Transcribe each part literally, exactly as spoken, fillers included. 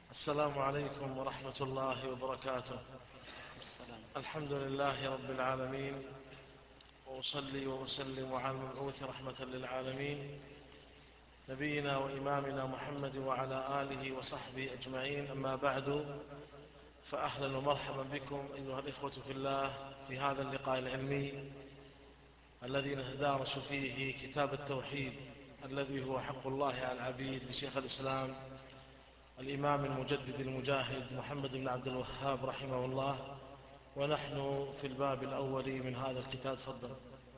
السلام عليكم ورحمة الله وبركاته. السلام. الحمد لله رب العالمين، وأصلي وأسلم على المبعوث رحمة للعالمين نبينا وإمامنا محمد وعلى آله وصحبه أجمعين. أما بعد، فأهلا ومرحبا بكم أيها الإخوة في الله في هذا اللقاء العلمي الذي نتدارس فيه كتاب التوحيد الذي هو حق الله على العبيد لشيخ الإسلام الإمام المجدد المجاهد محمد بن عبد الوهاب رحمه الله، ونحن في الباب الأول من هذا الكتاب. تفضل.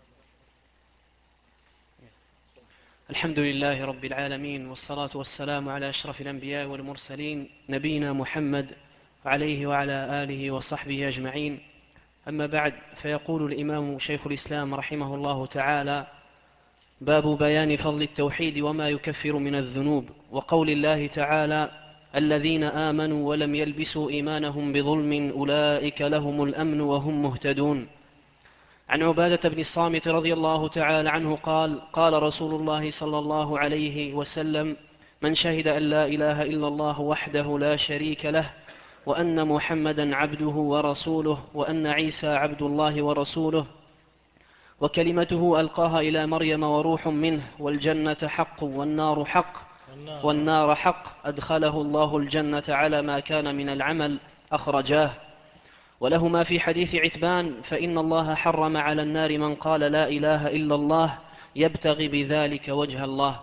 الحمد لله رب العالمين، والصلاة والسلام على أشرف الأنبياء والمرسلين نبينا محمد عليه وعلى آله وصحبه أجمعين. أما بعد، فيقول الإمام شيخ الإسلام رحمه الله تعالى: باب بيان فضل التوحيد وما يكفر من الذنوب، وقول الله تعالى: الذين آمنوا ولم يلبسوا إيمانهم بظلم أولئك لهم الأمن وهم مهتدون. عن عبادة بن الصامت رضي الله تعالى عنه قال: قال رسول الله صلى الله عليه وسلم: من شهد أن لا إله إلا الله وحده لا شريك له، وأن محمدا عبده ورسوله، وأن عيسى عبد الله ورسوله، وكلمته ألقاها إلى مريم وروح منه، والجنة حق والنار حق والنار حق، أدخله الله الجنة على ما كان من العمل، أخرجاه. ولهما في حديث عتبان: فإن الله حرم على النار من قال لا إله إلا الله يبتغي بذلك وجه الله.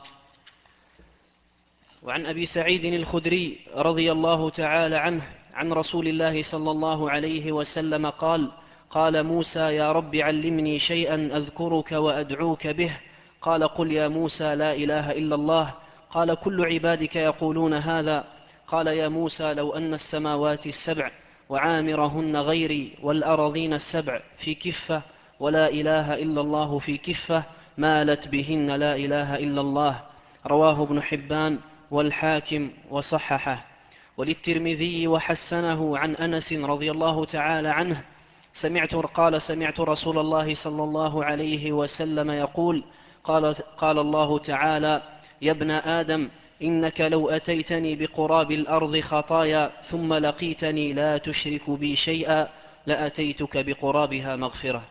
وعن أبي سعيد الخدري رضي الله تعالى عنه عن رسول الله صلى الله عليه وسلم قال: قال موسى: يا رب علمني شيئا أذكرك وأدعوك به. قال: قل يا موسى لا إله إلا الله. قال: كل عبادك يقولون هذا. قال: يا موسى لو أن السماوات السبع وعامرهن غيري والأرضين السبع في كفة ولا إله إلا الله في كفة مالت بهن لا إله إلا الله. رواه ابن حبان والحاكم وصححه. وللترمذي وحسنه عن أنس رضي الله تعالى عنه سمعت قال: سمعت رسول الله صلى الله عليه وسلم يقول: قال, قال الله تعالى: يا ابن آدم إنك لو أتيتني بقراب الأرض خطايا ثم لقيتني لا تشرك بي شيئا لأتيتك بقرابها مغفرة.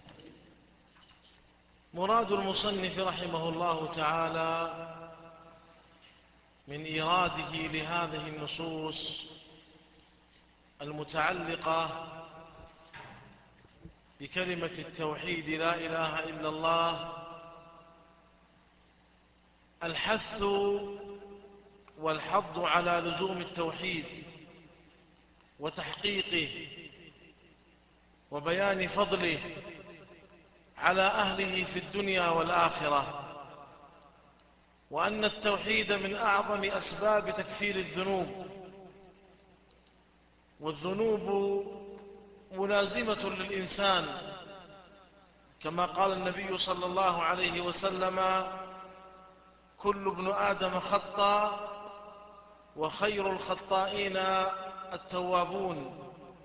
مراد المصنف رحمه الله تعالى من إيراده لهذه النصوص المتعلقة بكلمة التوحيد لا إله إلا الله الحث والحض على لزوم التوحيد وتحقيقه، وبيان فضله على أهله في الدنيا والآخرة، وأن التوحيد من أعظم أسباب تكفير الذنوب، والذنوب ملازمة للإنسان كما قال النبي صلى الله عليه وسلم: كل ابن آدم خطاء وخير الخطائين التوابون.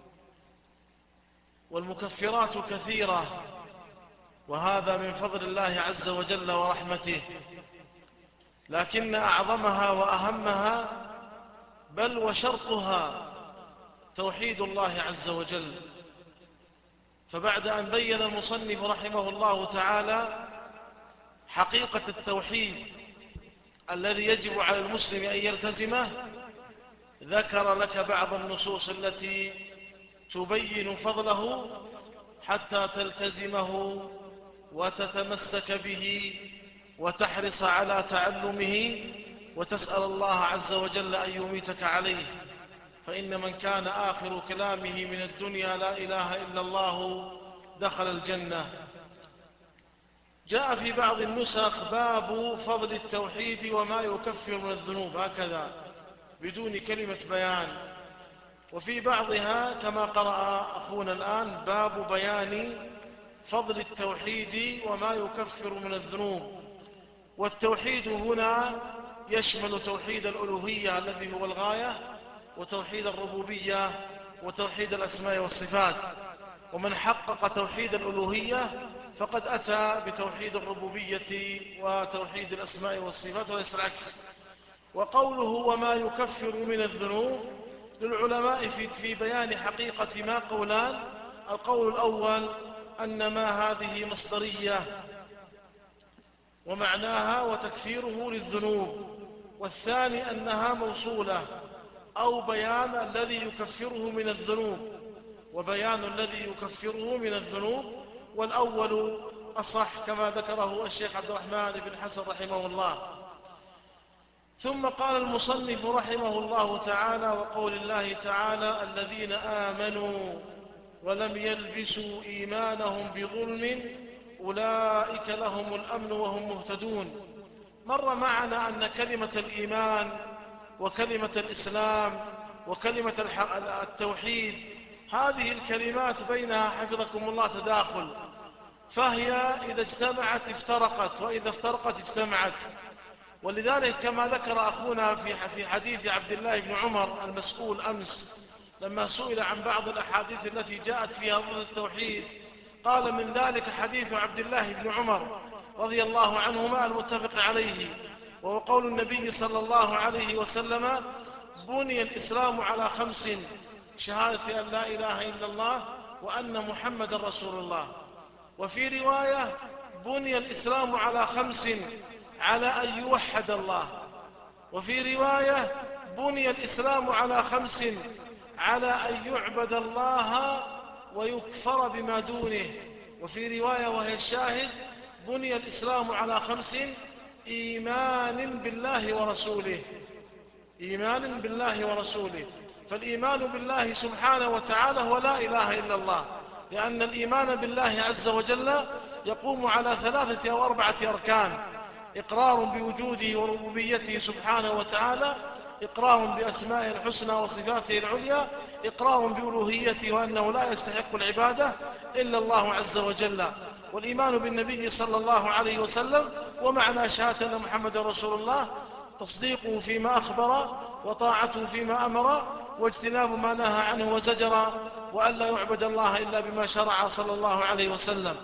والمكفرات كثيرة، وهذا من فضل الله عز وجل ورحمته، لكن أعظمها وأهمها بل وشرطها توحيد الله عز وجل. فبعد أن بين المصنف رحمه الله تعالى حقيقة التوحيد الذي يجب على المسلم أن يلتزمه، ذكر لك بعض النصوص التي تبين فضله حتى تلتزمه وتتمسك به وتحرص على تعلمه وتسأل الله عز وجل أن يميتك عليه. فإن من كان آخر كلامه من الدنيا لا إله إلا الله دخل الجنة. جاء في بعض النسخ: باب فضل التوحيد وما يكفر من الذنوب، هكذا بدون كلمة بيان. وفي بعضها كما قرأ أخونا الآن: باب بيان فضل التوحيد وما يكفر من الذنوب. والتوحيد هنا يشمل توحيد الألوهية الذي هو الغاية، وتوحيد الربوبية، وتوحيد الأسماء والصفات. ومن حقق توحيد الألوهية فقد أتى بتوحيد الربوبية وتوحيد الأسماء والصفات وليس العكس. وقوله وما يكفر من الذنوب للعلماء في بيان حقيقة ما قولان. القول الأول أن ما هذه مصدرية ومعناها وتكفيره للذنوب، والثاني أنها موصولة أو بيان الذي يكفره من الذنوب وبيان الذي يكفره من الذنوب، والأول أصح كما ذكره الشيخ عبد الرحمن بن حسن رحمه الله. ثم قال المصنف رحمه الله تعالى: وقول الله تعالى: الذين آمنوا ولم يلبسوا إيمانهم بظلم أولئك لهم الأمن وهم مهتدون. مر معنا أن كلمة الإيمان وكلمة الإسلام وكلمة التوحيد هذه الكلمات بينها حفظكم الله تداخل، فهي إذا اجتمعت افترقت وإذا افترقت اجتمعت. ولذلك كما ذكر أخونا في حديث عبد الله بن عمر المسؤول أمس لما سئل عن بعض الأحاديث التي جاءت فيها ضد التوحيد، قال من ذلك حديث عبد الله بن عمر رضي الله عنهما المتفق عليه، وهو قول النبي صلى الله عليه وسلم: بني الإسلام على خمس: شهادة أن لا إله إلا الله وأن محمد رسول الله. وفي رواية: بني الإسلام على خمس: على أن يوحد الله. وفي رواية: بني الإسلام على خمس: على أن يعبد الله ويكفر بما دونه. وفي رواية وهي الشاهد: بني الإسلام على خمس: إيمان بالله ورسوله. إيمان بالله ورسوله. فالإيمان بالله سبحانه وتعالى هو لا إله إلا الله، لأن الإيمان بالله عز وجل يقوم على ثلاثة أو أربعة أركان: إقرار بوجوده وربوبيته سبحانه وتعالى، إقرار بأسمائه الحسنى وصفاته العليا، إقرار بألوهيته وأنه لا يستحق العبادة إلا الله عز وجل. والإيمان بالنبي صلى الله عليه وسلم ومعنى شهادة أن محمد رسول الله تصديقه فيما أخبر وطاعته فيما أمر واجتناب ما نهى عنه وزجر، وأن لا يعبد الله إلا بما شرع صلى الله عليه وسلم.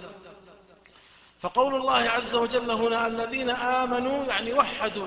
فقول الله عز وجل هنا الذين آمنوا يعني وحدوا،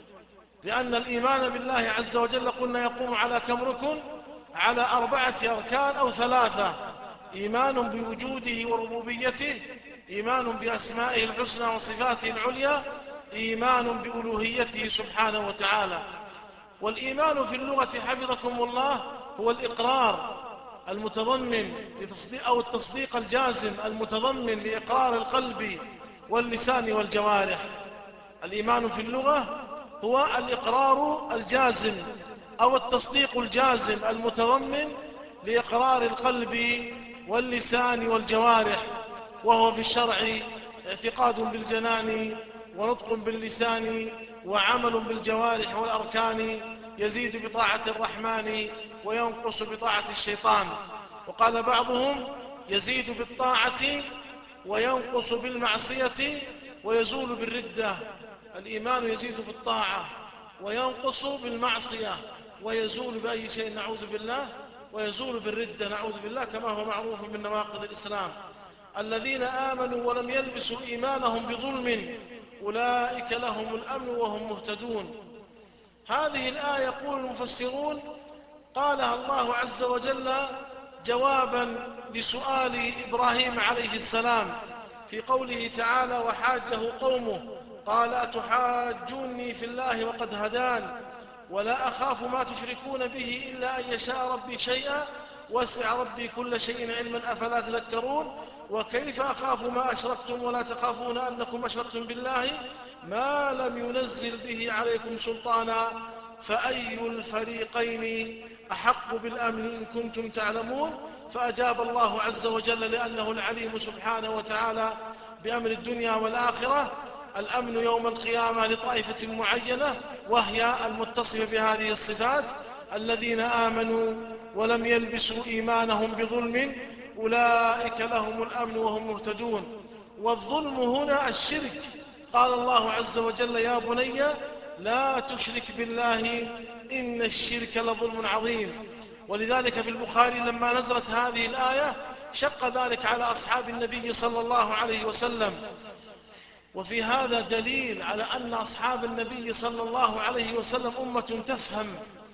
لأن الإيمان بالله عز وجل قلنا يقوم على كم ركن؟ على أربعة أركان أو ثلاثة: إيمان بوجوده وربوبيته، إيمان بأسمائه الحسنى وصفاته العليا، إيمان بألوهيته سبحانه وتعالى. والإيمان في اللغة حفظكم الله هو الإقرار المتضمن لتصديق أو التصديق الجازم المتضمن لإقرار القلب واللسان والجوارح. الإيمان في اللغة هو الإقرار الجازم أو التصديق الجازم المتضمن لإقرار القلب واللسان والجوارح، وهو في الشرع اعتقاد بالجنان ونطق باللسان وعمل بالجوارح والأركان، يزيد بطاعة الرحمن وينقص بطاعة الشيطان. وقال بعضهم: يزيد بالطاعة وينقص بالمعصية ويزول بالردة. الإيمان يزيد بالطاعة وينقص بالمعصية ويزول بأي شيء نعوذ بالله، ويزول بالردة نعوذ بالله، كما هو معروف من نواقض الإسلام. الذين آمنوا ولم يلبسوا إيمانهم بظلم أولئك لهم الأمن وهم مهتدون. هذه الآية يقول المفسرون قالها الله عز وجل جوابا لسؤال إبراهيم عليه السلام في قوله تعالى: وحاجه قومه قال أتحاجوني في الله وقد هدان ولا أخاف ما تشركون به إلا أن يشاء ربي شيئا وسع ربي كل شيء علما أفلا تذكرون وكيف أخاف ما أشركتم ولا تخافون أنكم أشركتم بالله ما لم ينزل به عليكم سلطانا فأي الفريقين أحق بالأمن إن كنتم تعلمون. فأجاب الله عز وجل لأنه العليم سبحانه وتعالى بأمر الدنيا والآخرة: الأمن يوم القيامة لطائفة معينة وهي المتصفة بهذه الصفات: الذين آمنوا ولم يلبسوا إيمانهم بظلم أولئك لهم الأمن وهم مهتدون. والظلم هنا الشرك. قال الله عز وجل: يا بني لا تشرك بالله إن الشرك لظلم عظيم. ولذلك في البخاري لما نزلت هذه الآية شق ذلك على أصحاب النبي صلى الله عليه وسلم، وفي هذا دليل على أن أصحاب النبي صلى الله عليه وسلم أمة تفهم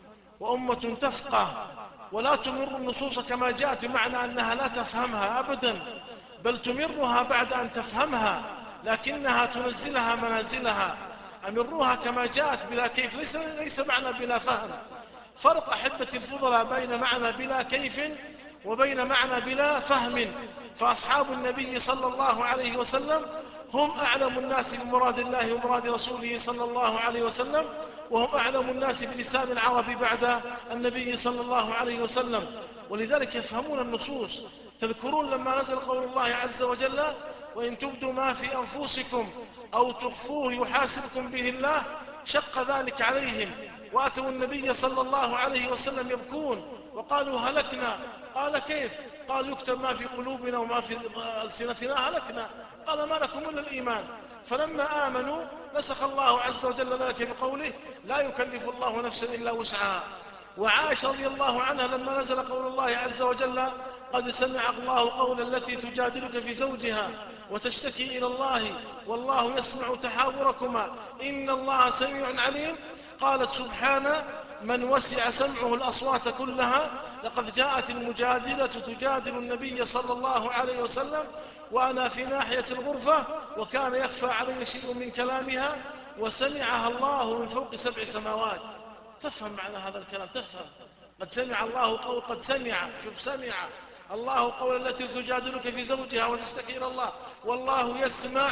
وأمة تفقه، ولا تمر النصوص كما جاءت بمعنى أنها لا تفهمها أبدا، بل تمرها بعد أن تفهمها، لكنها تنزلها منازلها. أمروها كما جاءت بلا كيف، ليس, ليس معنى بلا فهم. فرق أحبة الفضلاء بين معنى بلا كيف وبين معنى بلا فهم. فأصحاب النبي صلى الله عليه وسلم هم أعلم الناس بمراد الله ومراد رسوله صلى الله عليه وسلم، وهم أعلم الناس بلسان العرب بعد النبي صلى الله عليه وسلم، ولذلك يفهمون النصوص. تذكرون لما نزل قول الله عز وجل: وإن تبدوا ما في أنفسكم أو تخفوه يحاسبكم به الله، شق ذلك عليهم، وأتوا النبي صلى الله عليه وسلم يبكون وقالوا: هلكنا. قال: كيف؟ قال: يكتب ما في قلوبنا وما في ألسنتنا، هلكنا. قال: ما لكم إلا الإيمان. فلما آمنوا نسخ الله عز وجل ذلك بقوله: لا يكلف الله نفسا إلا وسعها. وعائشة رضي الله عنها لما نزل قول الله عز وجل: قد سمع الله قول التي تجادلك في زوجها وتشتكي إلى الله والله يسمع تحاوركما إن الله سميع عليم، قالت: سبحان من وسع سمعه الأصوات كلها، لقد جاءت المجادلة تجادل النبي صلى الله عليه وسلم وأنا في ناحية الغرفة وكان يخفى علي شيء من كلامها وسمعها الله من فوق سبع سماوات. تفهم معنى هذا الكلام، تفهم. قد سمع الله قول، قد سمع، شوف، سمع الله قول التي تجادلك في زوجها وتشتكي إلى الله والله يسمع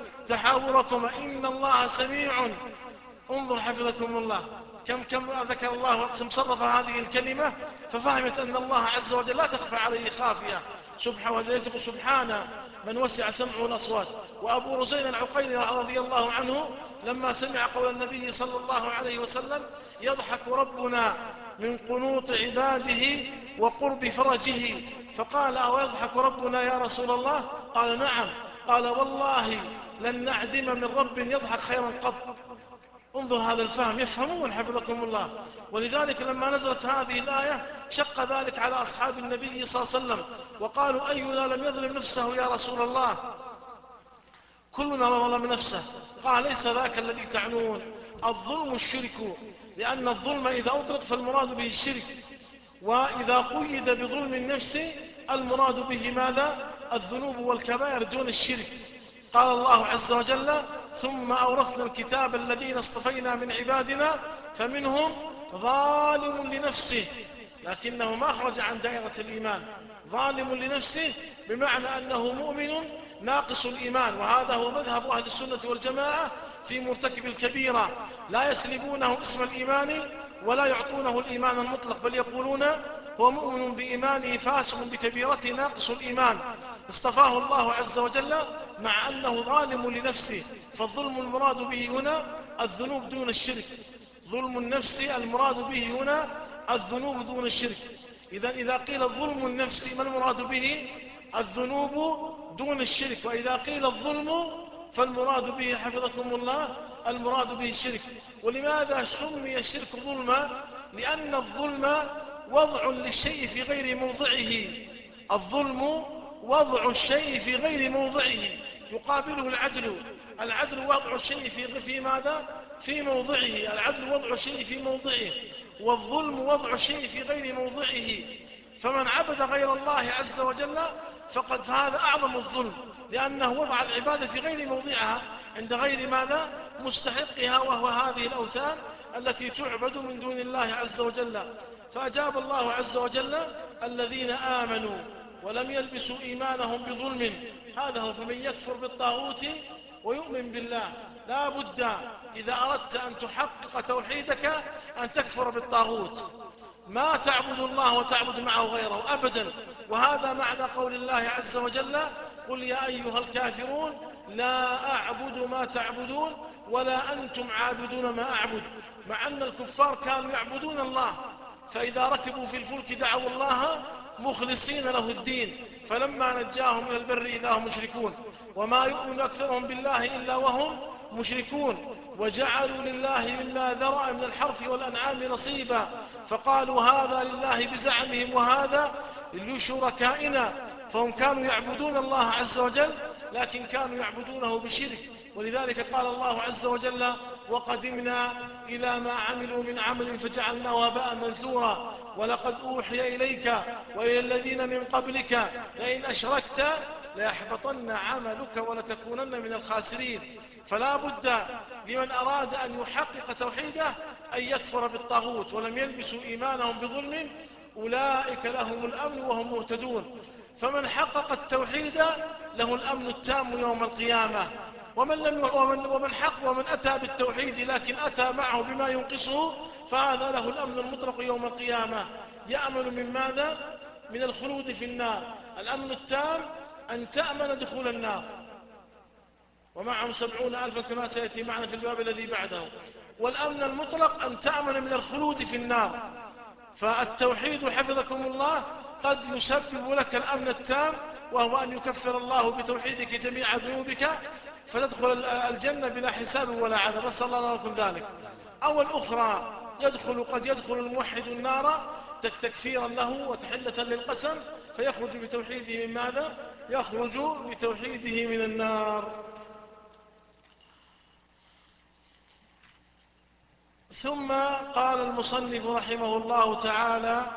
تحاوركما إن الله سميع. انظر حفظكم الله كم كم ذكر الله كم صرف هذه الكلمة، ففهمت أن الله عز وجل لا تخفى عليه خافية. سبحانه سبحان من وسع سمعه الأصوات. وأبو رزين العقيلي رضي الله عنه لما سمع قول النبي صلى الله عليه وسلم: يضحك ربنا من قنوط عباده وقرب فرجه، فقال: أو يضحك ربنا يا رسول الله؟ قال: نعم. قال: والله لن نعدم من رب يضحك خيرا قط. انظر هذا الفهم، يفهمون حفظكم الله. ولذلك لما نزلت هذه الآية شق ذلك على أصحاب النبي صلى الله عليه وسلم، وقالوا: أينا لم يظلم نفسه يا رسول الله؟ كلنا ظلم نفسه. قال: ليس ذاك الذي تعنون، الظلم الشرك، لأن الظلم إذا أطلق فالمراد به الشرك، وإذا قيد بظلم النفس المراد به ماذا؟ الذنوب والكبائر دون الشرك. قال الله عز وجل: ثم أورثنا الكتاب الذين اصطفينا من عبادنا فمنهم ظالم لنفسه، لكنه ما خرج عن دائرة الإيمان. ظالم لنفسه بمعنى أنه مؤمن ناقص الإيمان، وهذا هو مذهب أهل السنة والجماعة في مرتكب الكبيرة، لا يسلبونه اسم الإيمان ولا يعطونه الإيمان المطلق، بل يقولون هو مؤمن بإيمانه فاسق بكبيرته ناقص الإيمان، اصطفاه الله عز وجل مع أنه ظالم لنفسه. فالظلم المراد به هنا الذنوب دون الشرك، ظلم النفس المراد به هنا الذنوب دون الشرك. إذا إذا قيل الظلم النفسي ما المراد به؟ الذنوب دون الشرك. وإذا قيل الظلم فالمراد به حفظكم الله المراد به الشرك. ولماذا سمي الشرك ظلما؟ لأن الظلم وضع للشيء في غير موضعه. الظلم وضع الشيء في غير موضعه، يقابله العدل. العدل وضع الشيء في في ماذا؟ في موضعه. العدل وضع الشيء في موضعه، والظلم وضع الشيء في غير موضعه. فمن عبد غير الله عز وجل فقد فهذا أعظم الظلم، لأنه وضع العبادة في غير موضعها عند غير ماذا؟ مستحقها، وهو هذه الأوثان التي تعبد من دون الله عز وجل. فأجاب الله عز وجل: الذين آمنوا ولم يلبسوا إيمانهم بظلم. هذا هو. فمن يكفر بالطاغوت ويؤمن بالله، لا بد إذا أردت أن تحقق توحيدك أن تكفر بالطاغوت، ما تعبد الله وتعبد معه غيره أبدا. وهذا معنى قول الله عز وجل: قل يا أيها الكافرون لا أعبد ما تعبدون ولا أنتم عابدون ما أعبد. مع أن الكفار كانوا يعبدون الله، فإذا ركبوا في الفلك دعوا الله مخلصين له الدين، فلما نجاهم من البر إذا هم مشركون. وما يؤمن أكثرهم بالله إلا وهم مشركون، وجعلوا لله مما ذرأ من الحرث والأنعام نصيبا، فقالوا هذا لله بزعمهم وهذا لشركائنا. فهم كانوا يعبدون الله عز وجل، لكن كانوا يعبدونه بشرك، ولذلك قال الله عز وجل: وقدمنا إلى ما عملوا من عمل فجعلناه هباء منثورا ولقد أوحي إليك وإلى الذين من قبلك لئن أشركت ليحبطن عملك ولتكونن من الخاسرين. فلا بد لمن أراد أن يحقق توحيده أن يكفر بالطاغوت ولم يلبسوا إيمانهم بظلم، أولئك لهم الأمن وهم مهتدون. فمن حقق التوحيد له الأمن التام يوم القيامة، ومن, لم ومن, ومن حق ومن أتى بالتوحيد لكن أتى معه بما ينقصه فهذا له الأمن المطلق يوم القيامة. يأمن من ماذا؟ من الخلود في النار. الأمن التام أن تأمن دخول النار، ومعهم سبعون ألفا كما سيأتي معنا في الباب الذي بعده. والأمن المطلق أن تأمن من الخلود في النار. فالتوحيد حفظكم الله قد يسبب لك الأمن التام، وهو أن يكفر الله بتوحيدك جميع ذنوبك فتدخل الجنة بلا حساب ولا عذاب، نسأل الله لكم ذلك. أو الأخرى يدخل قد يدخل الموحد النار تكفيرا له وتحلة للقسم فيخرج بتوحيده من ماذا؟ يخرج بتوحيده من النار. ثم قال المصنف رحمه الله تعالى: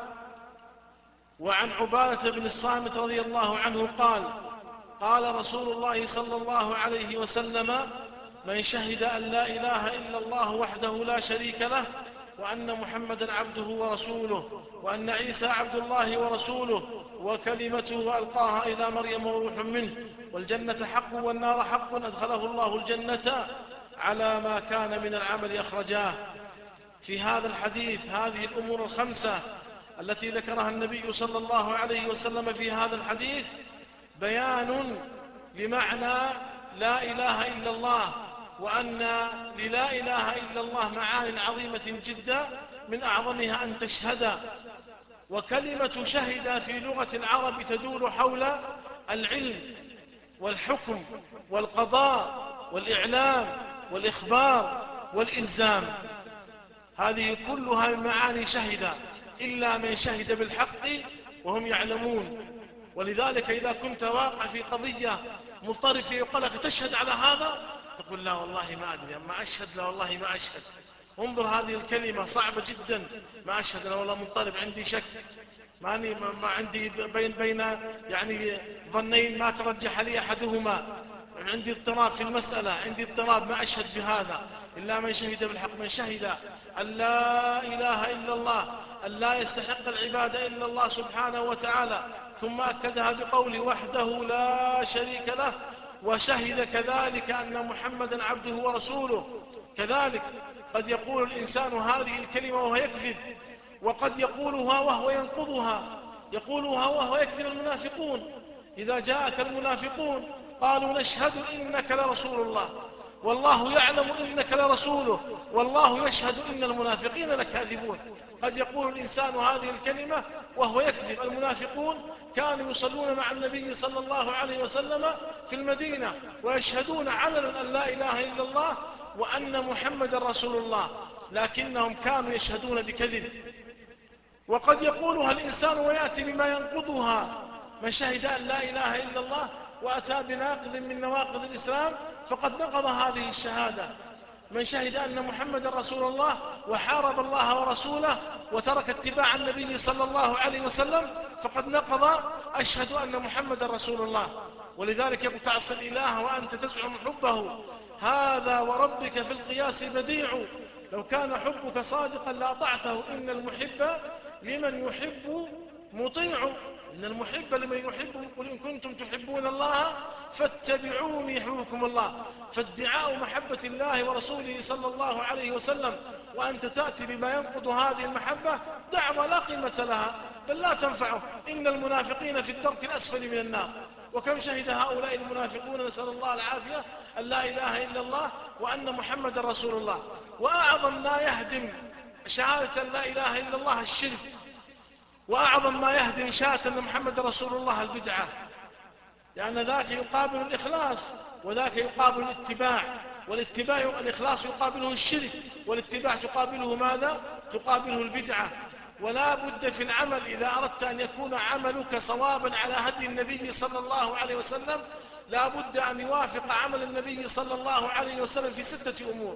وعن عبادة بن الصامت رضي الله عنه قال: قال رسول الله صلى الله عليه وسلم: من شهد أن لا إله إلا الله وحده لا شريك له وأن محمدا عبده ورسوله وأن عيسى عبد الله ورسوله وكلمته ألقاها إلى مريم وروح منه والجنة حق والنار حق أدخله الله الجنة على ما كان من العمل أخرجاه. في هذا الحديث هذه الأمور الخمسة التي ذكرها النبي صلى الله عليه وسلم في هذا الحديث بيان لمعنى لا إله إلا الله، وأن للا إله إلا الله معان عظيمة جدا، من أعظمها أن تشهد. وكلمة شهد في لغة العرب تدور حول العلم والحكم والقضاء والإعلام والإخبار والإلزام، هذه كلها من معاني شهد، إلا من شهد بالحق وهم يعلمون. ولذلك إذا كنت واقع في قضية مضطرب فيه يقول لك تشهد على هذا، تقول لا والله ما أدري، أما أشهد لا والله ما أشهد. انظر هذه الكلمة صعبة جدا، ما أشهد لا والله مضطرب، عندي شك، ماني ما عندي بين بين يعني ظنين ما ترجح لي أحدهما، عندي اضطراب في المسألة، عندي اضطراب ما أشهد بهذا. إلا من شهد بالحق، من شهد أن لا إله إلا الله، أن لا يستحق العبادة إلا الله سبحانه وتعالى، ثم أكدها بقوله وحده لا شريك له، وشهد كذلك أن محمدا عبده ورسوله. كذلك قد يقول الإنسان هذه الكلمة وهو يكذب، وقد يقولها وهو ينقضها. يقولها وهو يكذب المنافقون، إذا جاءك المنافقون قالوا نشهد إنك لرسول الله والله يعلم إنك لرسوله والله يشهد إن المنافقين لكاذبون. قد يقول الإنسان هذه الكلمة وهو يكذب. المنافقون كانوا يصلون مع النبي صلى الله عليه وسلم في المدينة ويشهدون علنا أن لا إله إلا الله وأن محمد رسول الله، لكنهم كانوا يشهدون بكذب. وقد يقولها الإنسان ويأتي بما ينقضها. من شهد أن لا إله إلا الله وأتى بناقض من نواقض الإسلام فقد نقض هذه الشهادة. من شهد أن محمد رسول الله وحارب الله ورسوله وترك اتباع النبي صلى الله عليه وسلم فقد نقض أشهد أن محمد رسول الله. ولذلك يقول تعصي الإله وأنت تزعم حبه، هذا وربك في القياس بديع، لو كان حبك صادقا لأطعته، إن المحب لمن يحب مطيع. إن المحب لمن يحب، قل إن كنتم تحبون الله فاتبعوني يحببكم الله. فادعاء محبة الله ورسوله صلى الله عليه وسلم وأنت تأتي بما ينقض هذه المحبة دعوة لا قيمة لها بل لا تنفعه. إن المنافقين في الدرك الأسفل من النار. وكم شهد هؤلاء المنافقون نسأل الله العافية أن لا إله إلا الله وأن محمد رسول الله. وأعظم ما يهدم شهادة لا إله إلا الله الشرك، وأعظم ما يهدم شهادة أن محمد رسول الله البدعة، لأن ذاك يقابل الإخلاص وذاك يقابل الاتباع، والاتباع الإخلاص يقابله الشرك، والاتباع تقابله ماذا؟ تقابله البدعة. ولا بد في العمل إذا أردت أن يكون عملك صوابا على هدي النبي صلى الله عليه وسلم لا بد أن يوافق عمل النبي صلى الله عليه وسلم في ستة أمور.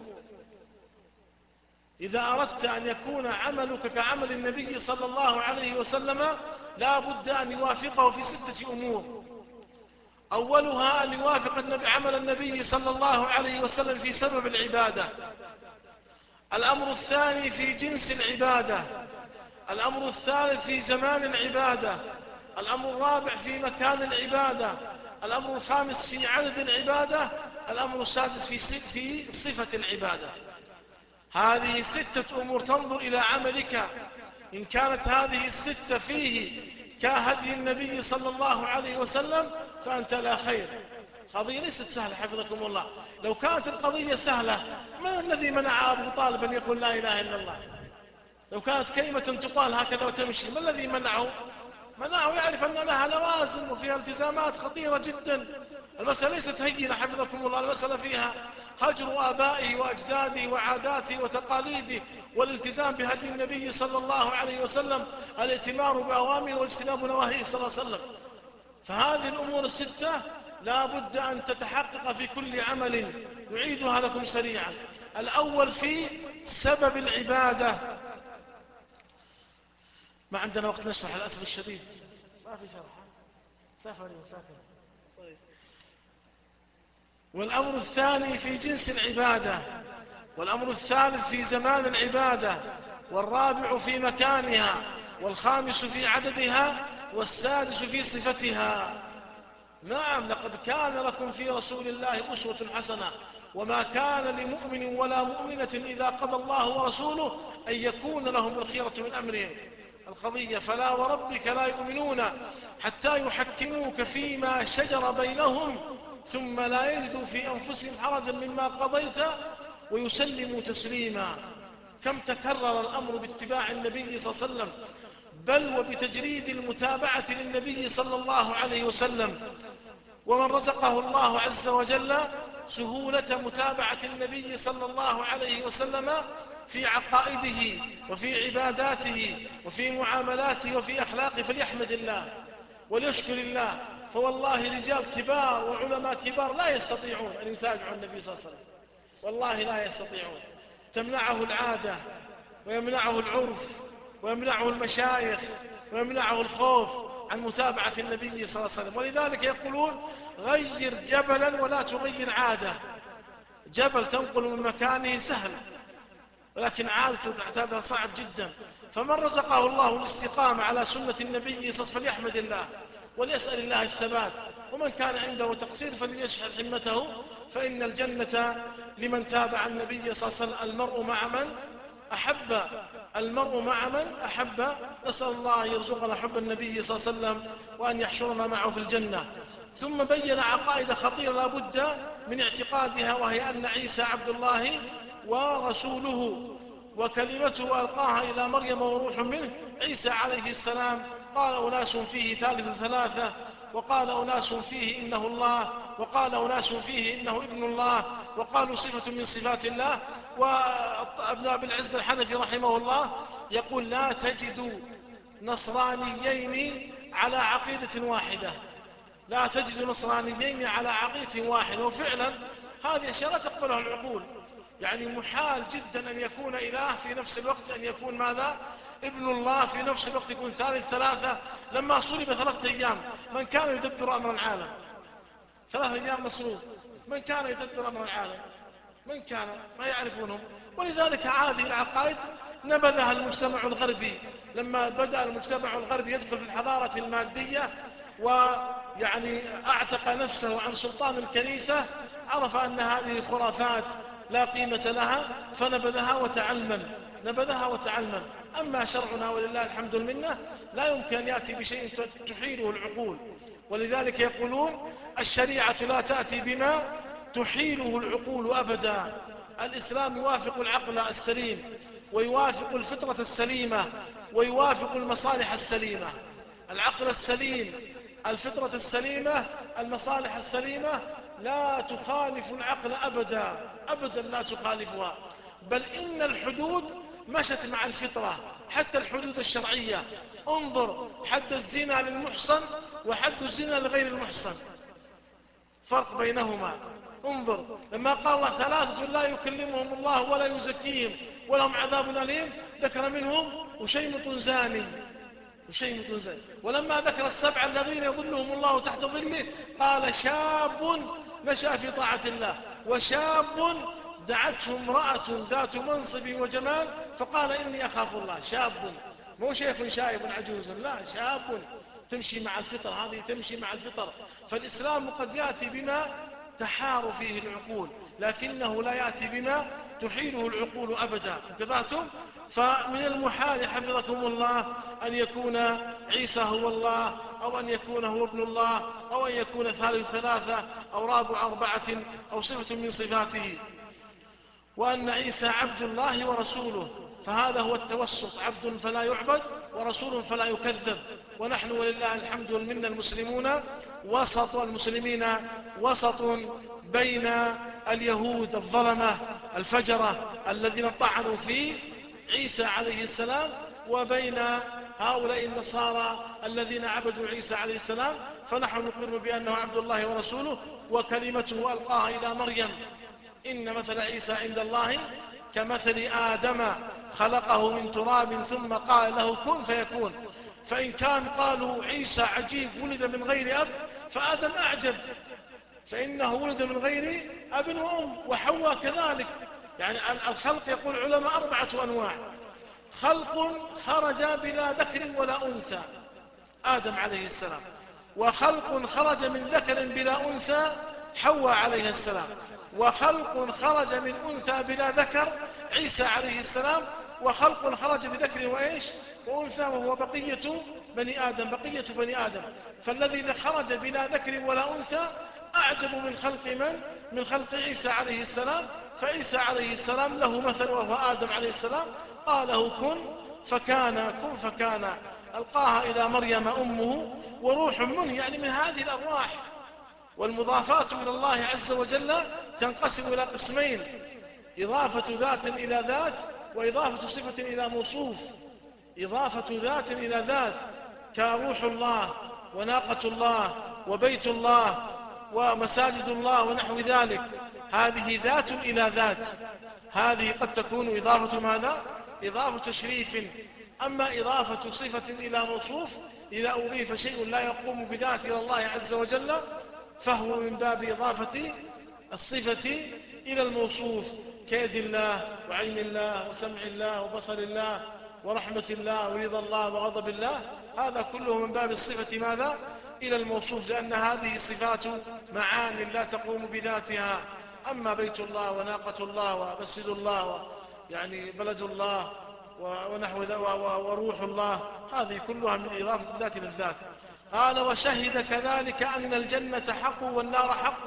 إذا أردت أن يكون عملك كعمل النبي صلى الله عليه وسلم لا بد أن يوافقه في ستة أمور. أولها أن يوافق النبي عمل النبي صلى الله عليه وسلم في سبب العبادة. الأمر الثاني في جنس العبادة. الأمر الثالث في زمان العبادة. الأمر الرابع في مكان العبادة. الأمر الخامس في عدد العبادة. الأمر السادس في صفة العبادة. هذه ستة أمور تنظر إلى عملك، إن كانت هذه الستة فيه كهدي النبي صلى الله عليه وسلم فأنت لا خير. قضية ليست سهلة حفظكم الله. لو كانت القضية سهلة ما الذي منع أبو طالب أن يقول لا إله إلا الله؟ لو كانت كلمة تقال هكذا وتمشي ما الذي منعه؟ منعه يعرف أن لها لوازم وفيها التزامات خطيرة جدا. المسألة ليست هينة حفظكم الله. المسألة فيها هجر آبائه وأجداده وعاداته وتقاليده والالتزام بهدي النبي صلى الله عليه وسلم، الائتمار بأوامره واجتناب نواهيه صلى الله عليه وسلم. فهذه الأمور الستة لا بد أن تتحقق في كل عمل. نعيدها لكم سريعا. الأول في سبب العبادة. ما عندنا وقت نشرح للأسف الشديد، ما في شرح. سافري وسافر. طيب. والأمر الثاني في جنس العبادة. والأمر الثالث في زمان العبادة. والرابع في مكانها. والخامس في عددها. والسادس في صفتها. نعم، لقد كان لكم في رسول الله أسوة حسنة، وما كان لمؤمن ولا مؤمنة إذا قضى الله ورسوله أن يكون لهم الخيرة من أمرهم. القضية فلا وربك لا يؤمنون حتى يحكموك فيما شجر بينهم ثم لا يجدوا في أنفسهم حرجا مما قضيت ويسلموا تسليما. كم تكرر الأمر باتباع النبي صلى الله عليه وسلم، بل وبتجريد المتابعة للنبي صلى الله عليه وسلم. ومن رزقه الله عز وجل سهولة متابعة النبي صلى الله عليه وسلم في عقائده وفي عباداته وفي معاملاته وفي أخلاقه فليحمد الله وليشكر الله. فوالله رجال كبار وعلماء كبار لا يستطيعون أن يتابعوا النبي صلى الله عليه وسلم، والله لا يستطيعون. تمنعه العادة ويمنعه العرف ويمنعه المشايخ ويمنعه الخوف عن متابعة النبي صلى الله عليه وسلم. ولذلك يقولون غير جبلا ولا تغير عادة. جبل تنقل من مكانه سهل، ولكن عادة تعتادها صعب جدا. فمن رزقه الله الاستقامة على سنة النبي صلى الله عليه وسلم فليحمد الله وليسأل الله الثبات. ومن كان عنده تقصير فليشحذ حمته، فإن الجنة لمن تابع النبي صلى الله عليه وسلم. المرء مع من أحب. المرء مع من أحب. نسأل الله يرزقنا حب النبي صلى الله عليه وسلم وأن يحشرنا معه في الجنة. ثم بين عقائد خطيرة لا بد من اعتقادها، وهي أن عيسى عبد الله ورسوله وكلمته ألقاها إلى مريم وروح منه. عيسى عليه السلام قال أناس فيه ثالث ثلاثة، وقال أناس فيه إنه الله، وقال أناس فيه إنه ابن الله، وقالوا صفة من صفات الله. وابن أبي العز الحنفي رحمه الله يقول لا تجد نصرانيين على عقيدة واحدة. لا تجد نصرانيين على عقيدة واحدة. وفعلا هذه أشياء لا تقبلها العقول. يعني محال جدا أن يكون إله في نفس الوقت أن يكون ماذا؟ ابن الله في نفس الوقت يكون ثالث ثلاثة. لما صلب ثلاثة أيام من كان يدبر أمر العالم؟ ثلاثة أيام مصلوب، من كان يدبر أمر العالم؟ من كان؟ ما يعرفونهم. ولذلك هذه العقائد نبذها المجتمع الغربي. لما بدأ المجتمع الغربي يدخل في الحضارة المادية ويعني أعتق نفسه عن سلطان الكنيسة، عرف أن هذه خرافات لا قيمة لها فنبذها وتعلمن. نبذها وتعلمن. أما شرعنا ولله الحمد المنة لا يمكن أن يأتي بشيء تحيله العقول. ولذلك يقولون الشريعة لا تأتي بما تحيله العقول أبدا. الإسلام يوافق العقل السليم ويوافق الفطرة السليمة ويوافق المصالح السليمة. العقل السليم، الفطرة السليمة، المصالح السليمة لا تخالف العقل أبدا أبدا، لا تخالفها. بل إن الحدود مشت مع الفطرة، حتى الحدود الشرعية. انظر حد الزنا للمحصن وحد الزنا لغير المحصن. فرق بينهما. انظر لما قال الله ثلاثة لا يكلمهم الله ولا يزكيهم ولهم عذاب أليم، ذكر منهم وشيمط زاني وشيمط زاني. ولما ذكر السبع الذين يظلهم الله تحت ظله قال شاب نشأ في طاعة الله وشاب دعته امرأة ذات منصب وجمال فقال إني أخاف الله. شاب مو شيخ شايب عجوز، لا، شاب تمشي مع الفطر، هذه تمشي مع الفطر. فالإسلام قد يأتي بما تحار فيه العقول، لكنه لا يأتي بما تحيله العقول أبدا. انتبهتم؟ فمن المحال حفظكم الله أن يكون عيسى هو الله، أو أن يكون هو ابن الله، أو أن يكون ثالث ثلاثة، أو رابع أربعة، أو صفة من صفاته. وأن عيسى عبد الله ورسوله، فهذا هو التوسط، عبد فلا يعبد ورسول فلا يكذب. ونحن ولله الحمد والمنة المسلمون وسط المسلمين وسط بين اليهود الظلمة الفجرة الذين طعنوا في عيسى عليه السلام، وبين هؤلاء النصارى الذين عبدوا عيسى عليه السلام. فنحن نقر بأنه عبد الله ورسوله وكلمته ألقاها إلى مريم. إن مثل عيسى عند الله كمثل آدم خلقه من تراب ثم قال له كن فيكون. فإن كان قالوا عيسى عجيب ولد من غير أب، فآدم أعجب، فإنه ولد من غير أب وأم، وحواء كذلك. يعني الخلق يقول علماء أربعة أنواع: خلق خرج بلا ذكر ولا أنثى، آدم عليه السلام، وخلق خرج من ذكر بلا أنثى، حواء عليه السلام، وخلق خرج من أنثى بلا ذكر، عيسى عليه السلام، وخلق خرج بذكر وإيش وأنثى، وهو بقية بني آدم، بقية بني آدم. فالذي خرج بلا ذكر ولا أنثى أعجب من خلق من؟ من خلق عيسى عليه السلام. فعيسى عليه السلام له مثل وهو آدم عليه السلام، قاله كن فكان، كن فكان، ألقاها إلى مريم أمه وروح منه، يعني من هذه الأرواح. والمضافات إلى الله عز وجل تنقسم إلى قسمين: إضافة ذات إلى ذات، وإضافة صفة إلى موصوف. إضافة ذات إلى ذات كروح الله وناقة الله وبيت الله ومساجد الله ونحو ذلك، هذه ذات إلى ذات، هذه قد تكون إضافة ماذا؟ إضافة تشريف. أما إضافة صفة إلى موصوف، إذا أضيف شيء لا يقوم بذات إلى الله عز وجل فهو من باب إضافة الصفة إلى الموصوف، كيد الله وعين الله وسمع الله وبصر الله ورحمة الله ورضا الله وغضب الله، هذا كله من باب الصفة ماذا؟ إلى الموصوف، لأن هذه صفات معان لا تقوم بذاتها. أما بيت الله وناقة الله ومسجد الله يعني بلد الله ونحو ذا وروح الله، هذه كلها من إضافة الذات إلى الذات. قال وشهد كذلك أن الجنة حق والنار حق.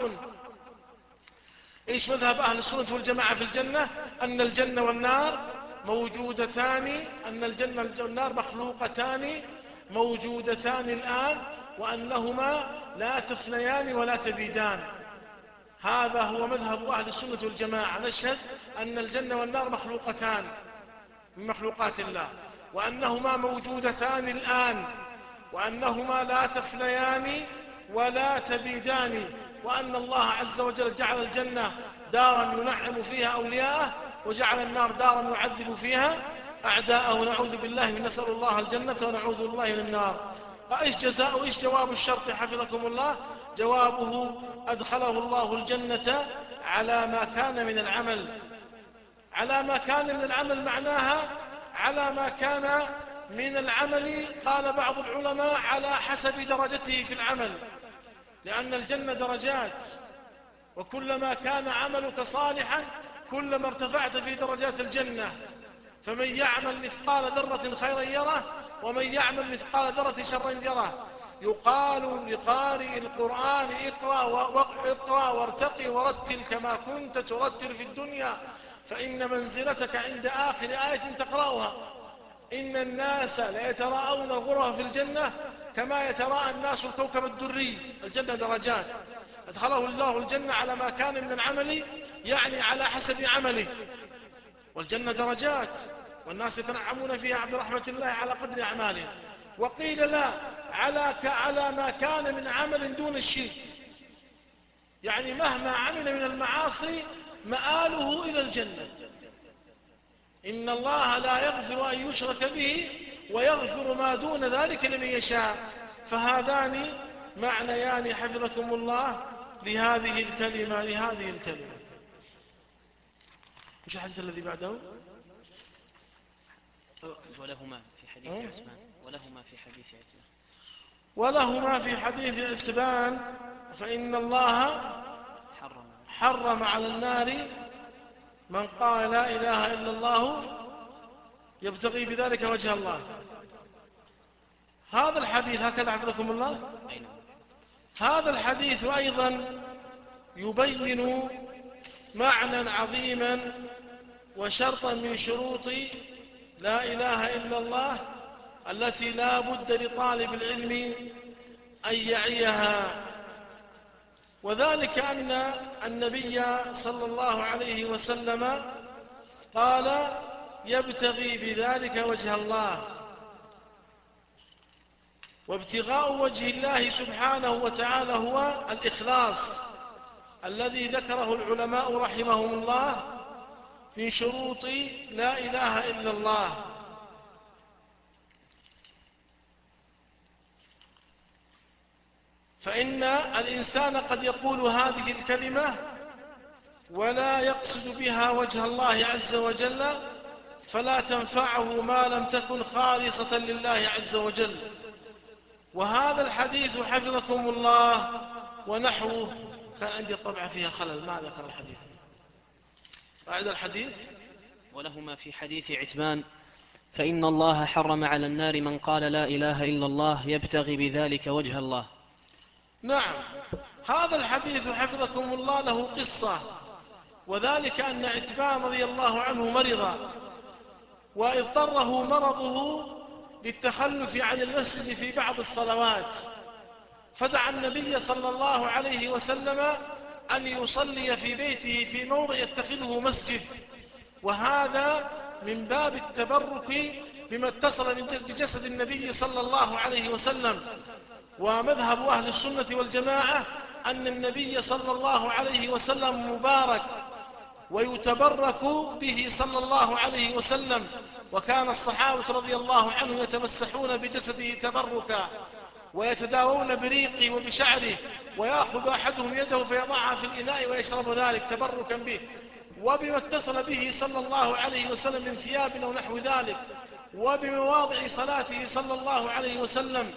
إيش مذهب أهل السنة والجماعة في الجنة؟ أن الجنة والنار موجودتان، أن الجنة والنار مخلوقتان موجودتان الآن، وأنهما لا تفنيان ولا تبيدان. هذا هو مذهب أهل السنة والجماعة، نشهد أن الجنة والنار مخلوقتان من مخلوقات الله، وأنهما موجودتان الآن، وأنهما لا تفنيان ولا تبيدان، وأن الله عز وجل جعل الجنة دارا ينعم فيها أولياءه، وجعل النار دارا يعذب فيها أعداءه، نعوذ بالله من، نسأل الله الجنة ونعوذ بالله من النار. فإيش جزاء إيش جواب الشرط حفظكم الله؟ جوابه أدخله الله الجنة على ما كان من العمل. على ما كان من العمل معناها على ما كان من العمل، قال بعض العلماء على حسب درجته في العمل، لأن الجنة درجات، وكلما كان عملك صالحا كلما ارتفعت في درجات الجنة. فمن يعمل مثقال ذرة خيرا يره، ومن يعمل مثقال ذرة شرا يره. يقال لقارئ القرآن اقرأ واقرأ وارتقي ورتل كما كنت ترتل في الدنيا، فإن منزلتك عند آخر آية تقرأها. إن الناس ليتراءون الغرف في الجنة كما يتراءى الناس الكوكب الدري. الجنة درجات، أدخله الله الجنة على ما كان من العمل، يعني على حسب عمله. والجنة درجات، والناس يتنعمون فيها برحمة الله على قدر أعمالهم. وقيل لا، على على ما كان من عمل دون الشرك. يعني مهما عمل من المعاصي مآله إلى الجنة. إن الله لا يغفر أن يشرك به ويغفر ما دون ذلك لمن يشاء. فهذان معنيان حفظكم الله لهذه الكلمة لهذه الكلمة. وش الحديث الذي بعده؟ ولهما في حديث عثمان ولهما في حديث عثمان ولهما في حديث عثمان فإن الله حرم على النار من قال لا إله إلا الله يبتغي بذلك وجه الله. هذا الحديث هكذا حفظكم الله. هذا الحديث أيضا يبين معنى عظيما وشرطا من شروط لا إله إلا الله التي لا بد لطالب العلم أن يعيها، وذلك أن النبي صلى الله عليه وسلم قال يبتغي بذلك وجه الله، وابتغاء وجه الله سبحانه وتعالى هو الإخلاص الذي ذكره العلماء رحمهم الله في شروط لا إله إلا الله. فإن الإنسان قد يقول هذه الكلمة ولا يقصد بها وجه الله عز وجل فلا تنفعه ما لم تكن خالصة لله عز وجل. وهذا الحديث حفظكم الله ونحوه كان عندي الطبعة فيها خلل ما ذكر الحديث. أعد الحديث. ولهما في حديث عتبان فإن الله حرم على النار من قال لا إله إلا الله يبتغي بذلك وجه الله. نعم، هذا الحديث حفظكم الله له قصة، وذلك أن عتبان رضي الله عنه مرض واضطره مرضه للتخلف عن المسجد في بعض الصلوات، فدعا النبي صلى الله عليه وسلم أن يصلي في بيته في موضع يتخذه مسجد، وهذا من باب التبرك بما اتصل بجسد النبي صلى الله عليه وسلم. ومذهب أهل السنة والجماعة أن النبي صلى الله عليه وسلم مبارك ويتبرك به صلى الله عليه وسلم، وكان الصحابة رضي الله عنهم يتمسحون بجسده تبركا ويتداوون بريقه وبشعره، ويأخذ أحدهم يده فيضعها في الإناء ويشرب ذلك تبركا به، وبما اتصل به صلى الله عليه وسلم من ثياب أو نحو ذلك، وبمواضع صلاته صلى الله عليه وسلم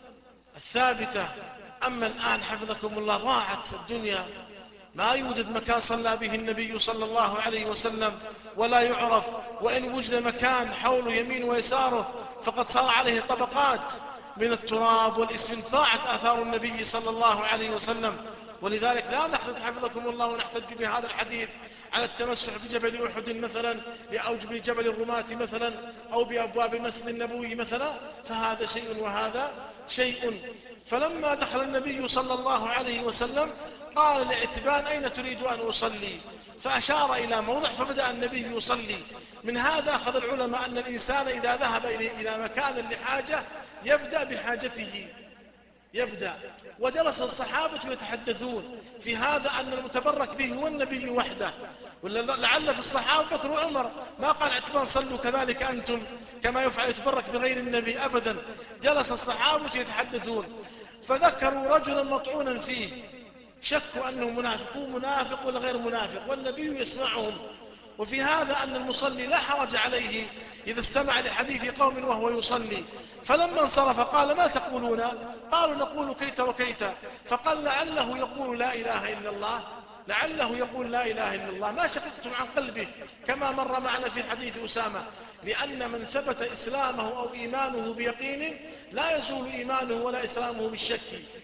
الثابتة. أما الآن حفظكم الله ضاعت الدنيا، ما يوجد مكان صلى به النبي صلى الله عليه وسلم ولا يعرف، وإن وجد مكان حوله يمين ويساره فقد صار عليه طبقات من التراب والإسفنج، ضاعت آثار النبي صلى الله عليه وسلم. ولذلك لا نخلط حفظكم الله ونحتج بهذا الحديث على التمسح بجبل أحد مثلا أو بجبل الرماة مثلا أو بأبواب المسجد النبوي مثلا، فهذا شيء وهذا شيء. فلما دخل النبي صلى الله عليه وسلم قال لعتبان أين تريد أن أصلي؟ فأشار إلى موضع فبدأ النبي يصلي. من هذا أخذ العلماء أن الإنسان إذا ذهب إلى مكان لحاجة يبدأ بحاجته يبدأ. وجلس الصحابة يتحدثون في هذا أن المتبرك به هو النبي وحده، ولعل في الصحابة بكر وعمر، ما قال عتبان صلوا كذلك أنتم كما يفعل يتبرك بغير النبي أبدا. جلس الصحابة يتحدثون فذكروا رجلا مطعونا فيه، شكوا أنه منافق، هو منافق ولا غير منافق، والنبي يسمعهم. وفي هذا أن المصلي لا حرج عليه إذا استمع لحديث قوم وهو يصلي. فلما انصرف قال ما تقولون؟ قالوا نقول كيت وكيت. فقال لعله يقول لا إله إلا الله، لعله يقول لا إله إلا الله، ما شققتم عن قلبه كما مر معنا في حديث أسامة، لأن من ثبت إسلامه أو إيمانه بيقين لا يزول إيمانه ولا إسلامه بالشك.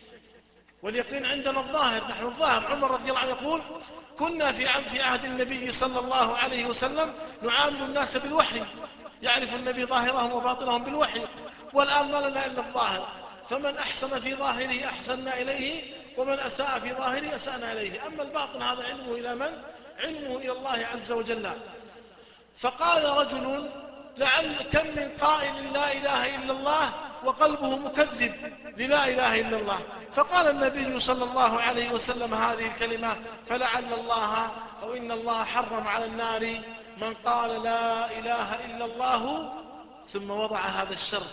واليقين عندنا الظاهر، نحن الظاهر. عمر رضي الله عنه يقول كنا في في عهد النبي صلى الله عليه وسلم نعامل الناس بالوحي، يعرف النبي ظاهرهم وباطنهم بالوحي، والآن ما لنا إلا الظاهر، فمن أحسن في ظاهره أحسننا إليه ومن أساء في ظاهره أسأنا إليه. أما الباطن هذا علمه إلى من؟ علمه إلى الله عز وجل. فقال رجل لعل كم من قائل لا إله إلا الله وقلبه مكذب للا إله إلا الله. فقال النبي صلى الله عليه وسلم هذه الكلمة: فلعل الله أو إن الله حرم على النار من قال لا إله إلا الله ثم وضع هذا الشرط: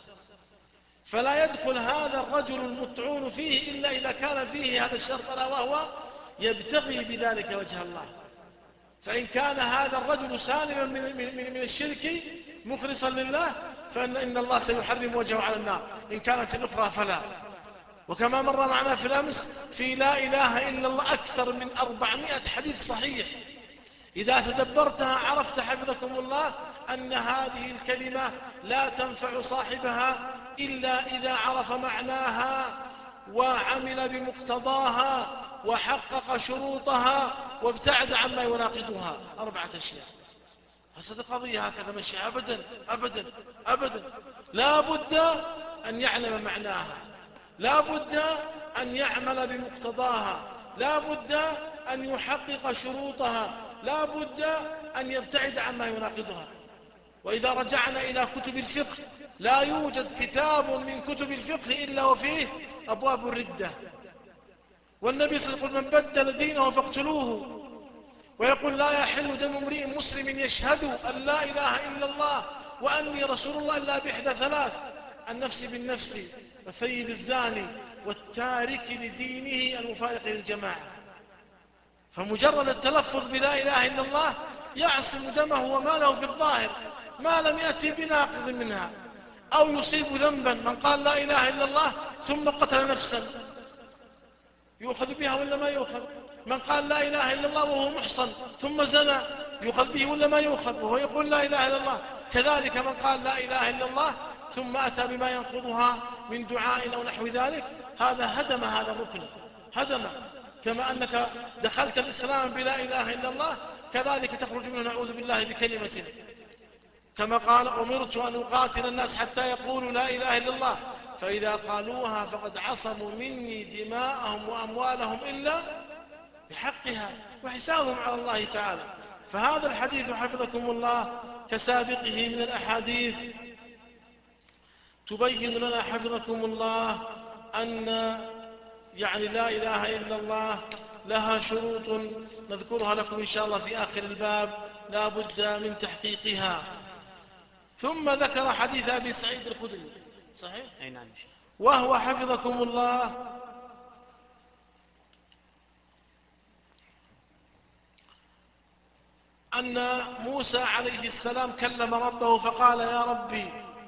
فلا يدخل هذا الرجل المطعون فيه إلا إذا كان فيه هذا الشرط، ألا وهو يبتغي بذلك وجه الله. فإن كان هذا الرجل سالما من, من, من الشرك مخلصا لله فإن إن الله سيحرم وجهه على النار. إن كانت الأخرى فلا. وكما مر معنا في الأمس في لا إله إلا الله أكثر من أربعمائة حديث صحيح، إذا تدبرتها عرفت حفظكم الله أن هذه الكلمة لا تنفع صاحبها إلا إذا عرف معناها وعمل بمقتضاها وحقق شروطها وابتعد عما يناقضها. أربعة أشياء. هذه قضية هكذا مشي أبدا أبدا أبدا. لا بد أن يعلم معناها، لا بد أن يعمل بمقتضاها، لا بد أن يحقق شروطها، لا بد أن يبتعد عما يناقضها. وإذا رجعنا إلى كتب الفقه لا يوجد كتاب من كتب الفقه إلا وفيه أبواب الردة. والنبي صلى الله عليه وسلم: من بدل دينه فاقتلوه. ويقول: لا يحل دم امرئ مسلم يشهد أن لا إله إلا الله وأني رسول الله إلا بإحدى ثلاث: النفس بالنفس والثيب الزاني والتارك لدينه المفارق للجماعة. فمجرد التلفظ بلا إله إلا الله يعصم دمه وماله في الظاهر ما لم يأتي بناقض منها. أو يصيب ذنبا: من قال لا إله إلا الله ثم قتل نفسا يؤخذ بها ولا ما يؤخذ؟ من قال لا إله إلا الله وهو محصن ثم زنى يؤخذ به ولا ما يؤخذ وهو يقول لا إله إلا الله؟ كذلك من قال لا إله إلا الله ثم أتى بما ينقضها من دعاء أو نحو ذلك، هذا هدم هذا الركن، هدم. كما أنك دخلت الإسلام بلا إله إلا الله كذلك تخرج منه نعوذ بالله بكلمة. كما قال: أمرت أن أقاتل الناس حتى يقولوا لا إله إلا الله فإذا قالوها فقد عصموا مني دماءهم وأموالهم إلا بحقها وحسابهم على الله تعالى. فهذا الحديث حفظكم الله كسابقه من الأحاديث تبين لنا حفظكم الله أن يعني لا إله إلا الله لها شروط نذكرها لكم إن شاء الله في آخر الباب لا بد من تحقيقها. ثم ذكر حديث أبي سعيد الخدري، صحيح؟ أي نعم. وهو حفظكم الله أن موسى عليه السلام كلم ربه فقال: يا ربي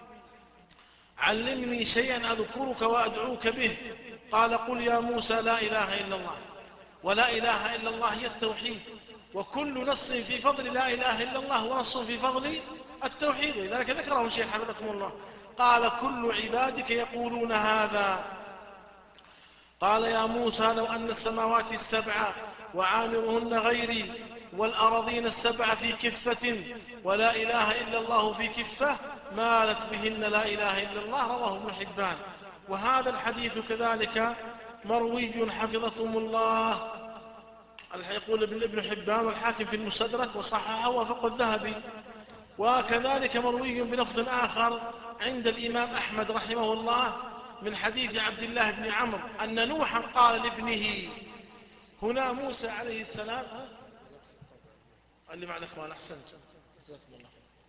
علمني شيئا أذكرك وأدعوك به. قال: قل يا موسى لا إله إلا الله. ولا إله إلا الله هي التوحيد، وكل نص في فضل لا إله إلا الله ونص في فضل التوحيد، لذلك ذكره الشيخ حفظكم الله. قال: كل عبادك يقولون هذا. قال: يا موسى لو أن السماوات السبع وعامرهن غيري والأراضين السبع في كفة ولا إله إلا الله في كفة مالت بهن لا إله إلا الله. رواه ابن حبان. وهذا الحديث كذلك مروي حفظكم الله، يقول ابن حبان والحاكم في المستدرك وصححه ووافقه الذهبي. وكذلك مروي بلفظ آخر عند الإمام أحمد رحمه الله من حديث عبد الله بن عمرو أن نوحا قال لابنه، هنا موسى عليه السلام قال لي معنا اخوان احسنت جزاكم الله.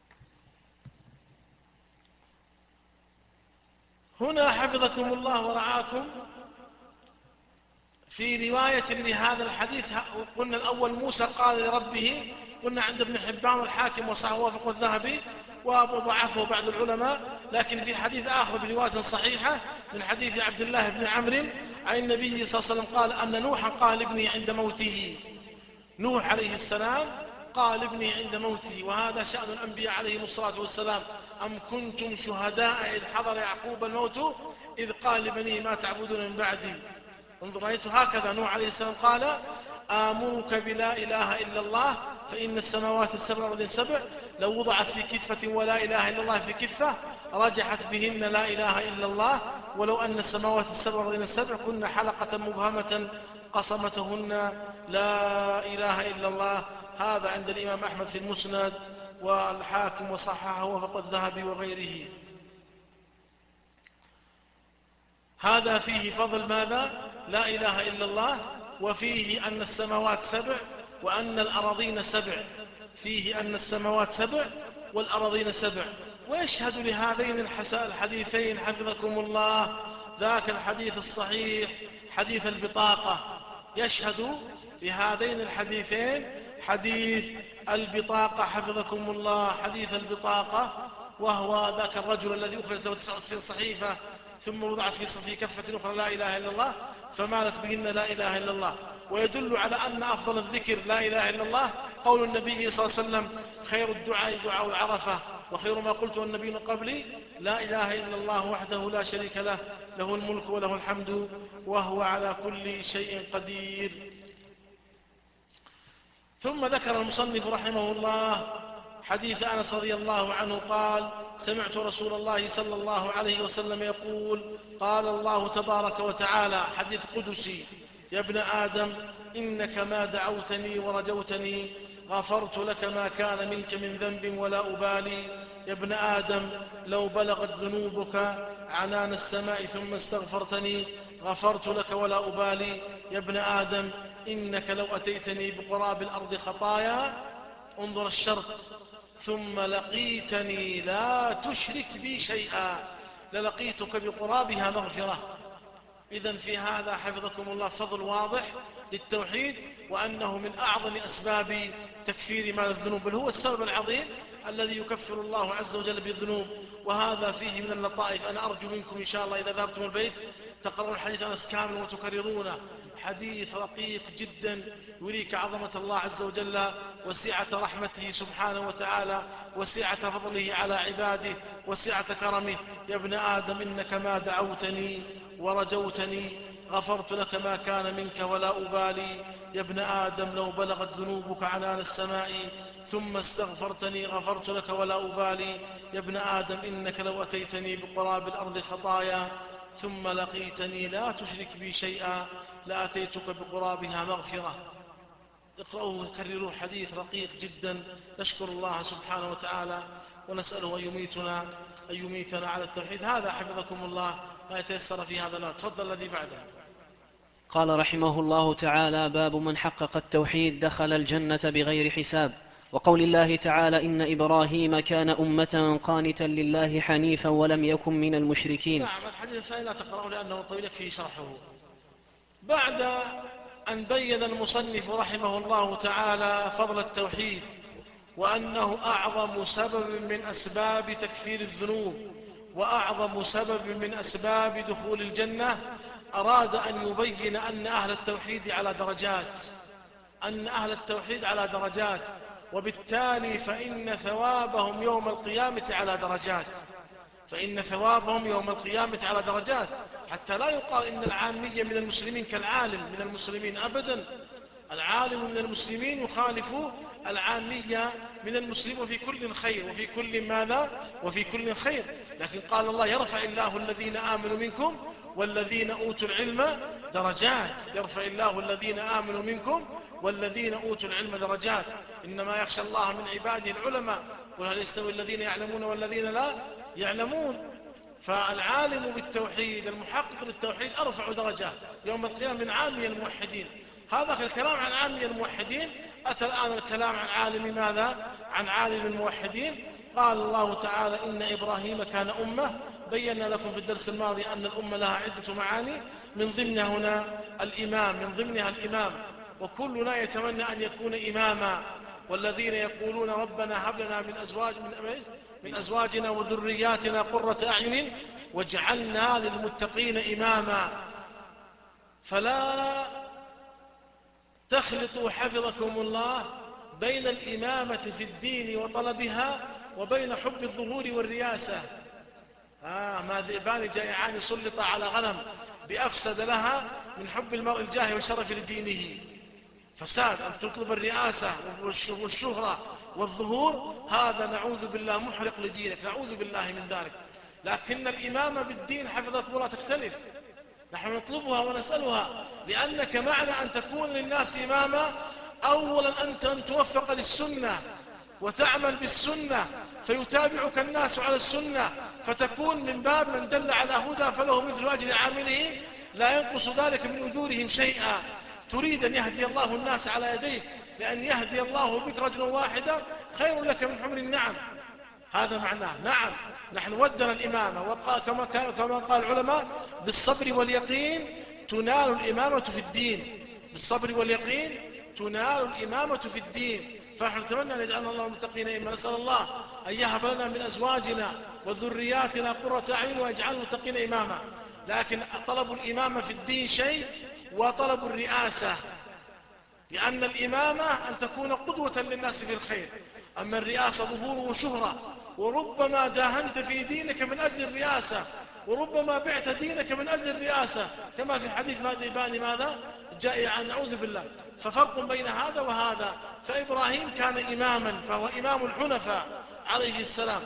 هنا حفظكم الله ورعاكم في رواية لهذا الحديث قلنا الأول موسى قال لربه، قلنا عند ابن حبان والحاكم وصححه ووافقه الذهبي وضعفه بعض العلماء، لكن في حديث آخر برواية صحيحة من حديث عبد الله بن عمرو عن النبي صلى الله عليه وسلم قال أن نوحا قال لابنه عند موته. نوح عليه السلام قال ابني عند موته، وهذا شأن الأنبياء عليهم الصلاة والسلام. أم كنتم شهداء إذ حضر يعقوب الموت إذ قال لبنيه ما تعبدون من بعدي. انظر رأيت هكذا نوح عليه السلام قال آمرك بلا إله إلا الله فإن السماوات السبع والأرض السبع لو وضعت في كفة ولا إله إلا الله في كفة رجحت بهن لا إله إلا الله، ولو أن السماوات السبع والأرض السبع كن حلقة مبهمة قصمتهن لا إله إلا الله. هذا عند الإمام أحمد في المسند والحاكم وصححه وفق الذهبي وغيره. هذا فيه فضل ماذا؟ لا إله إلا الله، وفيه أن السماوات سبع وأن الأراضين سبع، فيه أن السماوات سبع والأراضين سبع. ويشهد لهذين الحديثين حفظكم الله ذاك الحديث الصحيح حديث البطاقة، يشهد لهذين الحديثين حديث البطاقة حفظكم الله، حديث البطاقة، وهو ذاك الرجل الذي أخرجت له تسعة وتسعين صحيفة ثم وضعت في كفة أخرى لا إله إلا الله فمالت بهن لا إله إلا الله. ويدل على أن أفضل الذكر لا إله إلا الله، قول النبي صلى الله عليه وسلم خير الدعاء دعاء عرفة وخير ما قلت النبي من قبلي لا إله إلا الله وحده لا شريك له له الملك وله الحمد وهو على كل شيء قدير. ثم ذكر المصنف رحمه الله حديث أنس رضي الله عنه قال سمعت رسول الله صلى الله عليه وسلم يقول قال الله تبارك وتعالى، حديث قدسي: يا ابن آدم إنك ما دعوتني ورجوتني غفرت لك ما كان منك من ذنب ولا أبالي. يا ابن آدم لو بلغت ذنوبك عنان السماء ثم استغفرتني غفرت لك ولا أبالي. يا ابن آدم إنك لو أتيتني بقراب الأرض خطايا، انظر الشرط، ثم لقيتني لا تشرك بي شيئا للقيتك بقرابها مغفرة. إذن في هذا حفظكم الله فضل واضح للتوحيد، وأنه من أعظم أسباب تكفير ما الذنوب، بل هو السبب العظيم الذي يكفر الله عز وجل بالذنوب. وهذا فيه من اللطائف. أنا أرجو منكم إن شاء الله إذا ذهبتم البيت تقرأوا الحديث أنس كامل وتكررونه، حديث رقيق جدا يريك عظمة الله عز وجل وسعة رحمته سبحانه وتعالى وسعة فضله على عباده وسعة كرمه. يا ابن آدم إنك ما دعوتني ورجوتني غفرت لك ما كان منك ولا أبالي. يا ابن آدم لو بلغت ذنوبك عنان السماء ثم استغفرتني غفرت لك ولا أبالي. يا ابن آدم إنك لو أتيتني بقراب الأرض خطايا ثم لقيتني لا تشرك بي شيئا لأتيتك بقرابها مغفرة. اقرأوه وكرروا، حديث رقيق جدا. نشكر الله سبحانه وتعالى ونسأله أن يميتنا أن يميتنا على التوحيد. هذا حفظكم الله ما يتيسر في هذا الوقت. تفضل الذي بعده. قال رحمه الله تعالى: باب من حقق التوحيد دخل الجنة بغير حساب. وقول الله تعالى: إن إبراهيم كان أمة قانتا لله حنيفا ولم يكن من المشركين. نعم، الحديث الثاني لا تقرأه لأنه طويل في شرحه. بعد أن بين المصنف رحمه الله تعالى فضل التوحيد وأنه أعظم سبب من أسباب تكفير الذنوب وأعظم سبب من أسباب دخول الجنة، أراد أن يبين أن أهل التوحيد على درجات أن أهل التوحيد على درجات وبالتالي فإن ثوابهم يوم القيامة على درجات فإن ثوابهم يوم القيامة على درجات حتى لا يقال إن العامية من المسلمين كالعالم من المسلمين أبدا. العالم من المسلمين يخالف العامية من المسلمين وفي كل خير وفي كل ماذا وفي كل خير. لكن قال الله: يرفع الله الذين آمنوا منكم والذين أوتوا العلم درجات. يرفع الله الذين آمنوا منكم والذين أوتوا العلم درجات. إنما يخشى الله من عباده العلماء، وهل يستوي الذين يعلمون والذين لا يعلمون. فالعالم بالتوحيد المحقق للتوحيد أرفع درجة يوم القيامة من عامي الموحدين. هذا الكلام عن عامي الموحدين. أتى الآن الكلام عن عالم ماذا؟ عن عالم الموحدين. قال الله تعالى: إن إبراهيم كان أمة. بينا لكم في الدرس الماضي أن الأمة لها عدة معاني، من ضمنها هنا الإمام من ضمنها الإمام وكلنا يتمنى أن يكون إماما. والذين يقولون ربنا هب لنا من أزواج من من أزواجنا وذرياتنا قرة أعين واجعلنا للمتقين إماما. فلا تخلطوا حفظكم الله بين الإمامة في الدين وطلبها وبين حب الظهور والرياسة. آه ما ذئبان جائعان سلط على غنم بأفسد لها من حب المرء الجاه والشرف لدينه. فساد أن تطلب الرئاسة والشهرة والظهور، هذا نعوذ بالله محرق لدينك، نعوذ بالله من ذلك. لكن الإمامة بالدين حفظكم الله تختلف، نحن نطلبها ونسألها، لأنك معنى أن تكون للناس إماما أولا أنت أن توفق للسنة وتعمل بالسنة فيتابعك الناس على السنة فتكون من باب من دل على هدى فله مثل أجر عامله لا ينقص ذلك من أجورهم شيئا. تريد أن يهدي الله الناس على يديك، لأن يهدي الله بك رجلا واحدا خير لك من حمر النعم. هذا معناه. نعم نحن ودنا الإمامة، كما كما قال العلماء بالصبر واليقين تنال الإمامة في الدين. بالصبر واليقين تنال الإمامة في الدين. فنحن نتمنى أن يجعلنا الله المتقين إما. نسأل الله أن يهب لنا من أزواجنا وذرياتنا قرة أعين ويجعلنا المتقين إماما. لكن طلب الإمامة في الدين شيء، وطلب الرئاسة، لأن الإمامة أن تكون قدوة للناس في الخير. أما الرئاسة ظهور وشهرة، وربما داهنت في دينك من أجل الرئاسة، وربما بعت دينك من أجل الرئاسة، كما في حديث مادي ماذا جائعا، نعوذ بالله. ففرق بين هذا وهذا. فإبراهيم كان إماما، فهو إمام الحنفاء عليه السلام.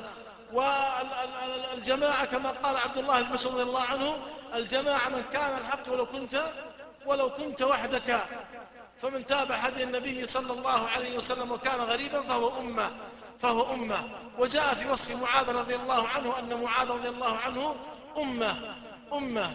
والجماعة كما قال عبد الله بن مسعود رضي الله عنه: الجماعة من كان الحق ولو كنت ولو كنت وحدك. فمن تابع هدي النبي صلى الله عليه وسلم وكان غريبا فهو أمة فهو أمة. وجاء في وصف معاذ رضي الله عنه أن معاذ رضي الله عنه أمة أمة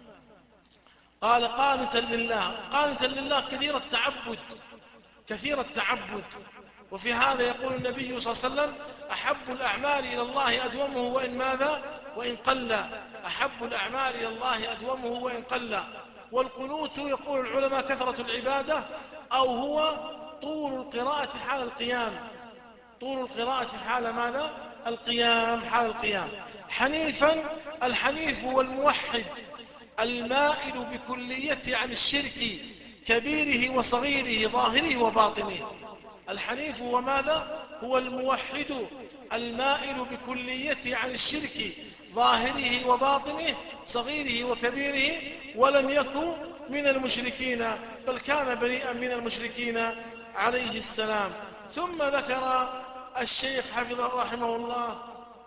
قال قانتا لله. قانتا لله كثير التعبد كثير التعبد. وفي هذا يقول النبي صلى الله عليه وسلم: أحب الأعمال إلى الله أدومه وإن ماذا وإن قل. أحب الأعمال إلى الله أدومه وإن قل. والقنوت يقول العلماء كثرة العبادة، أو هو طول القراءة حال القيام. طول القراءة حال ماذا القيام حال القيام. حنيفا، الحنيف هو الموحد المائل بكليته عن الشرك كبيره وصغيره ظاهره وباطنه. الحنيف هو ماذا؟ هو الموحد المائل بكليته عن الشرك ظاهره وباطنه صغيره وكبيره، ولم يكن من المشركين، بل كان بريئا من المشركين عليه السلام. ثم ذكر الشيخ حفظه رحمه الله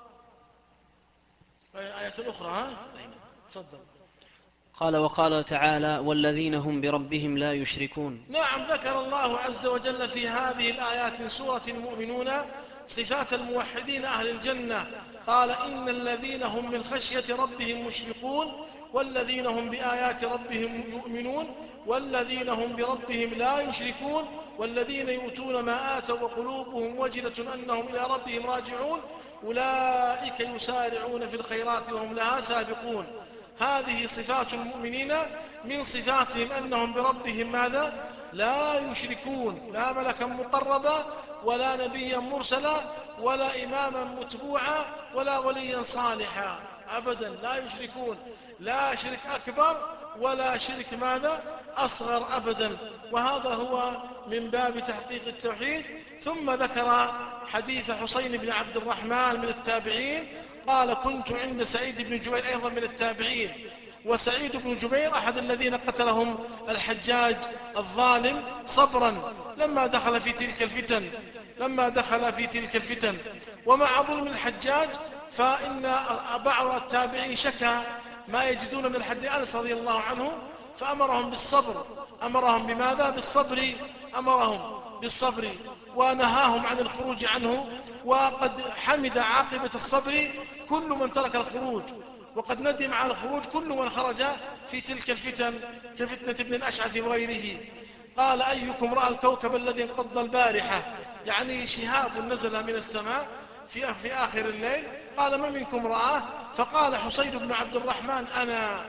آية أخرى. ها؟ صدق. قال: وقال تعالى: والذين هم بربهم لا يشركون. نعم، ذكر الله عز وجل في هذه الآيات من سورة المؤمنون صفات الموحدين أهل الجنة. قال: إن الذين هم من خشية ربهم مشفقون، والذين هم بآيات ربهم يؤمنون، والذين هم بربهم لا يشركون، والذين يؤتون ما آتوا وقلوبهم وجلة أنهم إلى ربهم راجعون، أولئك يسارعون في الخيرات وهم لها سابقون. هذه صفات المؤمنين، من صفاتهم أنهم بربهم ماذا؟ لا يشركون، لا ملكا مقربا ولا نبيا مرسلا ولا إماما متبوعا ولا وليا صالحا، أبدا لا يشركون، لا شرك أكبر ولا شرك ماذا أصغر أبدا. وهذا هو من باب تحقيق التوحيد. ثم ذكر حديث حسين بن عبد الرحمن من التابعين قال: كنت عند سعيد بن جبير أيضا من التابعين، وسعيد بن جبير أحد الذين قتلهم الحجاج الظالم صبرا لما دخل في تلك الفتن لما دخل في تلك الفتن ومع ظلم الحجاج، فإن بعض التابعين شكى ما يجدون من الحج أنس رضي الله عنه، فأمرهم بالصبر. أمرهم بماذا؟ بالصبر. أمرهم بالصبر ونهاهم عن الخروج عنه. وقد حمد عاقبة الصبر كل من ترك الخروج، وقد ندم على الخروج كل من خرج في تلك الفتن كفتنة ابن الأشعث وغيره. قال: أيكم رأى الكوكب الذي انقض البارحة؟ يعني شهاب نزل من السماء في, في آخر الليل. قال: ما منكم رآه؟ فقال حسين بن عبد الرحمن: أنا.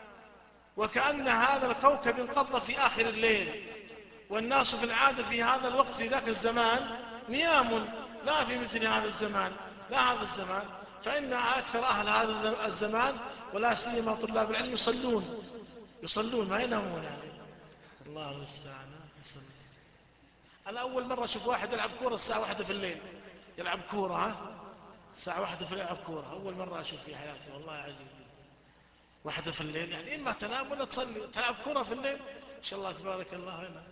وكأن هذا الكوكب انقض في آخر الليل، والناس في العادة في هذا الوقت في ذاك الزمان نيام، لا في مثل هذا الزمان، لا هذا الزمان. فإن أكثر أهل هذا الزمان ولا سيما طلاب العلم يصلون يصلون ما ينامون يعني. الله المستعان. أنا أول مرة أشوف واحد يلعب كورة الساعة واحدة في الليل، يلعب كورة ها الساعة واحدة في الليل يلعب كورة، أول مرة أشوف في حياتي والله عجيب. واحدة في الليل يعني إما تنام ولا تصلي، تلعب كورة في الليل. إن شاء الله تبارك الله. هنا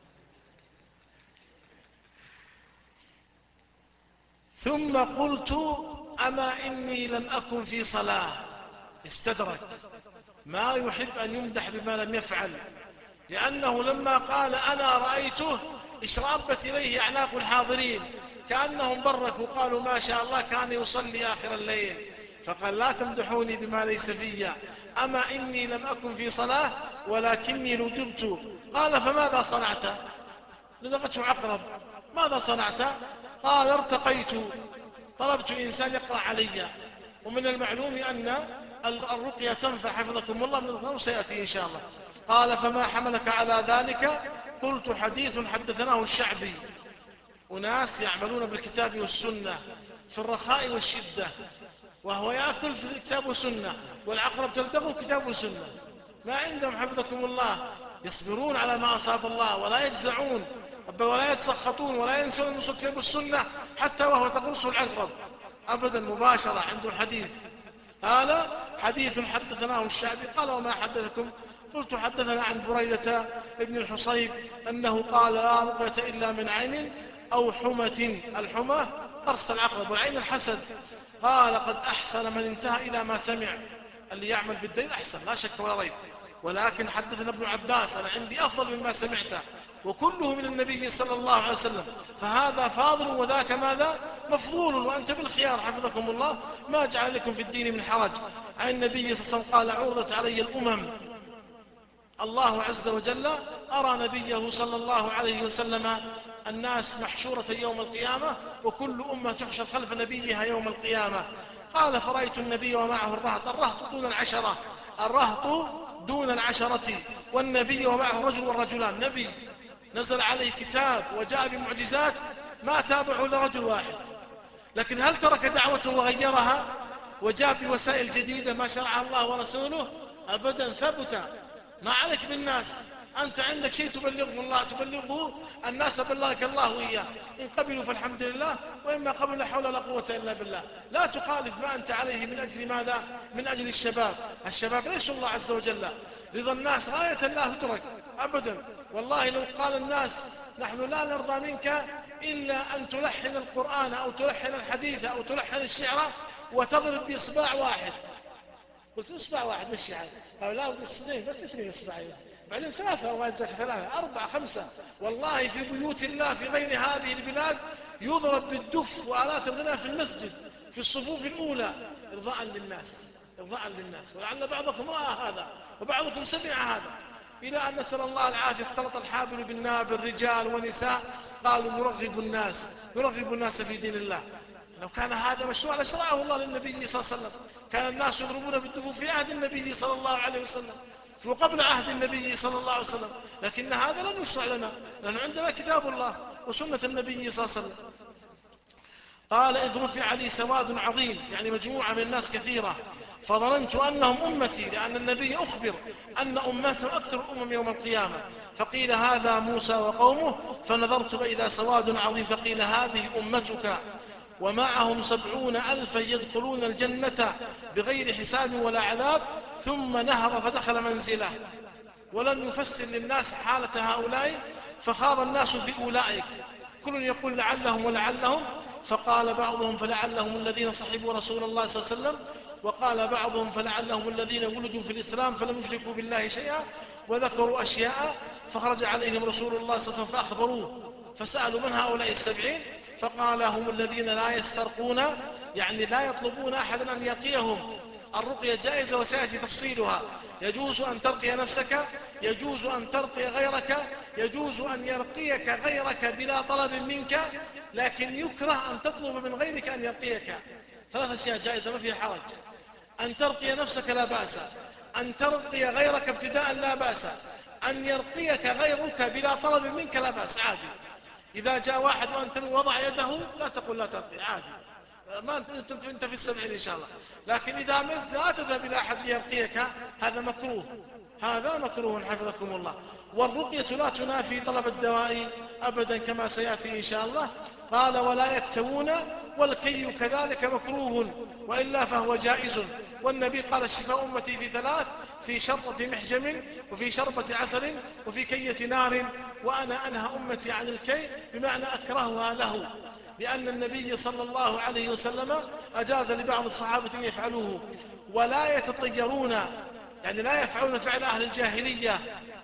ثم قلت: أما إني لم أكن في صلاة. استدرك ما يحب أن يمدح بما لم يفعل، لأنه لما قال أنا رأيته اشربت إليه أعناق الحاضرين، كأنهم بركوا قالوا ما شاء الله كان يصلي آخر الليل. فقال لا تمدحوني بما ليس في، أما إني لم أكن في صلاة ولكني ندبت. قال فماذا صنعت؟ لدغته عقرب. ماذا صنعت؟ قال ارتقيت، طلبت إنسان يقرأ علي. ومن المعلوم أن الرقية تنفع حفظكم الله من الظلم، سيأتي إن شاء الله. قال فما حملك على ذلك؟ قلت حديث حدثناه الشعبي، أناس يعملون بالكتاب والسنة في الرخاء والشدة، وهو يأكل في الكتاب والسنة، والعقرب تلدغه كتاب والسنة. ما عندهم حفظكم الله، يصبرون على ما أصاب الله ولا يجزعون ولا يتسخطون ولا ينسون نص الكتاب والسنة حتى وهو تقرصه العقرب أبدا، مباشرة عنده حديث. قال حديث حدثناه الشعبي. قال وما حدثكم؟ قلت حدثنا عن بريدة ابن الحصيب أنه قال لا رقية إلا من عين أو حمة. الحمة قرصة العقرب، والعين الحسد. قال قد أحسن من انتهى إلى ما سمع. اللي يعمل بالدين أحسن لا شك ولا ريب، ولكن حدثنا ابن عباس أنا عندي أفضل مما سمعته، وكله من النبي صلى الله عليه وسلم، فهذا فاضل وذاك ماذا؟ مفضول، وأنت بالخيار حفظكم الله، ما جعل لكم في الدين من حرج. عن النبي صلى الله عليه وسلم قال عرضت علي الأمم، الله عز وجل أرى نبيه صلى الله عليه وسلم الناس محشورة يوم القيامة، وكل أمة تحشر خلف نبيها يوم القيامة. قال فرأيت النبي ومعه الرهط، الرهط دون العشرة، الرهط دون العشرة، والنبي ومعه رجل والرجلان. نبي نزل عليه كتاب وجاء بمعجزات ما تابعه إلا رجل واحد، لكن هل ترك دعوته وغيرها وجاء بوسائل جديدة ما شرعها الله ورسوله؟ أبدا، ثبت. ما عليك بالناس، أنت عندك شيء تبلغه الله، تبلغه الناس بلغك الله وإياه، إن قبلوا فالحمد لله، وإما قبلوا لا حول ولا قوة إلا بالله. لا تخالف ما أنت عليه من أجل ماذا؟ من أجل الشباب. الشباب ليس الله عز وجل، رضا الناس غاية لا تدرك أبدا. والله لو قال الناس نحن لا نرضى منك إلا أن تلحن القرآن أو تلحن الحديث أو تلحن الشعر وتضرب بإصبع واحد، قلت اصبع واحد مشي عادي. قالوا لا ودي اثنين، بس اثنين اصبعين، بعدين ثلاثة، وجه ثلاثة أربعة خمسة. والله في بيوت الله في غير هذه البلاد يضرب بالدف وآلات الغناء في المسجد في الصفوف الأولى إرضاء للناس، إرضاء للناس. ولعل بعضكم رأى هذا وبعضكم سمع هذا، إلى أن نسأل الله العافية اختلط الحابل بالنابل رجال ونساء قالوا نرغب الناس، نرغب الناس في دين الله. لو كان هذا مشروع لشرعه الله للنبي صلى الله عليه وسلم. كان الناس يضربون بالدفوف في عهد النبي صلى الله عليه وسلم وقبل عهد النبي صلى الله عليه وسلم، لكن هذا لم يشرع لنا، لأن عندنا كتاب الله وسنة النبي صلى الله عليه وسلم. قال إذ رفع لي سواد عظيم، يعني مجموعة من الناس كثيرة، فظننت أنهم أمتي، لأن النبي أخبر أن أمته أكثر الأمم يوم القيامة. فقيل هذا موسى وقومه، فنظرت فإذا سواد عظيم، فقيل هذه أمتك ومعهم سبعون ألفا يدخلون الجنة بغير حساب ولا عذاب. ثم نهض فدخل منزله، ولم يفسر للناس حالة هؤلاء، فخاض الناس في أولئك، كل يقول لعلهم ولعلهم، فقال بعضهم فلعلهم الذين صحبوا رسول الله صلى الله عليه وسلم، وقال بعضهم فلعلهم الذين ولدوا في الإسلام فلم يشركوا بالله شيئا، وذكروا أشياء. فخرج عليهم رسول الله صلى الله عليه وسلم فأخبروه، فسألوا من هؤلاء السبعين؟ فقال هم الذين لا يسترقون، يعني لا يطلبون أحدا أن يقيهم. الرقية جائزة وسيأتي تفصيلها، يجوز أن ترقي نفسك، يجوز أن ترقي غيرك، يجوز أن يرقيك غيرك بلا طلب منك، لكن يكره أن تطلب من غيرك أن يرقيك. ثلاث أشياء جائزة ما فيها حرج. أن ترقي نفسك لا بأس، أن ترقي غيرك ابتداء لا بأس، أن يرقيك غيرك بلا طلب منك لا بأس عادي. إذا جاء واحد وأنت وضع يده لا تقول لا ترقي عادي، ما أنت, أنت في السبعين إن شاء الله. لكن إذا منت لا تذهب إلى أحد ليرقيك، هذا مكروه، هذا مكروه حفظكم الله. والرقية لا تنافي طلب الدواء أبدا كما سيأتي إن شاء الله. قال ولا يكتوون، والكي كذلك مكروه، وإلا فهو جائز. والنبي قال الشفاء أمتي في ثلاث، في شربة محجم، وفي شربة عسل، وفي كية نار. وأنا أنهى أمتي عن الكي، بمعنى أكرهها له، لأن النبي صلى الله عليه وسلم أجاز لبعض الصحابة أن يفعلوه. ولا يتطيرون، يعني لا يفعلون فعل أهل الجاهلية،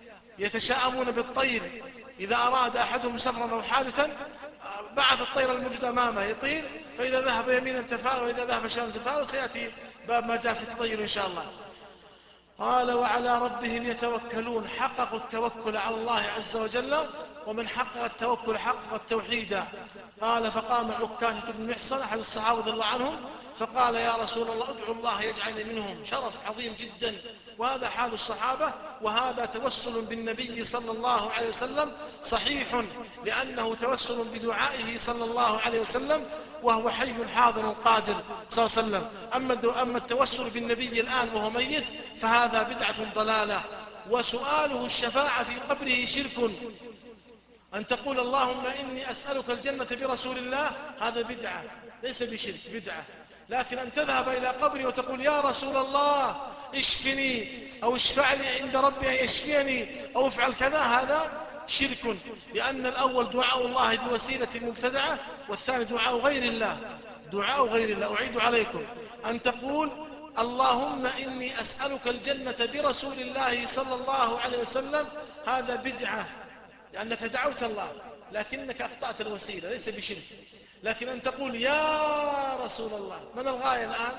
يتشاءمون بالطير، إذا أراد أحدهم سفرا أو حادثا بعث الطير الموجود أمامه يطير، فإذا ذهب يمينا تفعل وإذا ذهب شمالا تفعل، وسيأتي باب ما جاء في التطير إن شاء الله. قال وعلى ربهم يتوكلون، حققوا التوكل على الله عز وجل، ومن حقق التوكل حقق التوحيد. قال فقام عكاشة بن محصن أحد الصحابة رضي الله عنهم فقال يا رسول الله ادعو الله يجعلني منهم. شرف عظيم جدا، وهذا حال الصحابة، وهذا توسل بالنبي صلى الله عليه وسلم صحيح، لأنه توسل بدعائه صلى الله عليه وسلم، وهو حي حاضر قادر صلى الله عليه وسلم. أما, أما التوسل بالنبي الآن وهو ميت فهذا بدعة ضلالة. وسؤاله الشفاعة في قبره شرك. أن تقول اللهم إني أسألك الجنة برسول الله هذا بدعة، ليس بشرك، بدعة. لكن أن تذهب إلى قبري وتقول يا رسول الله اشفني أو اشفع لي عند ربي أن يشفيني أو افعل كذا، هذا شرك، لأن الأول دعاء الله بوسيلة مبتدعة، والثاني دعاء غير الله، دعاء غير الله. أعيد عليكم أن تقول اللهم إني أسألك الجنة برسول الله صلى الله عليه وسلم، هذا بدعة لأنك دعوت الله لكنك أخطأت الوسيلة، ليس بشرك. لكن أن تقول يا رسول الله، من الغاية الآن؟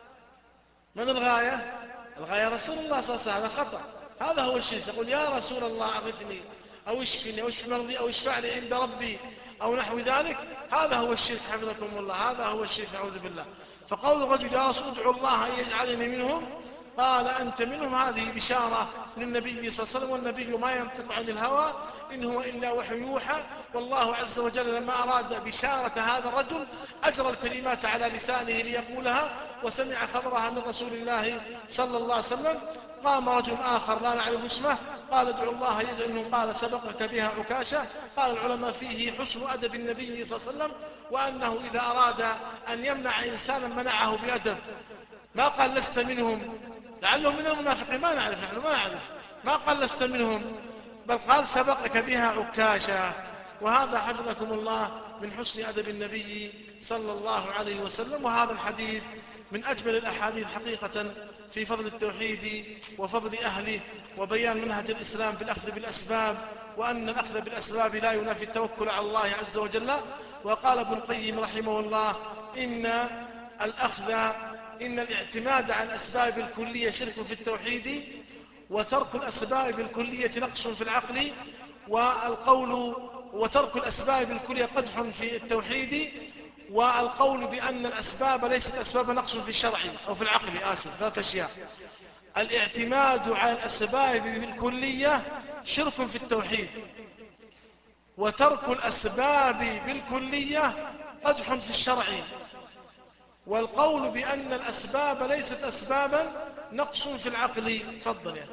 من الغاية؟ الغاية رسول الله صلى الله عليه وسلم، هذا خطأ، هذا هو الشرك. تقول يا رسول الله أغثني أو اشفني أو اشف مرضي أو اشفع لي عند ربي أو نحو ذلك، هذا هو الشرك حفظكم الله، هذا هو الشرك أعوذ بالله. فقول الرجل يا رسول ادعو الله أن يجعلني منهم، قال أنت منهم، هذه بشارة للنبي صلى الله عليه وسلم، والنبي ما ينطق عن الهوى إن هو إلا وحي يوحى. والله عز وجل لما أراد بشارة هذا الرجل أجرى الكلمات على لسانه ليقولها، وسمع خبرها من رسول الله صلى الله عليه وسلم. قام رجل آخر لا نعرف اسمه قال ادعو الله يجعل، قال سبقك بها عكاشة. قال العلماء فيه حسن أدب النبي صلى الله عليه وسلم، وأنه إذا أراد أن يمنع إنسانا منعه بأدب، ما قال لست منهم، لعلهم من المنافقين ما نعرف، نحن ما نعرف، ما قال لست منهم، بل قال سبقك بها عكاشة. وهذا حفظكم الله من حسن أدب النبي صلى الله عليه وسلم. وهذا الحديث من أجمل الأحاديث حقيقة في فضل التوحيد وفضل أهله، وبيان منهج الإسلام في الأخذ بالأسباب، وأن الأخذ بالأسباب لا ينافي التوكل على الله عز وجل. وقال ابن القيم رحمه الله إن الأخذ إن الاعتماد على الأسباب الكلية شرك في التوحيد، وترك الأسباب الكلية نقص في العقل، والقول وترك الأسباب الكلية قدح في التوحيد، والقول بأن الأسباب ليست أسباب نقص في الشرع أو في العقل. آسف، ثلاث أشياء: الاعتماد على الأسباب الكلية شرك في التوحيد، وترك الأسباب بالكلية قدح في الشرع، والقول بأن الأسباب ليست أسبابا نقص في العقل. تفضل يا.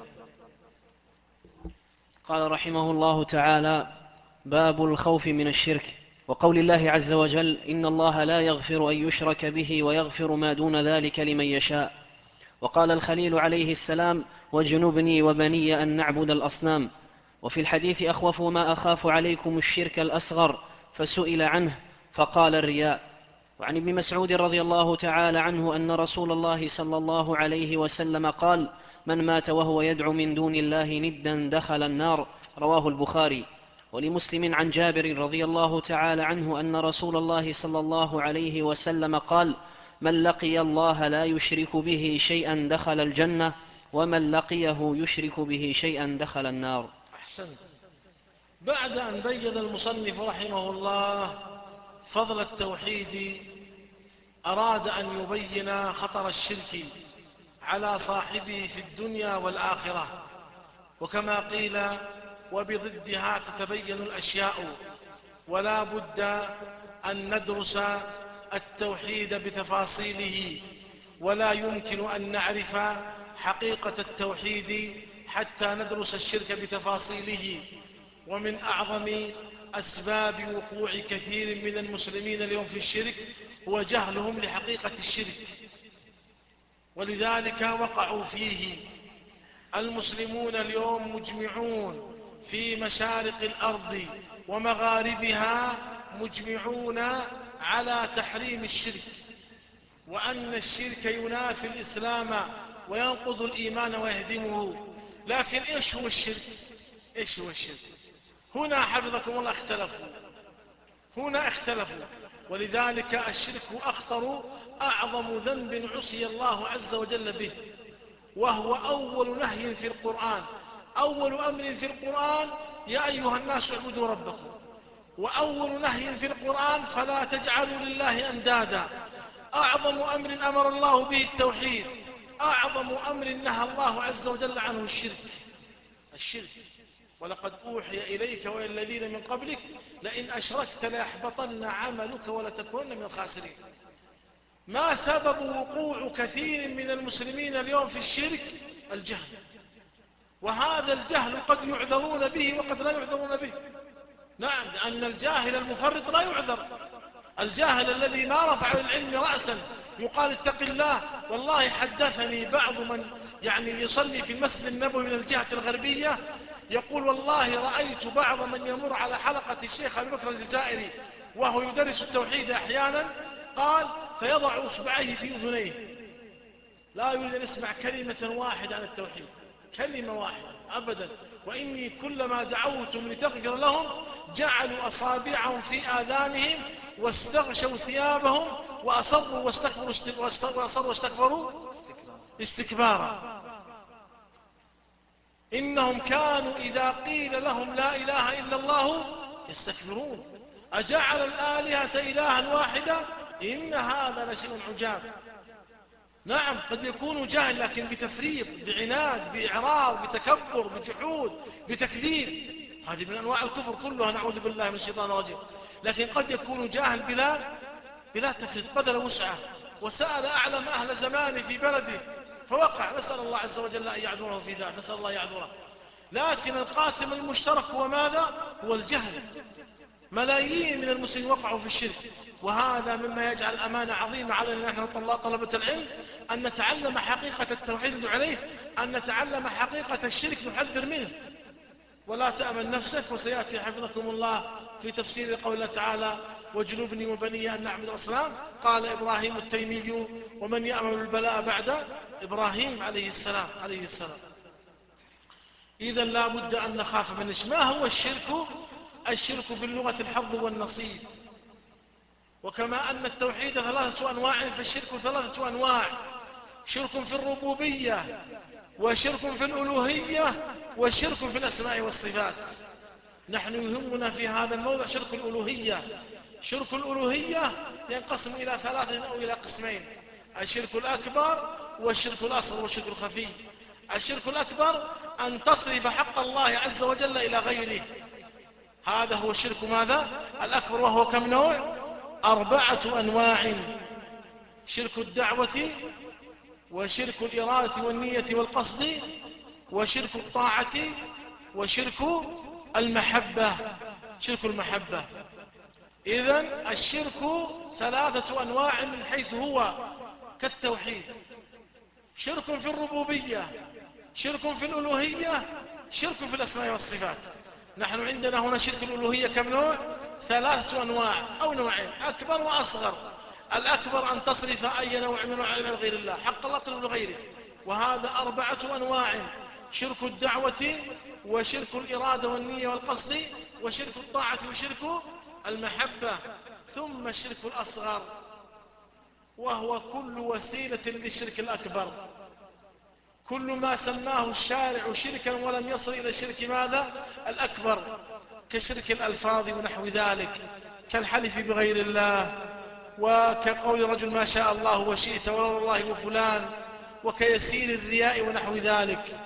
قال رحمه الله تعالى: باب الخوف من الشرك. وقول الله عز وجل: إن الله لا يغفر أن يشرك به ويغفر ما دون ذلك لمن يشاء. وقال الخليل عليه السلام: واجنبني وبني أن نعبد الأصنام. وفي الحديث: أخوف ما أخاف عليكم الشرك الأصغر، فسئل عنه فقال: الرياء. وعن ابن مسعود رضي الله تعالى عنه أن رسول الله صلى الله عليه وسلم قال: من مات وهو يدعو من دون الله ندا دخل النار. رواه البخاري. ولمسلم عن جابر رضي الله تعالى عنه أن رسول الله صلى الله عليه وسلم قال: من لقي الله لا يشرك به شيئا دخل الجنة، ومن لقيه يشرك به شيئا دخل النار. أحسنت. بعد أن بين المصنف رحمه الله فضل التوحيد، أراد أن يبين خطر الشرك على صاحبه في الدنيا والآخرة. وكما قيل: وبضدها تتبين الأشياء. ولا بد أن ندرس التوحيد بتفاصيله، ولا يمكن أن نعرف حقيقة التوحيد حتى ندرس الشرك بتفاصيله. ومن أعظم أسباب وقوع كثير من المسلمين اليوم في الشرك هو جهلهم لحقيقة الشرك، ولذلك وقعوا فيه. المسلمون اليوم مجمعون في مشارق الأرض ومغاربها، مجمعون على تحريم الشرك، وأن الشرك ينافي الإسلام وينقض الإيمان ويهدمه. لكن إيش هو الشرك؟ إيش هو الشرك؟ هنا حفظكم الله اختلفوا، هنا اختلفوا. ولذلك الشرك أخطر أعظم ذنب عصي الله عز وجل به، وهو أول نهي في القرآن. أول أمر في القرآن يا أيها الناس اعبدوا ربكم، وأول نهي في القرآن فلا تجعلوا لله أندادا. أعظم أمر أمر الله به التوحيد، أعظم أمر نهى الله عز وجل عنه الشرك. الشرك ولقد أوحي إليك وإلى الذين من قبلك لئن أشركت ليحبطن عملك ولتكونن من الخاسرين. ما سبب وقوع كثير من المسلمين اليوم في الشرك؟ الجهل، وهذا الجهل قد يعذرون به وقد لا يعذرون به. نعم، لأن الجاهل المفرط لا يعذر. الجاهل الذي ما رفع للعلم رأسا يقال اتق الله. والله حدثني بعض من يعني يصلي في المسجد النبوي من الجهة الغربية يقول والله رأيت بعض من يمر على حلقة الشيخ أبي بكر الجزائري وهو يدرس التوحيد أحيانا، قال فيضع أصبعيه في أذنيه لا يريد أن يسمع كلمة واحدة عن التوحيد، كلمة واحدة أبدا. وإني كلما دعوتم لتغفر لهم جعلوا أصابعهم في آذانهم واستغشوا ثيابهم وأصروا واستكبروا وأصروا واستكبروا استكبارا. إنهم كانوا إذا قيل لهم لا إله إلا الله يستكبرون. أجعل الآلهة إلها واحدة إن هذا لشيء عجاب. نعم، قد يكون جاهل لكن بتفريط، بعناد، بإعراض، بتكبر، بجحود، بتكذيب. هذه من أنواع الكفر كلها، نعوذ بالله من الشيطان الرجيم. لكن قد يكون جاهل بلا بلا تفريط، بذل وسعه وسأل أعلم أهل زمانه في بلده فوقع. نسأل الله عز وجل أن يعذره في ذلك، نسأل الله يعذره. لكن القاسم المشترك هو ماذا؟ هو الجهل. ملايين من المسلمين وقعوا في الشرك، وهذا مما يجعل أمانة عظيمة علينا نحن طلبة العلم أن نتعلم حقيقة التوحيد عليه، أن نتعلم حقيقة الشرك نحذر منه. ولا تأمن نفسك، وسيأتي حفظكم الله في تفسير قول الله تعالى واجنبني وبني أن نعبد الأصنام. قال إبراهيم التيمي ومن يأمن البلاء بعد إبراهيم عليه السلام عليه السلام. إذن لا بد أن نخاف من الشرك. ما هو الشرك؟ الشرك في اللغة الحظ والنصيب. وكما أن التوحيد ثلاثة أنواع فالشرك ثلاثة أنواع: شرك في الربوبية، وشرك في الألوهية، وشرك في الأسماء والصفات. نحن يهمنا في هذا الموضع شرك الألوهية. شرك الألوهية ينقسم إلى ثلاثة أو إلى قسمين: الشرك الأكبر والشرك الأصغر والشرك الخفي. الشرك الأكبر أن تصرف حق الله عز وجل إلى غيره، هذا هو الشرك ماذا؟ الأكبر. وهو كم نوع؟ أربعة أنواع: شرك الدعوة، وشرك الإرادة والنية والقصد، وشرك الطاعة، وشرك المحبة. شرك المحبة. إذن الشرك ثلاثة أنواع من حيث هو كالتوحيد: شرك في الربوبية، شرك في الألوهية، شرك في الأسماء والصفات. نحن عندنا هنا شرك الألوهية كم نوع؟ ثلاثة أنواع أو نوعين: أكبر وأصغر. الأكبر أن تصرف أي نوع من نوع من غير الله، حق الله تصرف لغيره، وهذا أربعة أنواع: شرك الدعوة، وشرك الإرادة والنية والقصد، وشرك الطاعة، وشرك المحبة. ثم الشرك الأصغر، وهو كل وسيلة للشرك الأكبر، كل ما سماه الشارع شركا ولم يصل إلى الشرك ماذا؟ الأكبر، كشرك الألفاظ ونحو ذلك، كالحلف بغير الله، وكقول رجل ما شاء الله وشئت ولولا الله وفلان، وكيسير الرياء ونحو ذلك.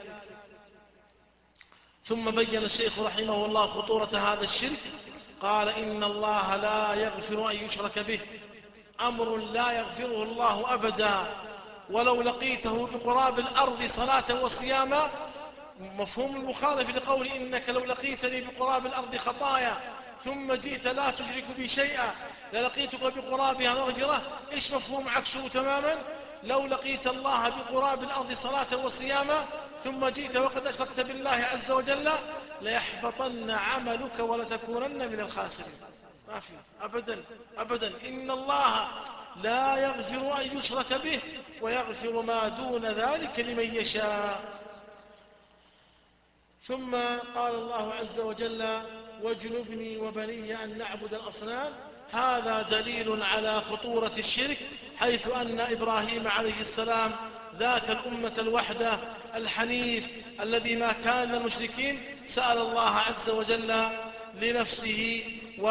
ثم بين الشيخ رحمه الله خطورة هذا الشرك، قال إن الله لا يغفر أن يشرك به، أمر لا يغفره الله أبدا، ولو لقيته بقراب الأرض صلاة وصياما. مفهوم المخالف لقول إنك لو لقيتني بقراب الأرض خطايا ثم جئت لا تشرك بي شيئا للقيتك بقرابها مغفرة. إيش مفهوم عكسه تماما؟ لو لقيت الله بقراب الأرض صلاة وصياما ثم جئت وقد أشركت بالله عز وجل ليحبطن عملك ولتكونن من الخاسرين. ما في أبدا أبدا. إن الله لا يغفر أن يشرك به ويغفر ما دون ذلك لمن يشاء. ثم قال الله عز وجل واجنبني وبني أن نعبد الأصنام. هذا دليل على خطورة الشرك، حيث أن إبراهيم عليه السلام ذاك الأمة الوحدة الحنيف الذي ما كان المشركين سأل الله عز وجل لنفسه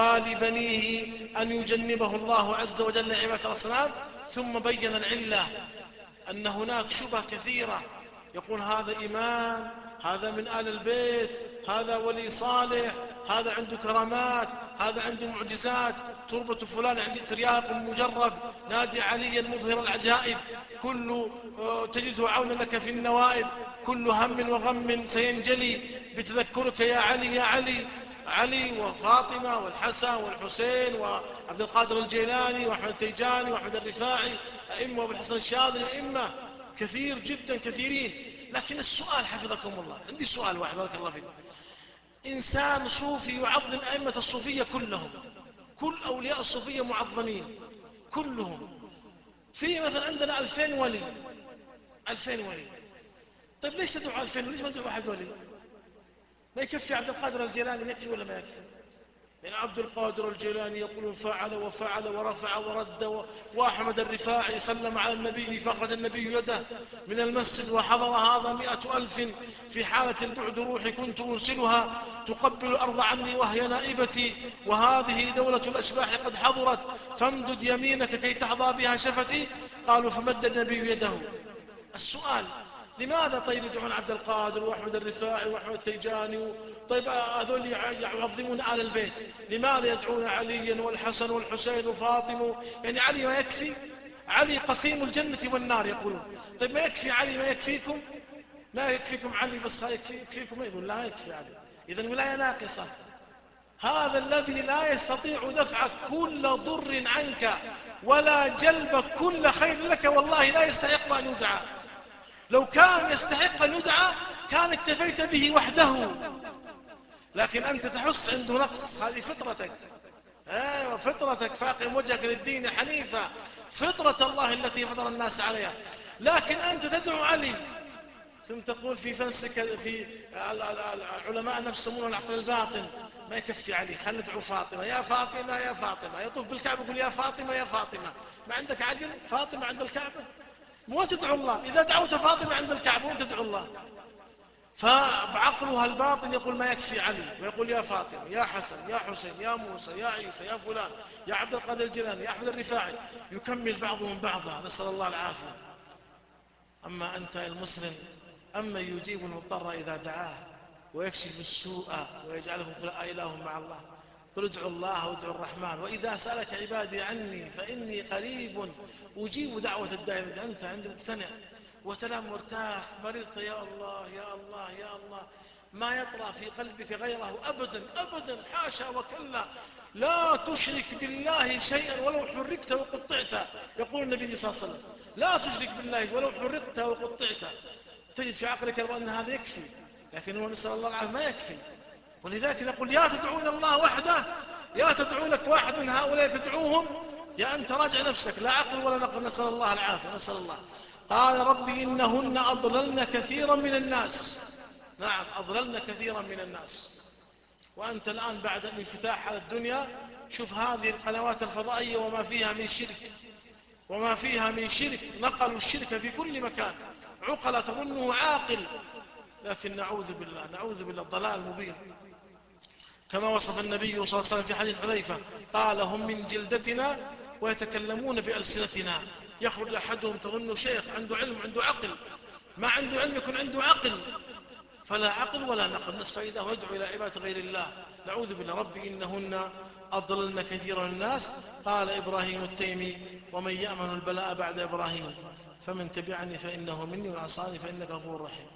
ولبنيه أن يجنبه الله عز وجل عبادة الأصنام، ثم بين العلة أن هناك شبه كثيرة، يقول هذا إمام، هذا من آل البيت، هذا ولي صالح، هذا عنده كرامات، هذا عنده معجزات، تربة فلان عنده ترياق مجرب، نادي عليا مظهر العجائب، كل تجده عونا لك في النوائب، كل هم وغم سينجلي بتذكرك يا علي يا علي. علي وفاطمة والحسن والحسين وعبد القادر الجيلاني وأحمد التيجاني وأحمد الرفاعي أئمة، وابو الحسن الشاذلي أئمة كثير جدا كثيرين. لكن السؤال حفظكم الله، عندي سؤال واحد بارك الله فيكم. إنسان صوفي يعظم أئمة الصوفية كلهم، كل أولياء الصوفية معظمين كلهم، في مثلا عندنا ألفين ولي، ألفين ولي، طيب ليش تدعو ألفين ولي؟ ليش ما تدعو واحد ولي؟ ما يكفي عبد القادر الجيلاني؟ يكفي ولا ما يكفي؟ يعني عبد القادر الجيلاني يقولون فعل وفعل ورفع ورد و... وأحمد الرفاعي سلم على النبي فأخرج النبي يده من المسجد وحضر هذا مئة ألف، في حالة البعد روحي كنت أرسلها تقبل الأرض عني وهي نائبتي، وهذه دولة الأشباح قد حضرت فامدد يمينك كي تحظى بها شفتي. قالوا فمد النبي يده. السؤال لماذا طيب يدعون عبد القادر وأحمد الرفاعي وأحمد التيجاني؟ طيب هذول يعظمون آل البيت، لماذا يدعون عليا والحسن والحسين وفاطمة؟ يعني علي ما يكفي؟ علي قسيم الجنة والنار يقولون. طيب ما يكفي علي؟ ما يكفيكم؟ ما يكفيكم علي بس يكفي يكفيكم؟ يقول لا يكفي علي، إذن ولاية ناقصة. هذا الذي لا يستطيع دفع كل ضر عنك ولا جلب كل خير لك، والله لا يستحق أن يدعى. لو كان يستحق أن يدعى كان اكتفيت به وحده، لكن أنت تحس عنده نقص، هذه فطرتك. ايوه فطرتك، فاقم وجهك للدين حنيفة، فطرة الله التي فطر الناس عليها. لكن أنت تدعو علي ثم تقول في فلسك في العلماء نفسهم العقل الباطن، ما يكفي علي، خلنا ندعو فاطمة، يا فاطمة يا فاطمة، يطوف بالكعبة يقول يا فاطمة يا فاطمة. ما عندك عقل؟ فاطمة عند الكعبة مو تدعو الله؟ إذا دعوت فاطمة عند الكعبة وانت تدعو الله. فبعقلها الباطن يقول ما يكفي علي، ويقول يا فاطمة يا حسن يا حسين يا موسى يا عيسى يا فلان يا عبد القادر الجيلاني يا أحمد الرفاعي، يكمل بعضهم بعضا، نسأل الله العافية. أما أنت المسلم، أما يجيب المضطر إذا دعاه ويكشف السوء ويجعلهم خلقاء إله مع الله. قل ادعوا الله وادعوا الرحمن وإذا سألك عبادي عني فإني قريب أجيب دعوة الداعي. أنت عند مقتنع وتنام مرتاح، مرضت يا الله يا الله يا الله، ما يطرأ في قلبك غيره أبدا أبدا، حاشا وكلا. لا تشرك بالله شيئا ولو حركت وقطعت، يقول النبي صلى الله عليه وسلم لا تشرك بالله ولو حركت وقطعت. تجد في عقلك أن هذا يكفي، لكن هو نسأل الله العافية ما يكفي. ولذلك نقول يا تدعون الله وحده، يا تدعو لك واحد من هؤلاء تدعوهم، يا أنت راجع نفسك، لا عقل ولا نقل، نسأل الله العافية نسأل الله. قال ربي إنهن أضللن كثيرا من الناس. نعم أضللن كثيرا من الناس. وأنت الآن بعد الانفتاح على الدنيا شوف هذه القنوات الفضائية وما فيها من شرك، وما فيها من شرك، نقلوا الشرك في كل مكان. عقل تظنه عاقل، لكن نعوذ بالله نعوذ بالله ضلال مبين. كما وصف النبي صلى الله عليه وسلم في حديث حذيفة قال هم من جلدتنا ويتكلمون بألسنتنا. يخرج أحدهم تظنه شيخ عنده علم عنده عقل، ما عنده علم يكون عنده عقل، فلا عقل ولا نقل، نصف فإذا هو يدعو إلى عبادة غير الله. نعوذ بالله. ربي إنهن أضللن كثيرا من الناس. قال إبراهيم التيمي ومن يأمن البلاء بعد إبراهيم فمن تبعني فإنه مني وعصاني فإنك غفور رحيم.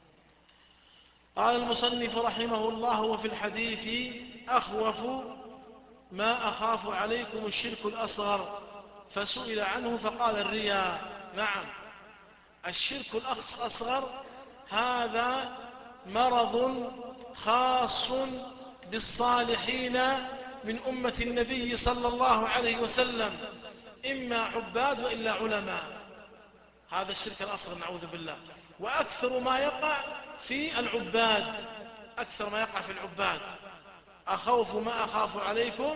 قال المصنف رحمه الله وفي الحديث أخوف ما أخاف عليكم الشرك الأصغر، فسئل عنه فقال الرياء. نعم الشرك الأصغر هذا مرض خاص بالصالحين من أمة النبي صلى الله عليه وسلم، إما عباد وإلا علماء. هذا الشرك الأصغر نعوذ بالله. وأكثر ما يقع في العباد، أكثر ما يقع في العباد. أخوف ما أخاف عليكم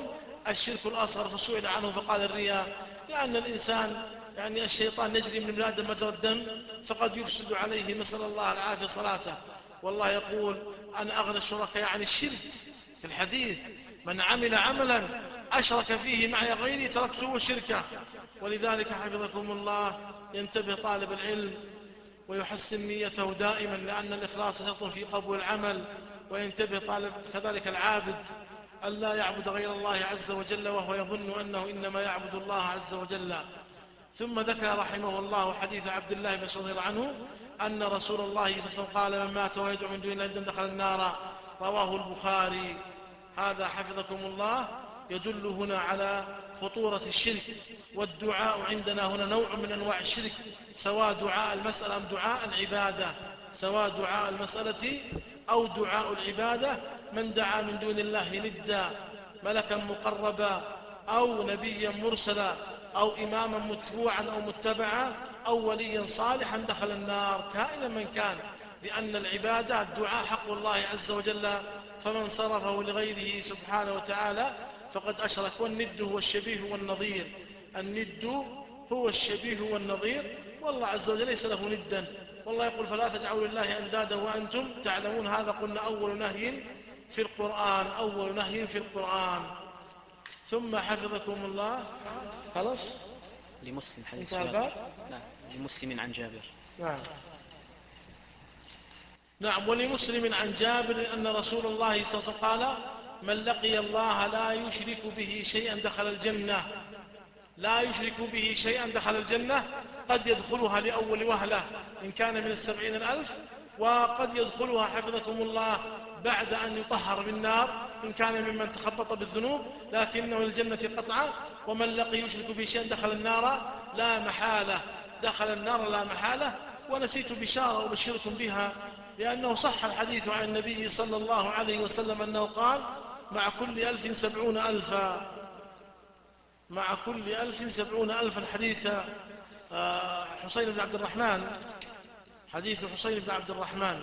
الشرك الأصغر فسئل عنه فقال الرياء، لأن الإنسان يعني الشيطان يجري من ابن آدم مجرى الدم فقد يفسد عليه، نسأل الله العافية، صلاته. والله يقول أنا أغنى الشركاء عن الشرك في الحديث: من عمل عملا أشرك فيه معي غيري تركته وشركه. ولذلك حفظكم الله ينتبه طالب العلم ويحسن نيته دائما، لأن الإخلاص شرط في قبول العمل. وينتبه طالب كذلك العابد ألا يعبد غير الله عز وجل وهو يظن أنه إنما يعبد الله عز وجل. ثم ذكر رحمه الله حديث عبد الله بن مسعود عنه أن رسول الله صلى الله عليه وسلم قال: من مات ويدعو من دون الله دخل النار، رواه البخاري. هذا حفظكم الله يدل هنا على خطورة الشرك. والدعاء عندنا هنا نوع من أنواع الشرك، سواء دعاء المسألة أم دعاء العبادة، سواء دعاء المسألة أو دعاء العبادة. من دعا من دون الله ندا، ملكا مقربا أو نبيا مرسلا أو إماما متبوعا أو متبعا أو وليا صالحا دخل النار كائنا من كان، لأن العبادة الدعاء حق الله عز وجل، فمن صرفه لغيره سبحانه وتعالى فقد أشرك. والند هو الشبيه والنظير، الند هو الشبيه والنظير، والله عز وجل ليس له ندا. والله يقول: فلا تجعلوا لله أندادا وأنتم تعلمون. هذا قلنا أول نهي في القرآن، أول نهي في القرآن. ثم حفظكم الله خلاص لمسلم حديث انتهى جابر. الباب؟ نعم، لمسلم عن جابر. نعم نعم ولمسلم عن جابر أن رسول الله صلى الله عليه وسلم قال: من لقي الله لا يشرك به شيئا دخل الجنة. لا يشرك به شيئا دخل الجنة، قد يدخلها لأول وهلة إن كان من السبعين الألف، وقد يدخلها حفظكم الله بعد أن يطهر بالنار إن كان ممن تخبط بالذنوب، لكنه الجنة قطعا. ومن لقي يشرك به شيئا دخل النار لا محالة، دخل النار لا محالة. ونسيت بشارة أبشركم بها، لأنه صح الحديث عن النبي صلى الله عليه وسلم أنه قال: مع كل ألف سبعون ألفا، مع كل ألف سبعون ألفا. الحديث حسين بن عبد الرحمن، حديث حسين بن عبد الرحمن،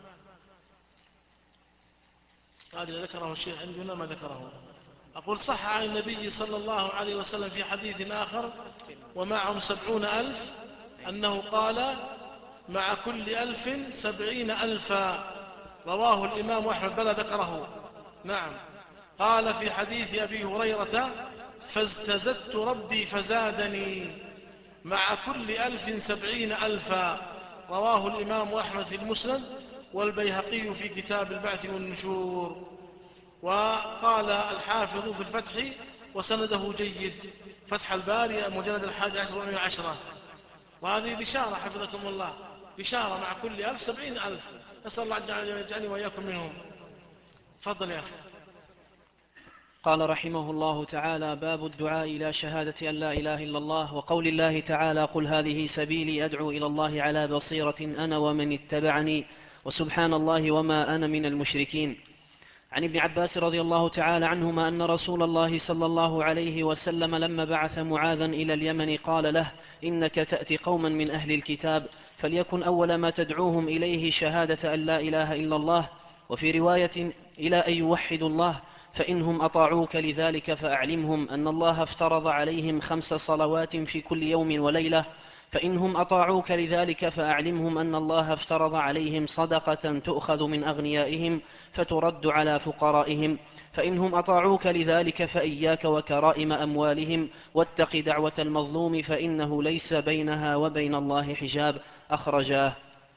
هذا ذكره الشيخ عندنا ما ذكره. أقول صح عن النبي صلى الله عليه وسلم في حديث آخر ومعهم سبعون ألف أنه قال: مع كل ألف سبعين ألفا، رواه الإمام أحمد بل ذكره. نعم. قال في حديث أبي هريرة: فازدزدت ربي فزادني، مع كل ألف سبعين ألفا، رواه الإمام أحمد في المسند والبيهقي في كتاب البعث والنشور. وقال الحافظ في الفتح وسنده جيد، فتح الباري مجلد الحادي عشر ومئة وعشرة. وهذه بشارة حفظكم الله، بشارة مع كل ألف سبعين ألف. نسأل الله أن يجعلني وإياكم منهم. تفضل يا أخي. قال رحمه الله تعالى: باب الدعاء إلى شهادة أن لا إله إلا الله، وقول الله تعالى: قل هذه سبيلي أدعو إلى الله على بصيرة أنا ومن اتبعني وسبحان الله وما أنا من المشركين. عن ابن عباس رضي الله تعالى عنهما أن رسول الله صلى الله عليه وسلم لما بعث معاذا إلى اليمن قال له: إنك تأتي قوما من أهل الكتاب، فليكن أول ما تدعوهم إليه شهادة أن لا إله إلا الله، وفي رواية إلى أن يوحدوا الله، فإنهم أطاعوك لذلك فأعلمهم أن الله افترض عليهم خمس صلوات في كل يوم وليلة، فإنهم أطاعوك لذلك فأعلمهم أن الله افترض عليهم صدقة تؤخذ من أغنيائهم فترد على فقرائهم، فإنهم أطاعوك لذلك فإياك وكرائم أموالهم، واتق دعوة المظلوم فإنه ليس بينها وبين الله حجاب. أخرجاه.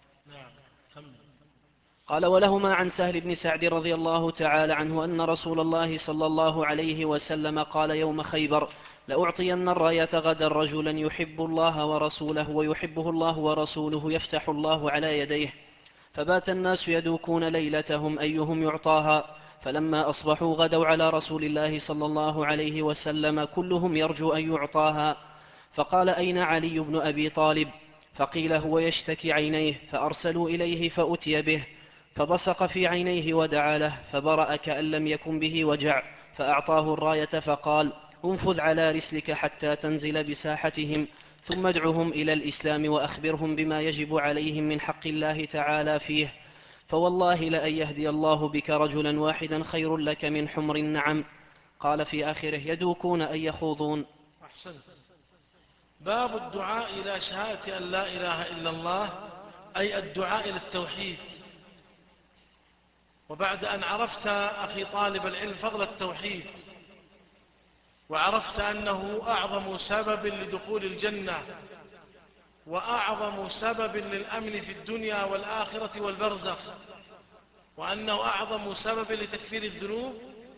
قال: ولهما عن سهل بن سعد رضي الله تعالى عنه أن رسول الله صلى الله عليه وسلم قال يوم خيبر: لأعطين الراية غدا رجلا يحب الله ورسوله ويحبه الله ورسوله يفتح الله على يديه. فبات الناس يدوكون ليلتهم أيهم يعطاها، فلما أصبحوا غدوا على رسول الله صلى الله عليه وسلم كلهم يرجو أن يعطاها. فقال: أين علي بن أبي طالب؟ فقيل: هو يشتكي عينيه، فأرسلوا إليه فأتي به، فبصق في عينيه ودعا له، فبرأ كأن لم يكن به وجع، فأعطاه الراية فقال: انفذ على رسلك حتى تنزل بساحتهم، ثم ادعهم إلى الإسلام وأخبرهم بما يجب عليهم من حق الله تعالى فيه، فوالله لأن يهدي الله بك رجلا واحدا خير لك من حمر النعم. قال في آخره يدوكون أي يخوضون. أحسنت. باب الدعاء إلى شهادة أن لا إله إلا الله، أي الدعاء إلى التوحيد. وبعد أن عرفت أخي طالب العلم فضل التوحيد، وعرفت أنه أعظم سبب لدخول الجنة وأعظم سبب للأمن في الدنيا والآخرة والبرزخ، وأنه أعظم سبب لتكفير الذنوب،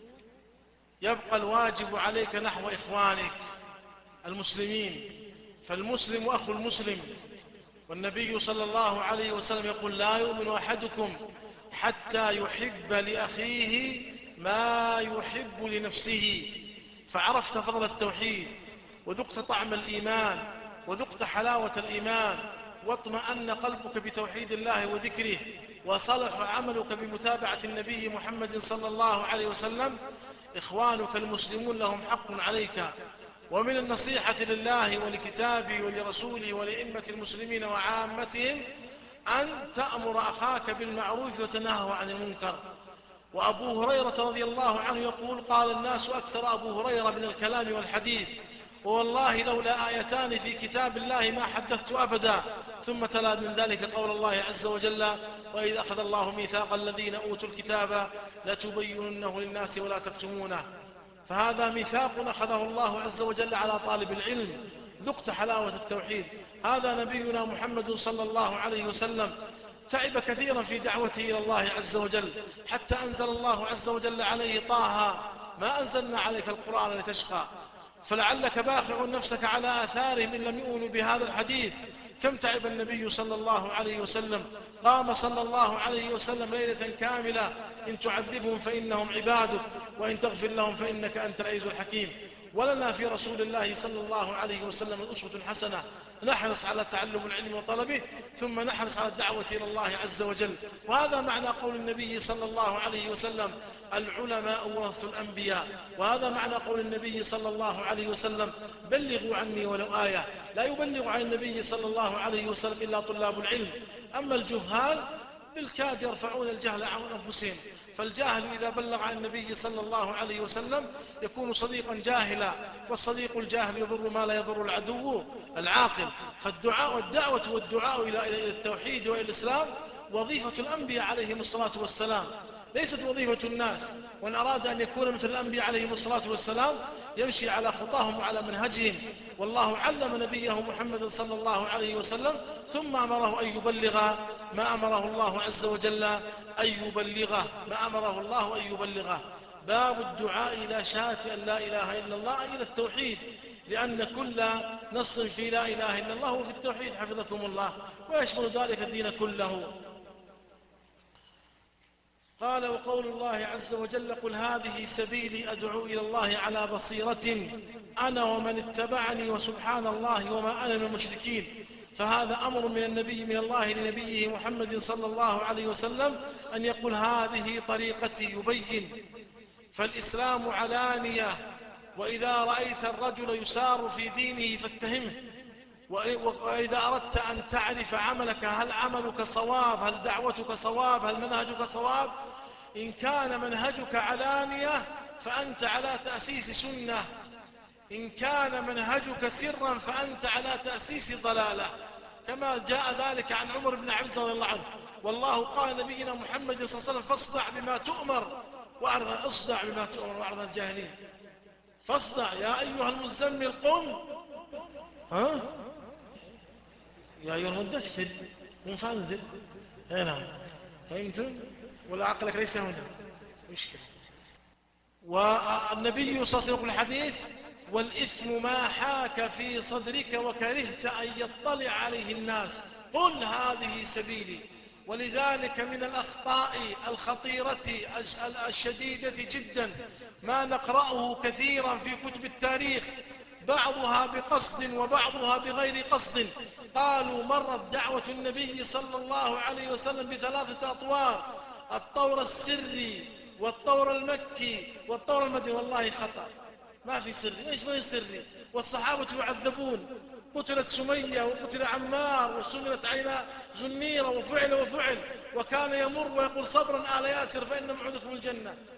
يبقى الواجب عليك نحو إخوانك المسلمين، فالمسلم أخو المسلم. والنبي صلى الله عليه وسلم يقول لا يؤمن أحدكم حتى يحب لأخيه ما يحب لنفسه. فعرفت فضل التوحيد، وذقت طعم الإيمان، وذقت حلاوة الإيمان، واطمأن قلبك بتوحيد الله وذكره، وصلح عملك بمتابعة النبي محمد صلى الله عليه وسلم. إخوانك المسلمون لهم حق عليك، ومن النصيحة لله ولكتابه ولرسوله ولأئمة المسلمين وعامتهم أن تأمر أخاك بالمعروف وتنهى عن المنكر. وأبو هريرة رضي الله عنه يقول قال الناس أكثر أبو هريرة من الكلام والحديث، ووالله لولا آيتان في كتاب الله ما حدثت أبدا. ثم تلا من ذلك قول الله عز وجل وإذ أخذ الله ميثاق الذين أوتوا الكتاب لتبيننه للناس ولا تكتمونه. فهذا ميثاق أخذه الله عز وجل على طالب العلم. ذقت حلاوة التوحيد. هذا نبينا محمد صلى الله عليه وسلم تعب كثيرا في دعوته إلى الله عز وجل، حتى أنزل الله عز وجل عليه طه ما أنزلنا عليك القرآن لتشقى. فلعلك باخع نفسك على آثارهم إن لم يؤمنوا بهذا الحديث. كم تعب النبي صلى الله عليه وسلم، قام صلى الله عليه وسلم ليلة كاملة إن تعذبهم فإنهم عبادك وإن تغفر لهم فإنك أنت العزيز الحكيم. ولنا في رسول الله صلى الله عليه وسلم أسوة حسنة، نحرص على تعلم العلم وطلبه، ثم نحرص على الدعوة إلى الله عز وجل. وهذا معنى قول النبي صلى الله عليه وسلم العلماء ورثة الأنبياء. وهذا معنى قول النبي صلى الله عليه وسلم بلغوا عني ولو آية. لا يبلغ عن النبي صلى الله عليه وسلم إلا طلاب العلم. أما الجهال بالكاد يرفعون الجهل عن أنفسهم. فالجاهل إذا بلغ عن النبي صلى الله عليه وسلم يكون صديقا جاهلا، والصديق الجاهل يضر ما لا يضر العدو العاقل. فالدعاء والدعوة والدعاء إلى التوحيد وإلى الإسلام وظيفة الأنبياء عليهم الصلاة والسلام، ليست وظيفة الناس. وإن أراد أن يكون مثل الأنبياء عليهم الصلاة والسلام يمشي على خطاهم وعلى منهجهم. والله علم نبيه محمد صلى الله عليه وسلم ثم أمره أن يبلغ ما أمره الله عز وجل أن يبلغه ما أمره الله أن يبلغه. باب الدعاء إلى شهادة أن لا إله إلا الله إلى التوحيد، لأن كل نص في لا إله إلا الله هو في التوحيد حفظكم الله، ويشمل ذلك الدين كله. قال وقول الله عز وجل قل هذه سبيلي أدعو إلى الله على بصيرة أنا ومن اتبعني وسبحان الله وما أنا من المشركين. فهذا أمر من النبي من الله لنبيه محمد صلى الله عليه وسلم أن يقول هذه طريقتي يبين. فالإسلام علانية، وإذا رأيت الرجل يسار في دينه فاتهمه. وإذا أردت أن تعرف عملك هل عملك صواب، هل دعوتك صواب، هل منهجك صواب، إن كان منهجك علانية فأنت على تأسيس سنة، إن كان منهجك سرا فأنت على تأسيس ضلالة، كما جاء ذلك عن عمر بن عبد رضي الله عنه. والله قال نبينا محمد صلى الله عليه وسلم فاصدع بما تؤمر وأعرض اصدع بما تؤمر وأعرض عن الجاهلين. فاصدع يا أيها المزمل قم، ها يا أيها المدثر قم فانذر. نعم فهمتم؟ ولا عقلك ليس هنا مشكلة. والنبي صلى الله عليه وسلم يقول الحديث والإثم ما حاك في صدرك وكرهت أن يطلع عليه الناس قل هذه سبيلي. ولذلك من الأخطاء الخطيرة الشديدة جدا ما نقرأه كثيرا في كتب التاريخ، بعضها بقصد وبعضها بغير قصد. قالوا مرت دعوة النبي صلى الله عليه وسلم بثلاثة أطوار، الطور السري والطور المكي والطور المدني. والله خطأ، ما في سري. ايش ما سري؟ والصحابة يعذبون، قتلت سمية وقتل عمار وسملت عينا زنيرة وفعل وفعل، وكان يمر ويقول صبرا آل ياسر فإن موعدكم الجنة.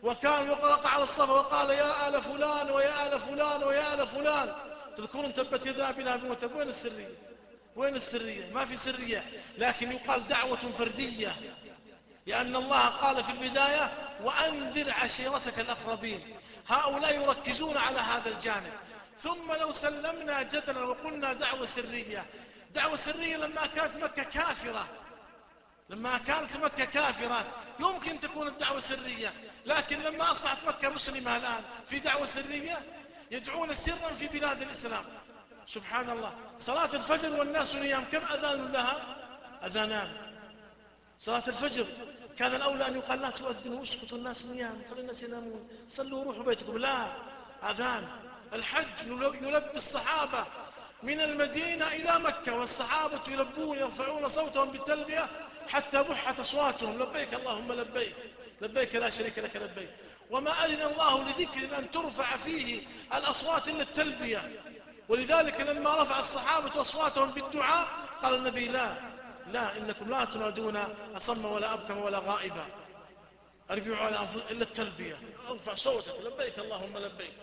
وكان وقرأ على الصفا وقال يا آل فلان ويا آل فلان ويا آل فلان. تذكرون تبت يدا أبي لهب وتب. وين السرية؟ وين السرية؟ ما في سرية، لكن يقال دعوة فردية، لأن الله قال في البداية وأنذر عشيرتك الأقربين. هؤلاء يركزون على هذا الجانب. ثم لو سلمنا جدلا وقلنا دعوة سرية، دعوة سرية لما كانت مكة كافرة، لما كانت مكة كافرة يمكن تكون الدعوة سرية، لكن لما أصبحت مكة مسلمة الآن في دعوة سرية، يدعون سرا في بلاد الإسلام. سبحان الله. صلاة الفجر والناس نيام، كم أذان لها؟ أذانان. صلاة الفجر كان الأولى أن يقال لا تؤذنوا واسكتوا الناس نيام، خلي الناس ينامون، صلوا وروحوا بيتكم. لا، أذان. الحج يلبي الصحابة من المدينة إلى مكة، والصحابة يلبون يرفعون صوتهم بالتلبية حتى بحت أصواتهم، لبيك اللهم لبيك، لبيك لا شريك لك لبيك. وما أذن الله لذكر أن ترفع فيه الأصوات إلا التلبية. ولذلك لما رفع الصحابة أصواتهم بالدعاء قال النبي لا لا إنكم لا تنادون أصم ولا أبكم ولا غائبا، أربعوا على أنفسكم إلا التلبية، ارفع صوتك لبيك اللهم لبيك.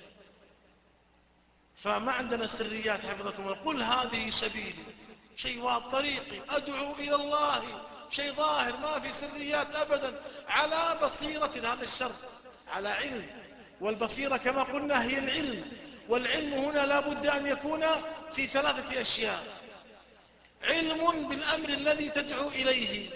فما عندنا سريات حفظكم الله. قل هذه سبيلي، شيء واضح، طريقي أدعو إلى الله، شيء ظاهر، ما في سريات أبدا، على بصيرة. هذا الشر على علم، والبصيرة كما قلنا هي العلم. والعلم هنا لا بد أن يكون في ثلاثة أشياء: علم بالأمر الذي تدعو إليه،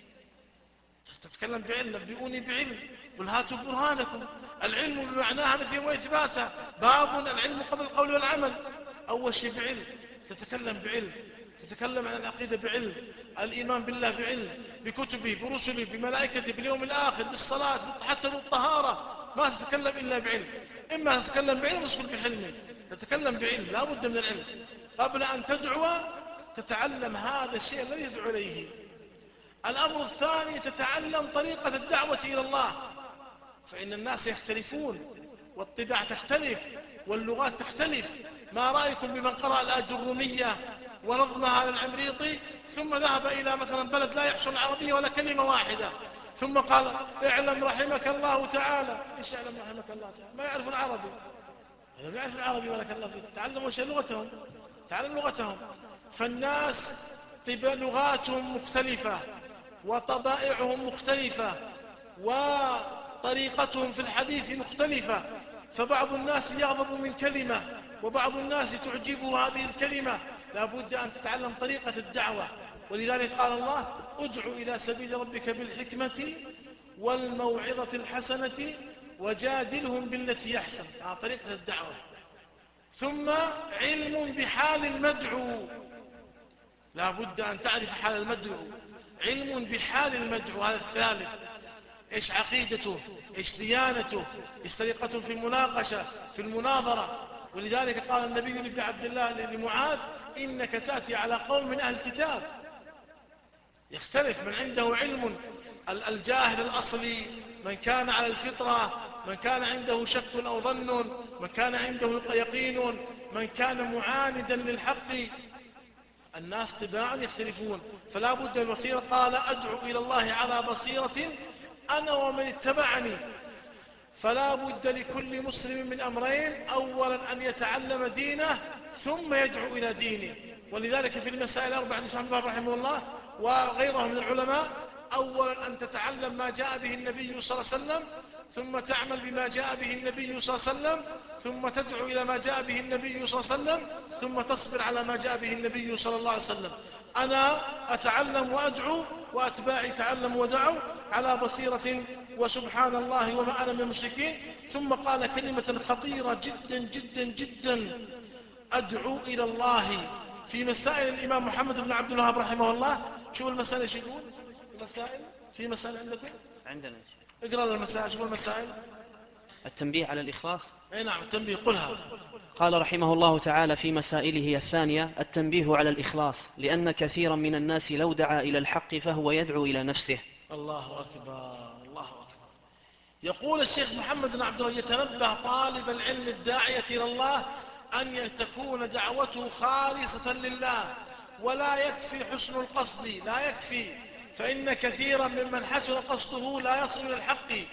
تتكلم بعلم، نبئوني بعلم، قل هاتوا برهانكم. العلم بمعناها نفي وإثباتا، باب العلم قبل القول والعمل. أول شيء بعلم، تتكلم بعلم، تتكلم عن العقيدة بعلم، الإيمان بالله بعلم، بكتبه برسله بملائكته باليوم الآخر بالصلاة حتى بالطهارة، ما تتكلم إلا بعلم. إما تتكلم بعلم وتسكن بحلم، تتكلم بعلم، لا بد من العلم. قبل أن تدعو تتعلم هذا الشيء الذي يدعو إليه. الأمر الثاني تتعلم طريقة الدعوة إلى الله، فإن الناس يختلفون، والطباع تختلف، واللغات تختلف. ما رأيكم بمن قرأ الآية الرومية ونظمها على العمريطي ثم ذهب إلى مثلا بلد لا يحصل العربية ولا كلمة واحدة، ثم قال اعلم رحمك الله تعالى. ايش اعلم رحمك الله تعالى؟ ما يعرف العربي، هذا ما يعرف العربي بارك الله فيك. تعلموا شيء لغتهم، تعلم لغتهم. فالناس لغاتهم مختلفة، وطبائعهم مختلفة، وطريقتهم في الحديث مختلفة. فبعض الناس يغضب من كلمة، وبعض الناس تعجبه هذه الكلمة. لا بد أن تتعلم طريقة الدعوة. ولذلك قال الله ادع إلى سبيل ربك بالحكمة والموعظة الحسنة وجادلهم بالتي يحسن. آه طريقة الدعوة. ثم علم بحال المدعو، لا بد أن تعرف حال المدعو، علم بحال المدعو. هذا الثالث، إيش عقيدته، إيش ديانته، إيش طريقته في المناقشة في المناظرة. ولذلك قال النبي لابن عبد الله لمعاذ إنك تأتي على قوم من أهل الكتاب. يختلف من عنده علم، الجاهل الأصلي، من كان على الفطرة، من كان عنده شك أو ظن، من كان عنده يقين، من كان معاندا للحق. الناس طباعا يختلفون، فلا بد من بصيرة. قال أدعو إلى الله على بصيرة أنا ومن اتبعني. فلا بد لكل مسلم من أمرين: أولا أن يتعلم دينه ثم يدعو إلى دينه. ولذلك في المسائل الأربعة عند الإمام أحمد رحمه الله وغيره من العلماء: أولا أن تتعلم ما جاء به النبي صلى الله عليه وسلم، ثم تعمل بما جاء به النبي صلى الله عليه وسلم، ثم تدعو إلى ما جاء به النبي صلى الله عليه وسلم، ثم تصبر على ما جاء به النبي صلى الله عليه وسلم. أنا أتعلم وأدعو، وأتباعي تعلموا ودعوا على بصيرة، وسبحان الله وما أنا من المشركين. ثم قال كلمة خطيرة جدا جدا جدا: أدعو إلى الله. في مسائل الإمام محمد بن عبد الوهاب رحمه الله، شوف المسائل ايش يقول. المسائل في مسائل عندكم؟ عندنا. اقرأ المسائل، شوف المسائل. التنبيه على الإخلاص. اي نعم التنبيه، قلها. قال رحمه الله تعالى في مسائله الثانية: التنبيه على الإخلاص، لأن كثيرا من الناس لو دعا إلى الحق فهو يدعو إلى نفسه. الله أكبر، الله أكبر. يقول الشيخ محمد بن عبد الوهاب: يتنبه طالب العلم الداعية إلى الله أن تكون دعوته خالصة لله، ولا يكفي حسن القصد، لا يكفي، فإن كثيرا ممن حسن قصده لا يصل إلى الحق،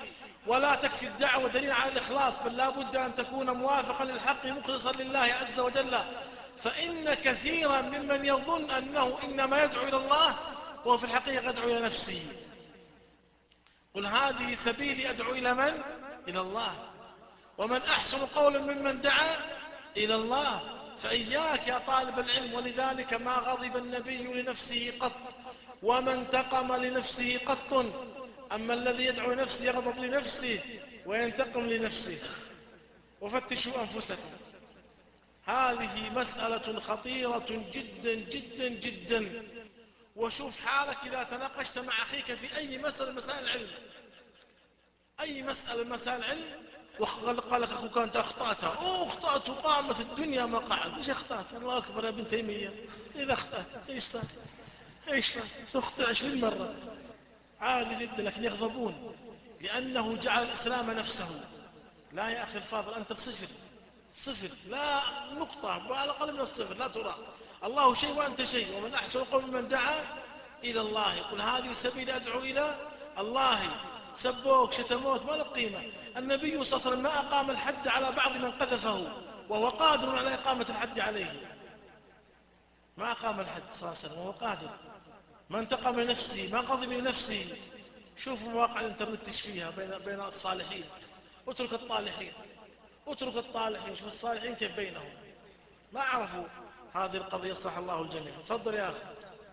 ولا تكفي الدعوة دليل على الإخلاص، بل لا بد أن تكون موافقا للحق مخلصا لله عز وجل. فإن كثيرا ممن يظن أنه إنما يدعو إلى الله وهو في الحقيقة يدعو إلى نفسه. قل هذه سبيلي أدعو إلى من؟ إلى الله. ومن أحسن قولا ممن دعا إلى الله. فإياك يا طالب العلم، ولذلك ما غضب النبي لنفسه قط وما انتقم لنفسه قط. أما الذي يدعو نفسه يغضب لنفسه وينتقم لنفسه. وفتشوا أنفسكم. هذه مسألة خطيرة جدا جدا جدا. وشوف حالك إذا تناقشت مع أخيك في أي مسألة مسائل العلم، أي مسألة مسائل العلم، وقال لك أخوك أنت أخطأتها، أوه أخطأت وقامت الدنيا ما قعد. إيش أخطأت؟ الله أكبر يا ابن تيمية، إذا أخطأت إيش صار؟ إيش صار؟ تخطئ عشرين مرة عادي جدا، لكن يغضبون لأنه جعل الإسلام نفسه. لا يا أخي الفاضل، أنت صفر صفر، لا نقطة على الأقل من الصفر، لا ترى. الله شيء وأنت شيء. ومن أحسن قول من دعا إلى الله. يقول هذه سبيل أدعو إلى الله. سبوك شتموك ما له قيمة. النبي صلى الله عليه وسلم ما أقام الحد على بعض من قذفه وهو قادر على إقامة الحد عليه. ما أقام الحد صلى الله عليه وسلم وهو قادر. ما انتقم لنفسه، ما غضب لنفسه. شوفوا مواقع الانترنت ايش فيها بين بين الصالحين. اترك الطالحين، اترك الطالحين، شوف الصالحين كيف بينهم ما عرفوا هذه القضية. صح الله الجميع. تفضل يا أخي.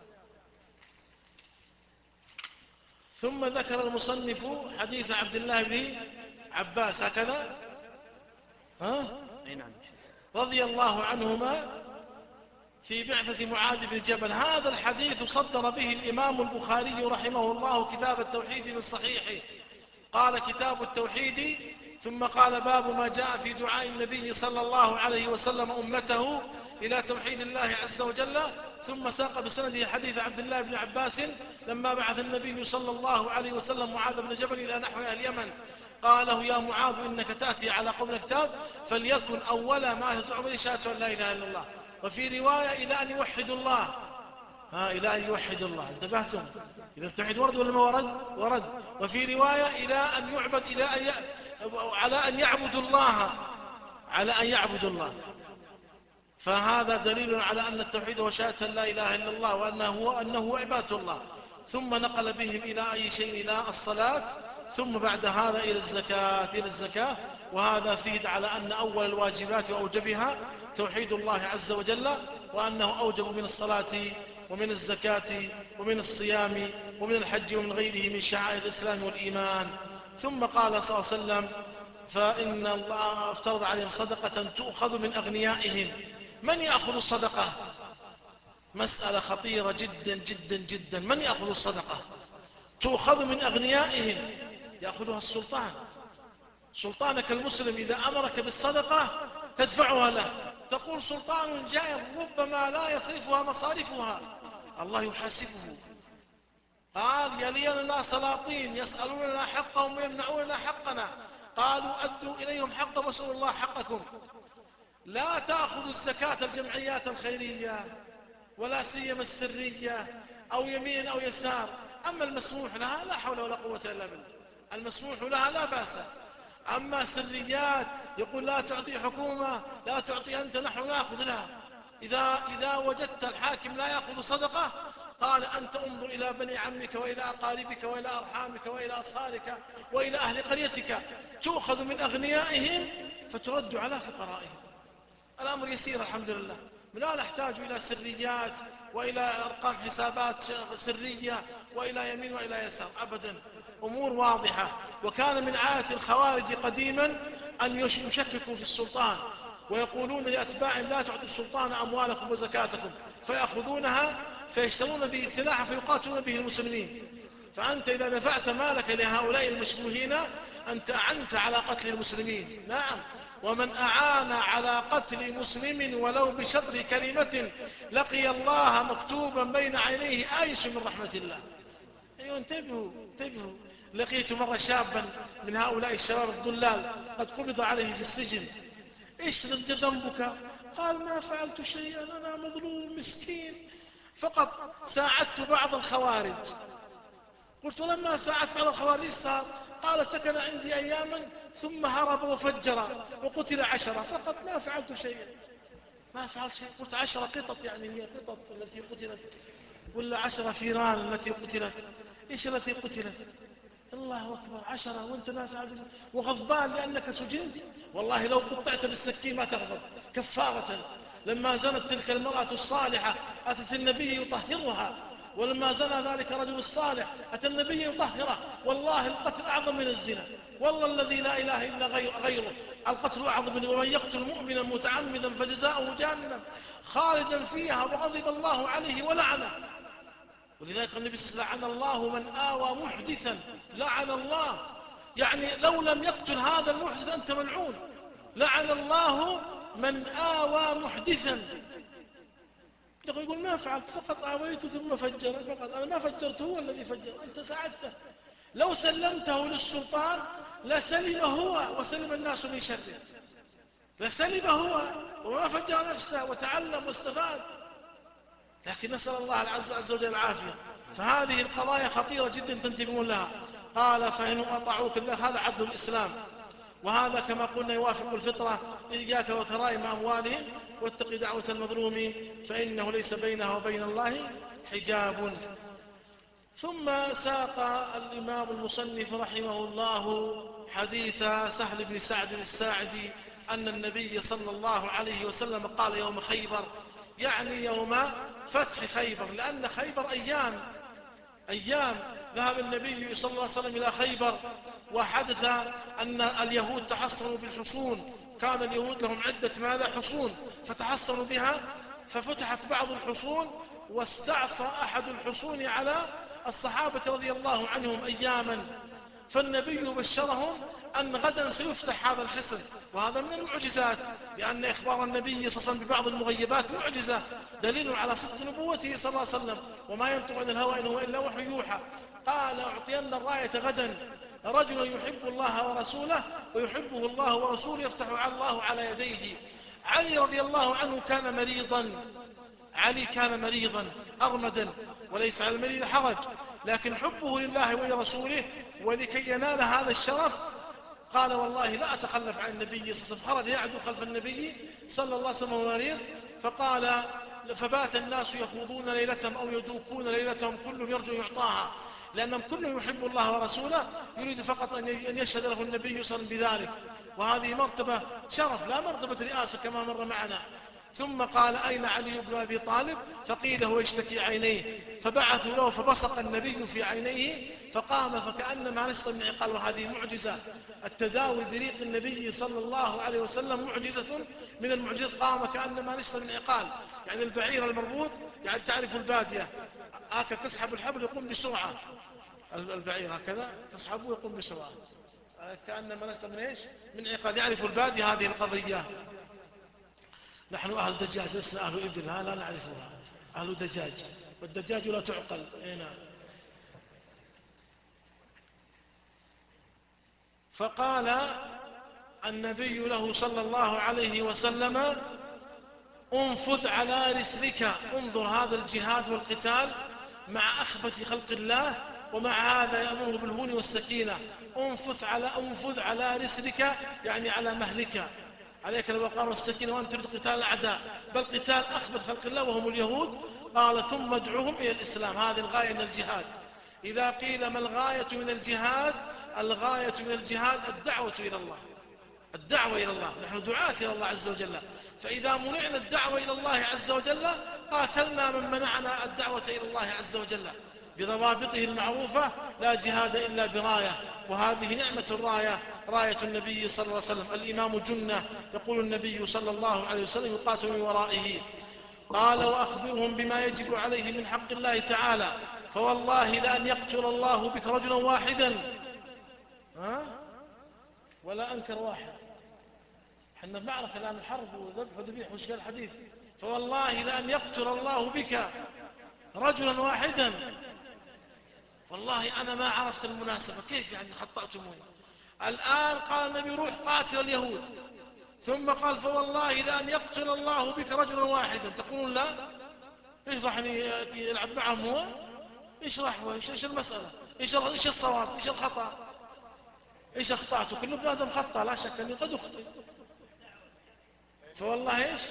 ثم ذكر المصنف حديث عبد الله بن عباس هكذا، ها؟ رضي الله عنهما في بعثة معاذ بن جبل. هذا الحديث صدر به الإمام البخاري رحمه الله كتاب التوحيد من صحيحه. قال كتاب التوحيد، ثم قال باب ما جاء في دعاء النبي صلى الله عليه وسلم أمته إلى توحيد الله عز وجل. ثم ساق بسنده حديث عبد الله بن عباس لما بعث النبي صلى الله عليه وسلم معاذ بن جبل إلى نحو أهل اليمن قال له يا معاذ إنك تأتي على قوم الكتاب فليكن أول ما تدعو به شهادة أن لا إله إلا الله. وفي رواية إلى أن يوحدوا الله. ها إلى أن يوحدوا الله. انتبهتم؟ إذا التوحيد ورد ولا ما ورد؟ ورد. وفي رواية إلى أن يعبد، إلى أن ي... على أن يعبدوا الله، على أن يعبدوا الله. فهذا دليل على أن التوحيد هو شهادة لا إله إلا الله وأنه هو أنه عبادة الله. ثم نقل بهم إلى أي شيء؟ إلى الصلاة. ثم بعد هذا إلى الزكاة، إلى الزكاة. وهذا فيه على أن أول الواجبات وأوجبها توحيد الله عز وجل، وأنه أوجب من الصلاة ومن الزكاة ومن الصيام ومن الحج ومن غيره من شعائر الإسلام والإيمان. ثم قال صلى الله عليه وسلم فإن الله افترض عليهم صدقة تؤخذ من أغنيائهم. من يأخذ الصدقة؟ مسألة خطيرة جدا جدا جدا. من يأخذ الصدقة؟ تؤخذ من أغنيائهم. يأخذها السلطان. سلطانك المسلم إذا أمرك بالصدقة تدفعها له. تقول سلطان جائر ربما لا يصرفها مصارفها، الله يحاسبه. قال يلينا سلاطين يسألوننا حقهم ويمنعوننا حقنا. قالوا أدوا إليهم حقهم واسألوا الله حقكم. لا تأخذ الزكاة الجمعيات الخيرية ولا سيما السرية أو يمين أو يسار. أما المسموح لها لا حول ولا قوة إلا بالله، المسموح لها لا بأس. أما سريات يقول لا تعطي حكومة، لا تعطي أنت، نحن نأخذ لها. إذا, إذا وجدت الحاكم لا يأخذ صدقة قال أنت انظر إلى بني عمك وإلى أقاربك وإلى أرحامك وإلى أصهارك وإلى أهل قريتك، تؤخذ من أغنيائهم فترد على فقرائهم. الأمر يسير الحمد لله. لا نحتاج إلى سريات وإلى أرقام حسابات سرية وإلى يمين وإلى يسار أبدا. أمور واضحة. وكان من عادة الخوارج قديما أن يشككوا في السلطان ويقولون لأتباعهم لا تعطوا السلطان أموالكم وزكاتكم، فيأخذونها فيشترون به سلاحا فيقاتلون به المسلمين. فأنت إذا دفعت مالك لهؤلاء المشبوهين أنت أعنت على قتل المسلمين. نعم. ومن أعان على قتل مسلم ولو بشطر كلمة لقي الله مكتوبا بين عينيه آيس من رحمة الله. أيوة انتبهوا انتبهوا. لقيت مرة شابا من هؤلاء الشباب الضلال قد قبض عليه في السجن. ايش ذنبك؟ قال ما فعلت شيئا، أنا مظلوم مسكين، فقط ساعدت بعض الخوارج. قلت ولما ساعت بعض الخوارج صار قال سكن عندي أياما ثم هرب وفجر وقتل عشرة فقط، ما فعلت شيئا، ما فعلت شيء. قلت عشرة قطط، يعني هي قطط التي قتلت، ولا عشرة فيران التي قتلت؟ إيش التي قتلت؟ الله أكبر، عشرة وانت ما فعلت، وغضبان لأنك سجنت. والله لو قطعت بالسكين ما تغضب كفارة. لما زنت تلك المرأة الصالحة أتت النبي يطهرها، ولما زنى ذلك الرجل الصالح أتى النبي يطهره. والله القتل أعظم من الزنا، والله الذي لا إله إلا غيره، القتل أعظم منه. ومن يقتل مؤمنا متعمدا فجزاؤه جهنم خالدا فيها وغضب الله عليه ولعنه. ولذلك النبي صلى الله عليه وسلم لعن الله من آوى محدثا، لعن الله، يعني لو لم يقتل هذا المحدث أنت ملعون. لعن الله من آوى محدثا. يقول ما فعلت، فقط آويته ثم فجر، فقط أنا ما فجرته، هو الذي فجر، أنت ساعدته. لو سلمته للسلطان لسلم هو وسلم الناس من شره، لسلم هو وما فجر نفسه وتعلم واستفاد. لكن نسأل الله عز وجل العافية. فهذه القضايا خطيرة جدا تنتبهون لها. قال فإنهم أطاعوك الله، هذا عدل الإسلام، وهذا كما قلنا يوافق الفطرة. إياك وكرائم أموالهم واتق دعوة المظلوم فإنه ليس بينها وبين الله حجاب. ثم ساق الإمام المصنف رحمه الله حديث سهل بن سعد الساعدي أن النبي صلى الله عليه وسلم قال يوم خيبر، يعني يوم فتح خيبر، لأن خيبر أيام أيام ذهب النبي صلى الله عليه وسلم إلى خيبر، وحدث أن اليهود تحصنوا بالحصون. كان اليهود لهم عدة ماذا حصون فتحصنوا بها، ففتحت بعض الحصون واستعصى أحد الحصون على الصحابة رضي الله عنهم أياما، فالنبي بشرهم أن غدا سيفتح هذا الحصن. وهذا من المعجزات، لأن إخبار النبي صلى الله عليه وسلم ببعض المغيبات معجزة، دليل على صدق نبوته صلى الله عليه وسلم، وما ينطق عن الهوى إن هو إلا وحي يوحى. قال أعطين الراية غدا رجل يحب الله ورسوله ويحبه الله ورسوله يفتح على الله على يديه. علي رضي الله عنه كان مريضا، علي كان مريضا أرمدا، وليس على المريض حرج، لكن حبه لله ولرسوله ولكي ينال هذا الشرف قال والله لا أتخلف عن النبي صلى الله عليه وسلم. خرج يعدو خلف النبي صلى الله عليه وسلم وهو مريض، فقال فبات الناس يخوضون ليلتهم أو يدوكون ليلتهم، كل يرجو يعطاها، لأنهم كلهم يحب الله ورسوله، يريد فقط أن يشهد له النبي صلى الله عليه وسلم بذلك. وهذه مرتبة شرف لا مرتبة رئاسة كما مر معنا. ثم قال أين علي بن أبي طالب؟ فقيل هو يشتكي عينيه، فبعثوا له فبصق النبي في عينيه فقام فكأنما نشط من عقال. وهذه معجزة، التداوي بريق النبي صلى الله عليه وسلم معجزة من المعجزات. قام كأنما نشط من عقال، يعني البعير المربوط، يعني تعرف البادية هكذا تسحب الحبل يقوم بسرعة، البعير هكذا تسحبه ويقوم بسرعة كأنما نشط من إيش؟ من عقال. يعرف البادية هذه القضية. نحن أهل دجاج لسنا أهل إبل، ها لا نعرفها، أهل دجاج، والدجاج لا تعقل. هنا فقال النبي له صلى الله عليه وسلم انفذ على رسلك. انظر هذا الجهاد والقتال مع أخبث خلق الله، ومع هذا يأمره بالهون والسكينة. انفذ على, انفذ على رسلك يعني على مهلك، عليك الوقار والسكينة وأن تريد قتال الأعداء، بل قتال أخبث خلق الله وهم اليهود. قال ثم ادعوهم إلى الإسلام. هذه الغاية من الجهاد. إذا قيل ما الغاية من الجهاد؟ الغاية من الجهاد الدعوة إلى الله، الدعوة إلى الله. نحن دعاة إلى الله عز وجل، فإذا منعنا الدعوة إلى الله عز وجل قاتلنا من منعنا الدعوة إلى الله عز وجل بضوابطه المعروفة. لا جهاد إلا براية، وهذه نعمة الراية، راية النبي صلى الله عليه وسلم. الإمام جنة، يقول النبي صلى الله عليه وسلم يقاتل من ورائه. قال وأخبرهم بما يجب عليه من حق الله تعالى، فوالله لأن يقتل الله بك رجلا واحدا، ها؟ ولا أنكر واحد، حنا في معركة الآن الحرب وذبح وذبيح، وش قال الحديث؟ فوالله لأن يقتل الله بك رجلا واحدا. والله أنا ما عرفت المناسبة، كيف يعني خطأتموني؟ الآن قال النبي روح قاتل اليهود، ثم قال فوالله لأن يقتل الله بك رجلا واحدا. تقولون لا، ايش راح يلعب معهم هو؟ ايش راح هو؟ ايش المسألة؟ إيش إيش الصواب؟ إيش الخطأ؟ إيش أخطأت؟ كل ابن آدم خطأ، لا شك أني قد أخطئ. فوالله إيش؟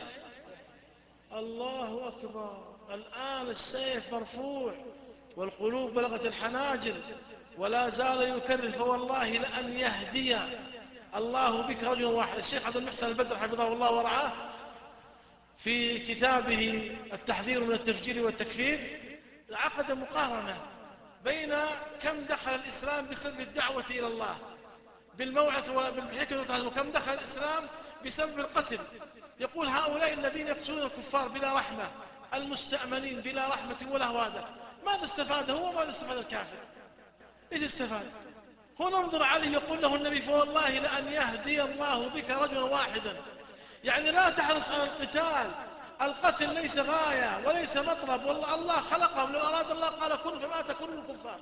الله أكبر. الآن السيف مرفوع والقلوب بلغت الحناجر ولا زال يكرر، فوالله لأن يهدي الله بك رجل واحد. الشيخ عبد المحسن البدر حفظه الله ورعاه في كتابه التحذير من التفجير والتكفير عقد مقارنة بين كم دخل الإسلام بسبب الدعوة إلى الله بالموعظة وبالحكمة، وكم دخل الإسلام بسبب القتل. يقول هؤلاء الذين يقتلون الكفار بلا رحمة، المستأمنين بلا رحمة ولا هوادة، ماذا استفاد هو وماذا استفاد الكافر؟ إيش استفاد؟ هنا انظر عليه يقول له النبي فوالله لأن يهدي الله بك رجلا واحدا. يعني لا تحرص على القتال، القتل ليس غاية وليس مطلب، والله الله خلقهم، لو أراد الله قال كن فما تكون الكفار،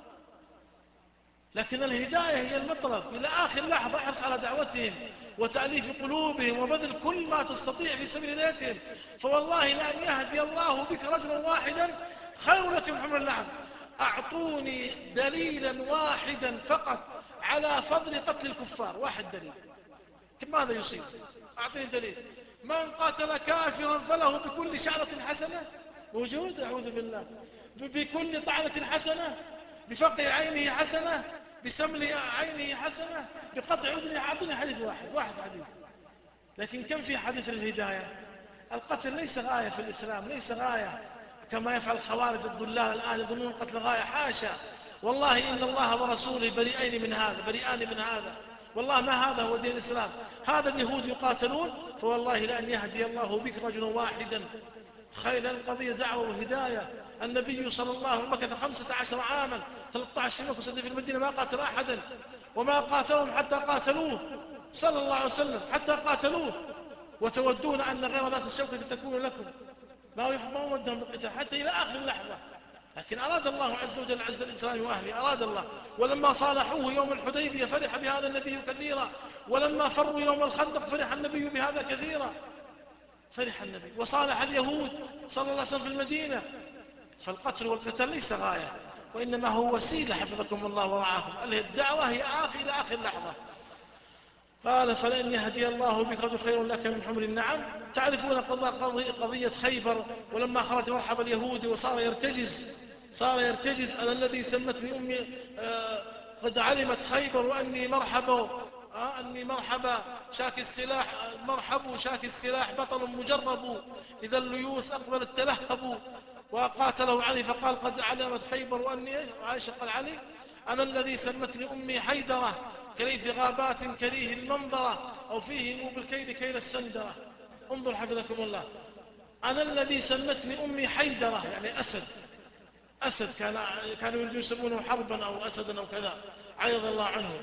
لكن الهداية هي المطلب. إلى آخر لحظة احرص على دعوتهم وتأليف قلوبهم وبذل كل ما تستطيع في سبيل هدايتهم. فوالله لأن يهدي الله بك رجلا واحدا خير لك من حمر النعم. أعطوني دليلا واحدا فقط على فضل قتل الكفار، واحد دليل. ماذا يصيب؟ أعطني دليل. من قاتل كافرا فله بكل شعرة حسنة، موجود؟ أعوذ بالله. بكل طعنة حسنة، بفقع عينه حسنة، بسمل عينه حسنة، بقطع أذنه. أعطني حديث واحد، واحد حديث. لكن كم في حديث الهداية؟ القتل ليس غاية في الإسلام، ليس غاية كما يفعل الخوارج الضلال الآن يظنون القتل غاية. حاشا، والله إن الله ورسوله بريئين من هذا، بريئان من هذا. والله ما هذا هو دين الإسلام. هذا اليهود يقاتلون، فوالله لأن يهدي الله بك رجلا واحدا خير. القضية دعوة وهداية. النبي صلى الله عليه وسلم مكث خمسة عشر عاما، ثلاثة عشر في مكة وستة في المدينة، ما قاتل أحدا وما قاتلهم حتى قاتلوه صلى الله عليه وسلم، حتى قاتلوه. وتودون أن غير ذات الشوكة تكون لكم، ما ودهم بالقتال حتى إلى آخر لحظة. لكن أراد الله عز وجل عز الإسلام وأهله، أراد الله. ولما صالحوه يوم الحديبية فرح بهذا النبي كثيرا، ولما فروا يوم الخندق فرح النبي بهذا كثيرا، فرح النبي. وصالح اليهود صلى الله عليه وسلم في المدينة. فالقتل والقتال ليس غاية، وإنما هو وسيلة حفظكم الله ورعاكم. الدعوة هي آخر إلى آخر لحظة. قال فلن يهدي الله بك رجل خير لك من حمر النعم. تعرفون قضية خيبر، ولما خرج مرحب اليهود وصار يرتجز، صار يرتجز أنا الذي سمتني أمي آه قد علمت خيبر وأني مرحبا، آه أني مرحبا شاك السلاح، مرحب شاك السلاح بطل مجرب، إذا الليوث أقبلت تلهبوا. وقاتله علي فقال قد علمت خيبر وأني، عائشة قال علي أنا الذي سمتني أمي حيدرة كليث غابات كريه المنظرة، أو فيه نوب الكيد كيل السندرة. انظر حفظكم الله، أنا الذي سمتني أمي حيدرة يعني أسد، أسد كان كانوا يسمونه حربا أو أسدا أو كذا، عيض الله عنه.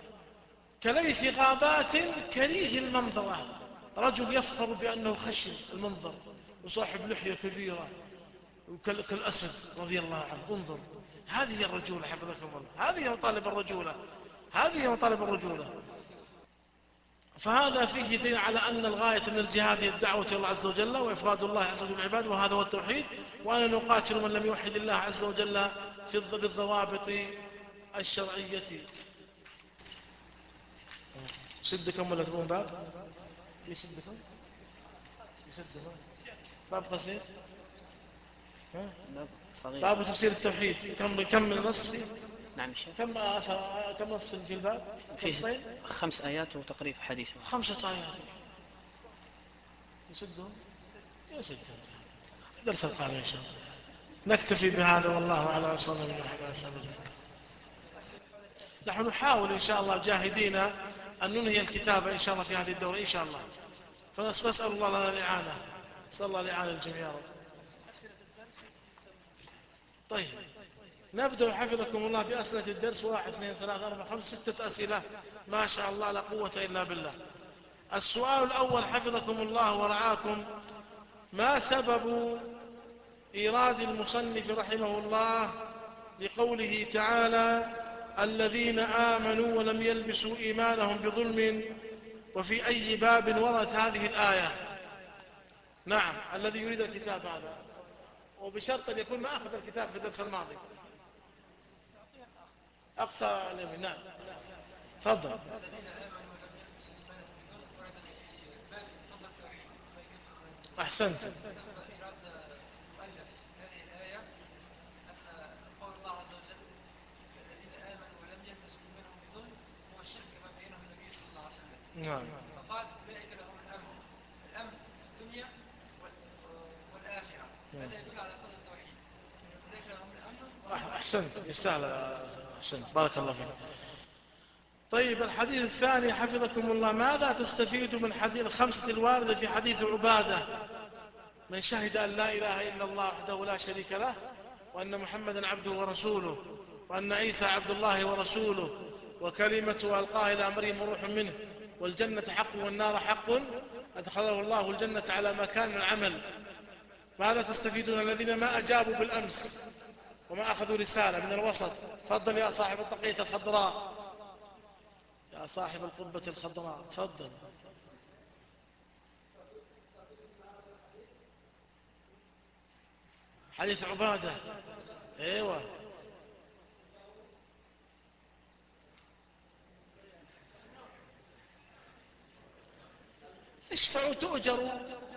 كليث غابات كريه المنظرة، رجل يفخر بأنه خشن المنظر وصاحب لحية كبيرة كالأسد رضي الله عنه. انظر، هذه الرجولة حفظكم الله، هذه مطالب الرجولة، هذه مطالب الرجولة. فهذا فيه دين على أن الغاية من الجهاد هي الدعوة إلى الله عز وجل وإفراد الله عز وجل العباد، وهذا هو التوحيد. وأنا نقاتل من لم يوحد الله عز وجل في بالضوابط الشرعية. شدكم ولا تبون باب؟ يشدكم؟ يشدكم؟ باب قصير؟ باب تفسير التوحيد. كم كم من نص فيه؟ نعم شيخ. كم كم نص في الباب؟ فيه خمس آيات وتقريب حديث. خمسة آيات. يسدهم؟ يسدهم. درس القادم إن شاء الله. نكتفي بهذا والله أعلم. وصلى الله عليه وسلم. نحن نحاول إن شاء الله جاهدين أن ننهي الكتابة إن شاء الله في هذه الدورة إن شاء الله. فنسأل الله لنا الإعانة، صلى الله الإعانة الجميع يا رب. طيب نبدأ حفظكم الله بأسئلة الدرس. واحد اثنين ثلاثة أربعة خمس ستة أسئلة ما شاء الله لا قوة إلا بالله. السؤال الأول حفظكم الله ورعاكم: ما سبب إيراد المصنف رحمه الله لقوله تعالى الذين آمنوا ولم يلبسوا إيمانهم بظلم، وفي أي باب وردت هذه الآية؟ نعم، الذي يريد الكتاب هذا، وبشرط أن يكون ما أخذ الكتاب في الدرس الماضي. أقصى اليمين. نعم تفضل. أحسنت. نعم. فقال أولئك لهم الأمن، الأمن في الدنيا والآخرة. هذا يدل على فضل التوحيد. أولئك لهم الأمن. أحسنت، يستاهل. أحسنت، بارك الله فيك. طيب الحديث الثاني حفظكم الله، ماذا تستفيد من حديث الخمسة الواردة في حديث عبادة؟ من شهد أن لا إله إلا الله وحده لا شريك له، وأن محمدا عبده ورسوله، وأن عيسى عبد الله ورسوله، وكلمته ألقاها إلى مريم روح منه، والجنة حق والنار حق، أدخله الله الجنة على ما كان من العمل. ماذا تستفيدون الذين ما أجابوا بالأمس وما أخذوا رسالة من الوسط؟ تفضل يا صاحب الطاقية الخضراء، يا صاحب القبة الخضراء، تفضل. حديث عبادة. ايوه. اشفعوا تؤجروا.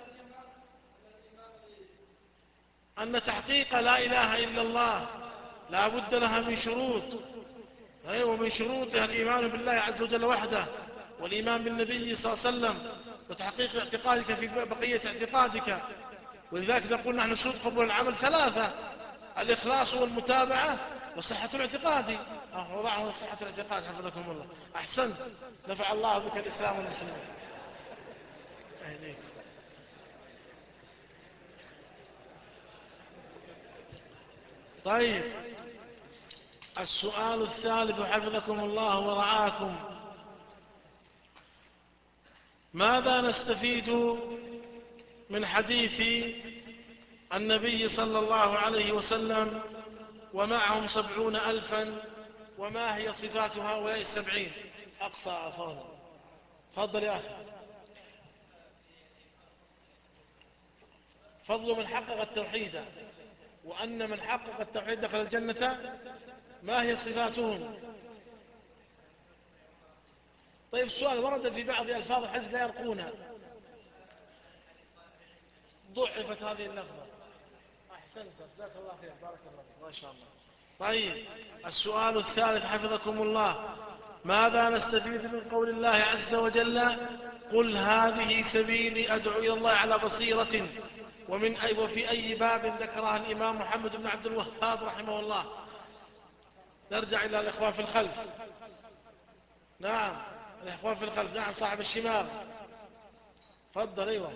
أن تحقيق لا إله إلا الله لا بد لها من شروط، أيوة من شروطها الإيمان بالله عز وجل وحده، والإيمان بالنبي صلى الله عليه وسلم، وتحقيق اعتقادك في بقية اعتقادك. ولذلك نقول نحن شروط قبول العمل ثلاثة: الإخلاص والمتابعة وصحة الاعتقاد. وضعه صحة الاعتقاد حفظكم الله. أحسنت، نفع الله بك الإسلام والمسلمين. أهليك. طيب السؤال الثالث حفظكم الله ورعاكم، ماذا نستفيد من حديث النبي صلى الله عليه وسلم ومعهم سبعون ألفا، وما هي صفات هؤلاء السبعين؟ أقصى عفوا. تفضل يا أخي. فضل من حقق التوحيد، وأن من حقق التوحيد دخل الجنة. ما هي صفاتهم؟ طيب السؤال ورد في بعض ألفاظ الحديث لا يرقون، ضعفت هذه اللفظة. أحسنت، جزاك الله خير، بارك الله فيك، ما شاء الله. طيب السؤال الثالث حفظكم الله، ماذا نستفيد من قول الله عز وجل قل هذه سبيلي أدعو إلى الله على بصيرة، ومن أي وفي أي باب ذكرها الإمام محمد بن عبد الوهاب رحمه الله؟ نرجع إلى الإخوان في الخلف. نعم الإخوان في الخلف. نعم صاحب الشمال، فضل. أيوة.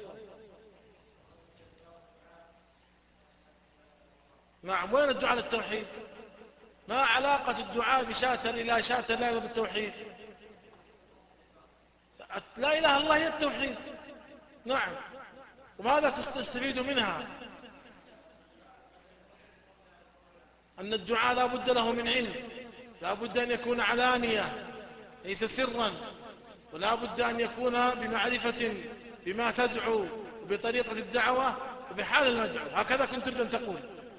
نعم. وين الدعاء للتوحيد؟ ما علاقة الدعاء بشاة إلى شاة لا بالتوحيد؟ لا إله إلا الله هي التوحيد. نعم. وماذا تستفيد منها؟ أن الدعاء لا بد له من علم، لا بد أن يكون علانية ليس سرا، ولا بد أن يكون بمعرفة بما تدعو وبطريقة الدعوة وبحال المدعو. هكذا كنت تريد أن تقول.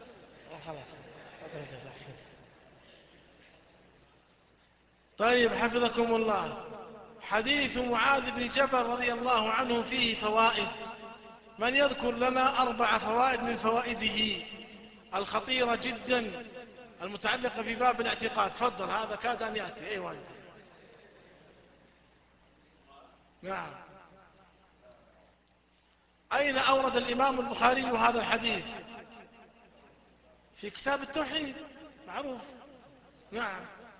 طيب حفظكم الله، حديث معاذ بن جبل رضي الله عنه فيه فوائد. من يذكر لنا أربع فوائد من فوائده الخطيرة جدا المتعلقة في باب الاعتقاد؟ تفضل، هذا كاد أن يأتي. أيوة أنت. نعم. أين أورد الإمام البخاري هذا الحديث؟ في كتاب التوحيد، معروف. نعم.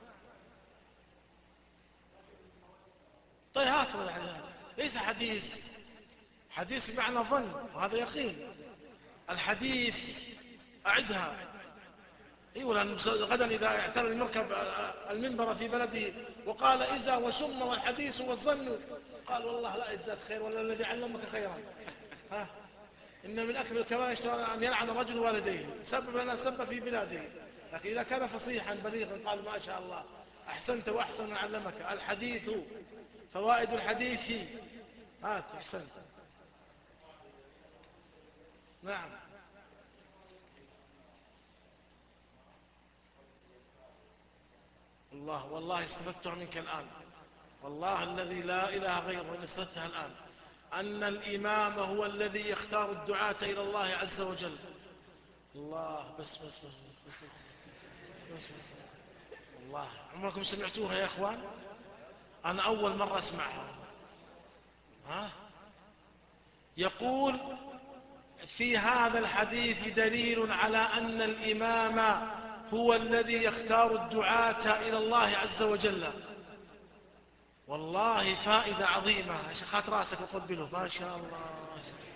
طيب هات هذا الحديث. ليس حديث، حديث بمعنى ظن، وهذا يقين. الحديث أعدها. ايوه، لأن غدا إذا اعترى المركب المنبر في بلده وقال إذا وسم والحديث والظن، قال والله لا يجزاك خير ولا الذي علمك خيرا. ها، إن من أكبر الكبائر أن يلعن الرجل والديه، سبب لنا سب في بلاده. لكن إذا كان فصيحا بليغا قال ما شاء الله، أحسنت وأحسن من علمك. الحديث، فوائد الحديث. هات. أحسنت. نعم. الله والله استفدتها منك الآن، والله الذي لا إله غيره إن استفدتها الآن، أن الإمام هو الذي يختار الدعاة إلى الله عز وجل. الله بس بس بس, بس, بس, بس, بس. الله عمركم سمعتوها يا أخوان؟ أنا أول مرة أسمعها. ها؟ يقول في هذا الحديث دليل على أن الإمام هو الذي يختار الدعاة إلى الله عز وجل. والله فائدة عظيمة. شخات راسك وقبله. ما شاء الله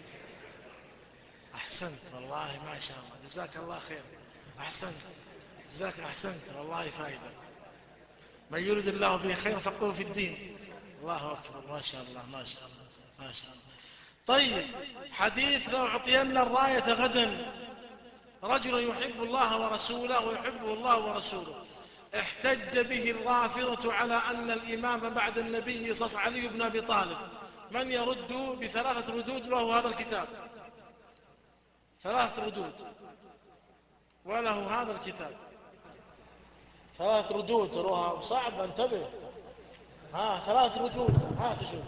أحسنت والله ما شاء الله جزاك الله خير. أحسنت جزاك أحسنت والله فائدة. من يريد الله به خير فقهه في الدين. الله أكبر ما شاء الله ما شاء الله ما شاء الله. طيب حديث لو أعطينا الراية غدا رجل يحب الله ورسوله ويحبه الله ورسوله، احتج به الرافضة على أن الإمام بعد النبي صلى الله عليه علي بن أبي طالب. من يرد بثلاثة ردود له هذا الكتاب، ثلاث ردود وله هذا الكتاب ثلاث ردود. تروها صعب انتبه. ها ثلاث ردود. ها تشوف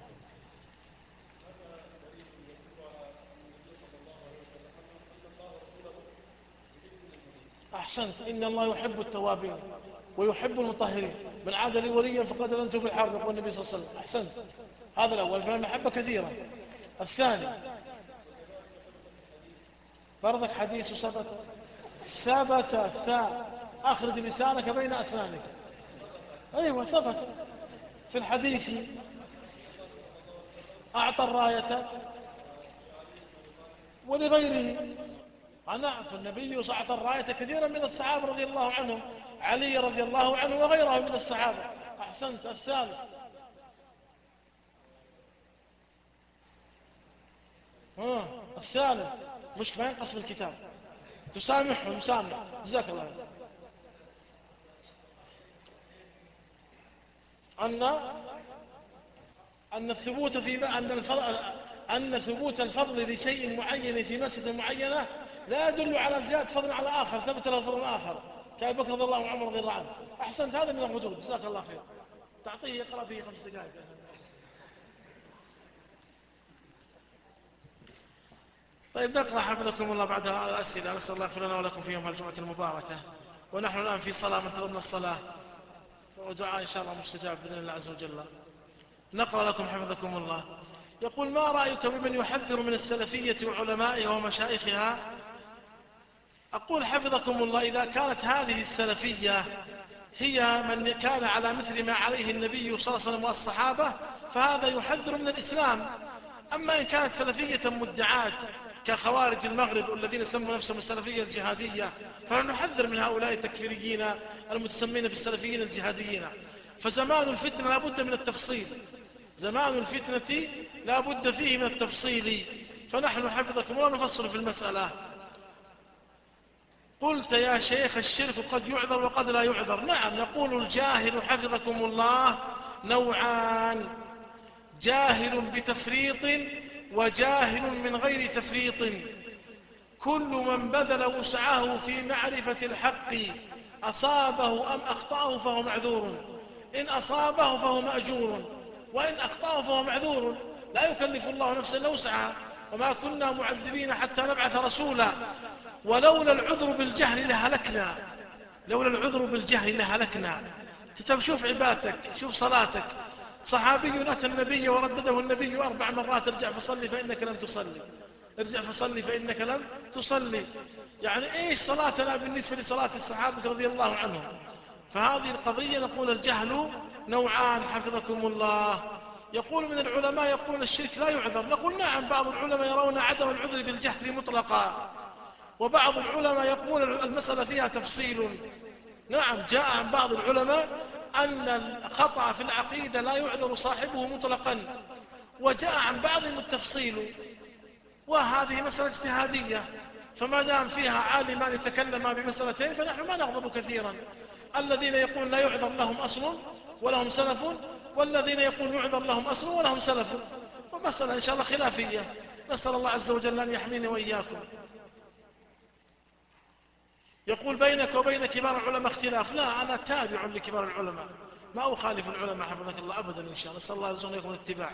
أحسنت. إن الله يحب التوابين ويحب المطهرين، من عاد لي وليا فقد أذنت بالحرب يقول النبي صلى الله عليه وسلم. أحسنت. هذا الأول فالمحبة كثيرة. الثاني برضك حديث ثبت ثبت ثا أخرج لسانك بين أسنانك. أيوة ثبت في الحديث أعطى الراية ولغيره. نعم فالنبي أعطى الراية كثيرا من الصحابة رضي الله عنهم، علي رضي الله عنه وغيره من الصحابة. أحسنت. الثالث ها الثالث مش ما ينقص من الكتاب. تسامحه مسامح جزاك الله أن أن الثبوت في أن الفضل أن ثبوت الفضل لشيء معين في مسألة معينة لا يدل على زيادة فضل على آخر ثبت له فضل آخر كأبي بكر رضي الله عنه رضي الله عنه. أحسنت. هذا من الردود جزاك الله خير. تعطيه يقرأ فيه خمس دقائق. طيب نقرأ حفظكم الله بعد الأسئلة. نسأل الله يغفر لنا ولكم في يوم الجمعة المباركة، ونحن الآن في صلاة منتظرنا الصلاة ودعاء إن شاء الله مستجاب بإذن الله عز وجل. نقرأ لكم حفظكم الله. يقول ما رأيك بمن يحذر من السلفية وعلمائها ومشايخها؟ أقول حفظكم الله إذا كانت هذه السلفية هي من كان على مثل ما عليه النبي صلى الله عليه وسلم والصحابة فهذا يحذر من الإسلام. أما إن كانت سلفية مدعاة كخوارج المغرب الذين سموا نفسهم السلفية الجهادية فنحذر من هؤلاء التكفيريين المتسمين بالسلفيين الجهاديين. فزمان الفتنة لا بد من التفصيل، زمان الفتنة لا بد فيه من التفصيل، فنحن حفظكم ولا نفصل في المسألة. قلت يا شيخ الشرك قد يعذر وقد لا يعذر. نعم نقول الجاهل حفظكم الله نوعان، جاهل بتفريط وجاهل من غير تفريط. كل من بذل وسعه في معرفة الحق أصابه أم أخطأه فهو معذور، إن أصابه فهو مأجور وإن أخطأه فهو معذور. لا يكلف الله نفسا إلا وسعها وما كنا معذبين حتى نبعث رسولا. ولولا العذر بالجهل لهلكنا، لولا العذر بالجهل لهلكنا. شوف عبادتك، شوف صلاتك. صحابي أتى النبي وردده النبي أربع مرات ارجع فصلي فإنك لم تصلي، ارجع فصلي فإنك لم تصلي. يعني إيش صلاتنا بالنسبة لصلاة الصحابة رضي الله عنهم؟ فهذه القضية نقول الجهل نوعان حفظكم الله. يقول من العلماء يقول الشرك لا يعذر. نقول نعم بعض العلماء يرون عدم العذر بالجهل مطلقا، وبعض العلماء يقول المسألة فيها تفصيل. نعم جاء عن بعض العلماء أن الخطأ في العقيدة لا يعذر صاحبه مطلقا، وجاء عن بعضهم التفصيل، وهذه مسألة اجتهادية. فما دام فيها عالمان يتكلما بمسألتين فنحن ما نغضب كثيرا. الذين يقول لا يعذر لهم أصل ولهم سلف، والذين يقول يعذر لهم أصل ولهم سلف، ومسألة إن شاء الله خلافية. نسأل الله عز وجل أن يحميني وإياكم. يقول بينك وبين كبار العلماء اختلاف. لا، أنا تابع لكبار العلماء، ما أخالف العلماء حفظك الله أبدا إن شاء الله، نسأل الله يرزقنا لكم الاتباع.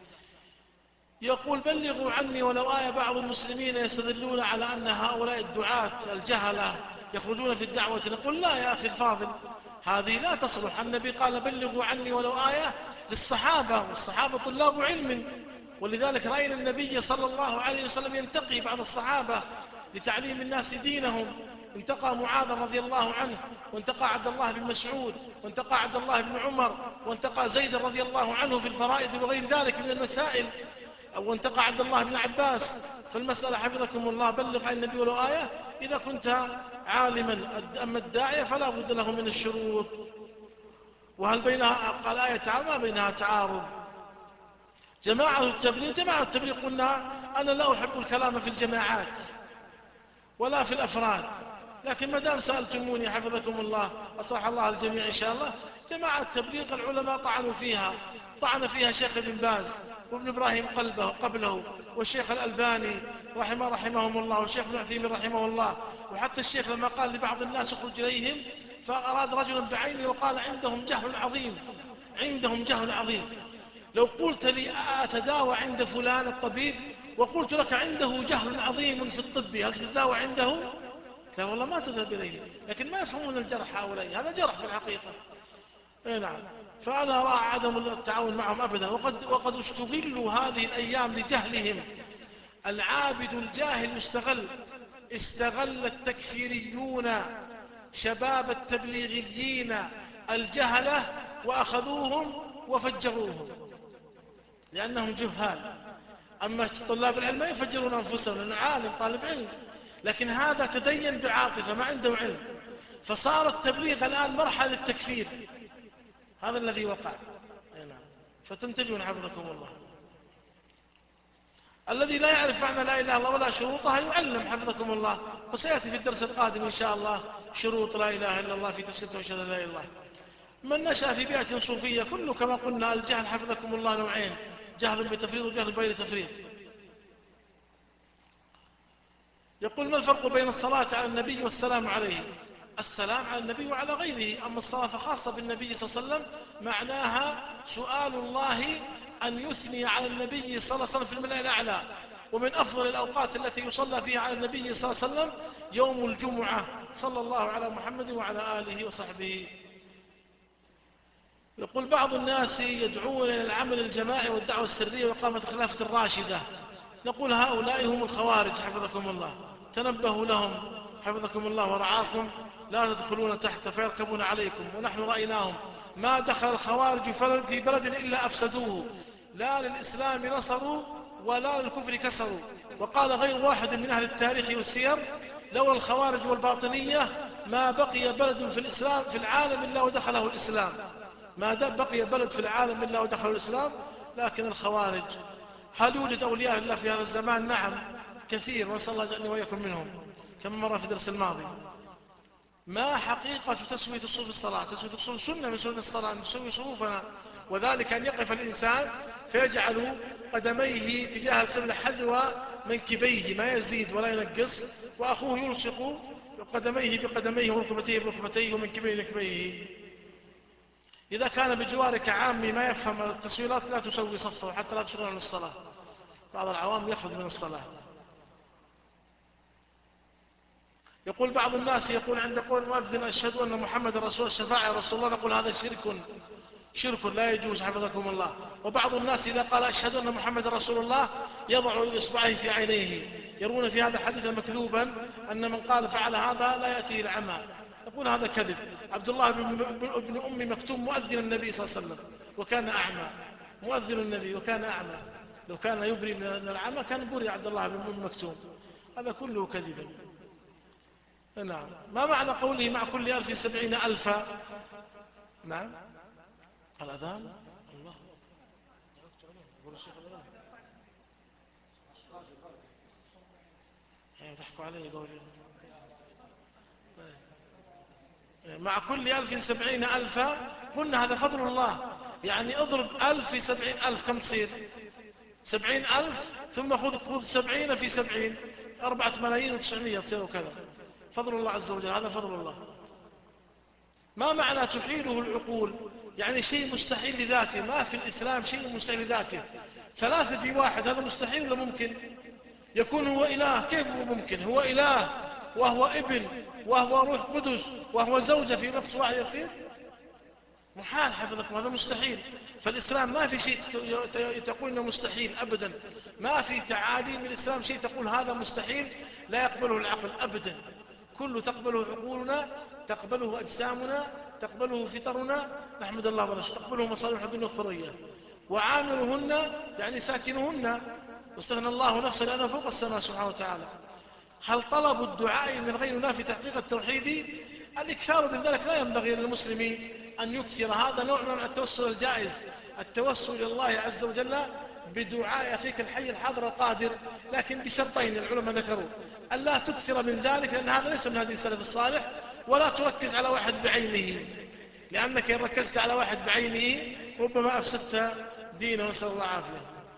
يقول بلغوا عني ولو آية. بعض المسلمين يستدلون على أن هؤلاء الدعاة الجهلة يخرجون في الدعوة. نقول لا يا أخي الفاضل، هذه لا تصلح. النبي قال بلغوا عني ولو آية للصحابة، والصحابة طلاب علم، ولذلك رأينا النبي صلى الله عليه وسلم ينتقي بعض الصحابة لتعليم الناس دينهم. انتقى معاذ رضي الله عنه، وانتقى عبد الله بن مسعود، وانتقى عبد الله بن عمر، وانتقى زيد رضي الله عنه في الفرائض وغير ذلك من المسائل، وانتقى عبد الله بن عباس. فالمسألة حفظكم الله بلغ عن النبي ولو آية إذا كنت عالما. أما الداعية فلا بد له من الشروط. وهل بينها قال آية تعالى ما بينها تعارض. جماعة التبليغ، جماعة التبليغ قلنا أنا لا أحب الكلام في الجماعات ولا في الأفراد، لكن ما دام سألتموني حفظكم الله أصلح الله الجميع إن شاء الله، جماعة التبليغ العلماء طعنوا فيها، طعن فيها شيخ ابن باز وابن إبراهيم قلبه قبله، والشيخ الألباني رحمه رحمهم الله، والشيخ ابن عثيمين رحمه الله. وحتى الشيخ لما قال لبعض الناس اخرج إليهم فأراد رجلا بعينه وقال عندهم جهل عظيم، عندهم جهل عظيم. لو قلت لي أتداوى عند فلان الطبيب وقلت لك عنده جهل عظيم في الطب، هل تتداوى عنده؟ لا والله ما تذهب إليه. لكن ما يفهمون الجرح هؤلاء، هذا جرح في الحقيقة. اي نعم. فأنا أرى عدم التعاون معهم أبدا. وقد, وقد استغلوا هذه الأيام لجهلهم. العابد الجاهل يستغل. استغل التكفيريون شباب التبليغيين الجهلة وأخذوهم وفجروهم لأنهم جهال. أما طلاب العلم ما يفجرون أنفسهم لأنه عالم طالب علم، لكن هذا تدين بعاطفة ما عنده علم، فصار التبليغ الآن مرحلة التكفير. هذا الذي وقع. فتنتبهون حفظكم الله. الذي لا يعرف معنى لا إله إلا الله ولا شروطها يعلم حفظكم الله، وسيأتي في الدرس القادم إن شاء الله شروط لا إله إلا الله في تفسير وشهادة لا إله إلا الله. من نشأ في بيئة صوفية كله كما قلنا الجهل حفظكم الله نوعين، جهل بتفريط وجهل بغير تفريط. يقول ما الفرق بين الصلاة على النبي والسلام عليه؟ السلام على النبي وعلى غيره، أما الصلاة فخاصة بالنبي صلى الله عليه وسلم، معناها سؤال الله أن يثني على النبي صلى الله عليه وسلم في الملأ الأعلى. ومن أفضل الأوقات التي يصلى فيها على النبي صلى الله عليه وسلم يوم الجمعة، صلى الله على محمد وعلى آله وصحبه. يقول بعض الناس يدعون إلى العمل الجماعي والدعوة السرية وإقامة الخلافة الراشدة. نقول هؤلاء هم الخوارج حفظكم الله، تنبهوا لهم حفظكم الله ورعاكم، لا تدخلون تحت فيركبون عليكم. ونحن رأيناهم ما دخل الخوارج في بلد إلا أفسدوه، لا للإسلام نصروا ولا للكفر كسروا. وقال غير واحد من أهل التاريخ والسير لولا الخوارج والباطنية ما بقي بلد في الإسلام في العالم إلا ودخله الإسلام، ما بقي بلد في العالم إلا ودخله الإسلام. لكن الخوارج، هل يوجد أولياء الله في هذا الزمان؟ نعم كثير، ونسأل الله جعلني وإياكم منهم كما مر في درس الماضي. ما حقيقة تسوية الصفوف الصلاة؟ تسوية الصفوف سنة من سنة الصلاة أن تسوي صفوفنا، وذلك أن يقف الإنسان فيجعل قدميه تجاه القبلة حذو منكبيه ما يزيد ولا ينقص، وأخوه يلصق قدميه بقدميه وركبتيه بركبتيه ومنكبيه لكبيه. إذا كان بجوارك عامي ما يفهم التسويلات لا تسوي صفه حتى لا تشغل عن الصلاة. بعض العوام يخرج من الصلاة. يقول بعض الناس يقول عند قول المؤذن أشهد أن محمد رسول الشفاعة رسول الله، نقول هذا شرك، شرك لا يجوز حفظكم الله. وبعض الناس إذا قال أشهد أن محمد رسول الله يضع إصبعه في عينيه، يرون في هذا حديثا مكذوبا أن من قال فعل هذا لا يأتي العمى. نقول هذا كذب. عبد الله بن أم مكتوم مؤذن النبي صلى الله عليه وسلم وكان أعمى، مؤذن النبي وكان أعمى، لو كان يبري من العمى كان بري عبد الله بن أم مكتوم. هذا كله كذبا. نعم. ما معنى قوله مع كل ألف سبعين ألفا؟ نعم الأذان الله يضحكوا عليه قولي مع كل ألف سبعين ألفا. قلنا هذا فضل الله، يعني اضرب ألف في سبعين ألف كم تصير؟ سبعين ألف، ثم خذ خذ سبعين في سبعين، أربعة ملايين وتسعمية تصير كذا. فضل الله عز وجل، هذا فضل الله. ما معنى تحيله العقول؟ يعني شيء مستحيل لذاته، ما في الإسلام شيء مستحيل لذاته. ثلاثة في واحد، هذا مستحيل ولا ممكن؟ يكون هو إله، كيف هو ممكن؟ هو إله وهو ابن وهو روح قدس وهو زوجة في نفس واحد يصير؟ محال حفظكم، هذا مستحيل. فالإسلام ما في شيء تقول إنه مستحيل أبدا، ما في تعاليم الإسلام شيء تقول هذا مستحيل لا يقبله العقل أبدا. كله تقبله عقولنا، تقبله أجسامنا، تقبله فطرنا، نحمد الله ونشكره، تقبله مصالح الدنيا والحرية. وعاملهن يعني ساكنهن، واستثنى الله نفسا لأنه فوق السماء سبحانه وتعالى. هل طلب الدعاء من غير الله في تحقيق التوحيد؟ الإكثار من ذلك لا ينبغي للمسلم أن يكثر، هذا نوع من التوسل الجائز، التوسل إلى الله عز وجل بدعاء أخيك الحي الحاضر القادر، لكن بشرطين العلماء ذكروا: ألا تكثر من ذلك لأن هذا ليس من هذه السلف الصالح، ولا تركز على واحد بعينه، لأنك إن ركزت على واحد بعينه ربما أفسدت دينه، نسأل الله العافية.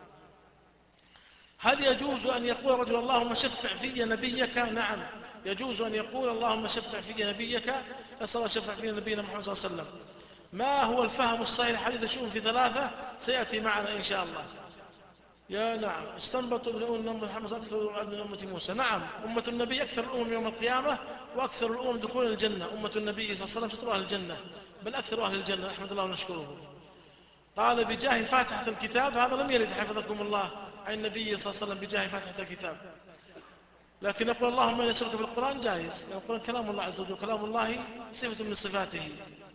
هل يجوز أن يقول رجل اللهم شفع في نبيك؟ نعم، يجوز أن يقول اللهم شفع في نبيك، نسأل الله شفع في نبينا محمد صلى الله عليه وسلم. ما هو الفهم الصحيح حديث الشؤم في ثلاثة؟ سيأتي معنا إن شاء الله. يا نعم، استنبطوا من أمة محمد أكثر من أمة موسى. نعم، أمة النبي أكثر الأمم يوم القيامة، وأكثر الأمم دخول الجنة. أمة النبي صلى الله عليه وسلم شطر أهل الجنة، بل أكثر أهل الجنة، أحمد الله ونشكره. قال بجاه فاتحة الكتاب، هذا لم يرد حفظكم الله عن النبي صلى الله عليه وسلم بجاه فاتحة الكتاب، لكن يقول اللهم إني أسألك في القرآن جائز، يعني القرآن كلام الله عز وجل، كلام الله صفة من صفاته.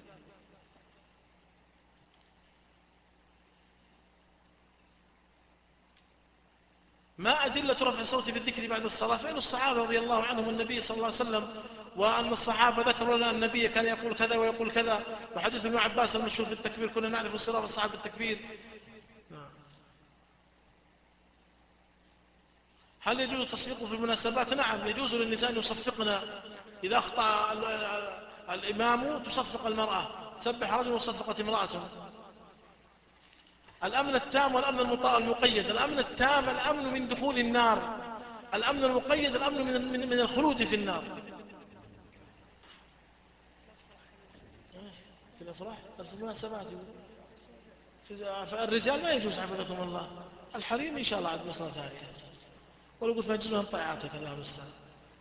ما أدلة رفع الصوت بالذكر بعد الصلاة؟ فإن الصحابة رضي الله عنهم النبي صلى الله عليه وسلم، وأن الصحابة ذكروا لنا النبي كان يقول كذا ويقول كذا، وحديث ابن عباس المشهور في التكبير كنا نعرف انصراف الصحابة بالتكبير. هل يجوز تصفيقه في المناسبات؟ نعم، يجوز للنساء أن يصفقن، إذا أخطأ الإمام تصفق المرأة، سبح رجل وصفقت امرأة. الأمن التام والأمن المقيد: الأمن التام الأمن من دخول النار، الأمن المقيد الأمن من من الخلود في النار. في الأفراح، في المناسبات، فالرجال ما يجوز حفظكم الله، الحريم إن شاء الله عاد مصر ثانية، ولو قلت فاجلهم طاعاتك الله المستعان.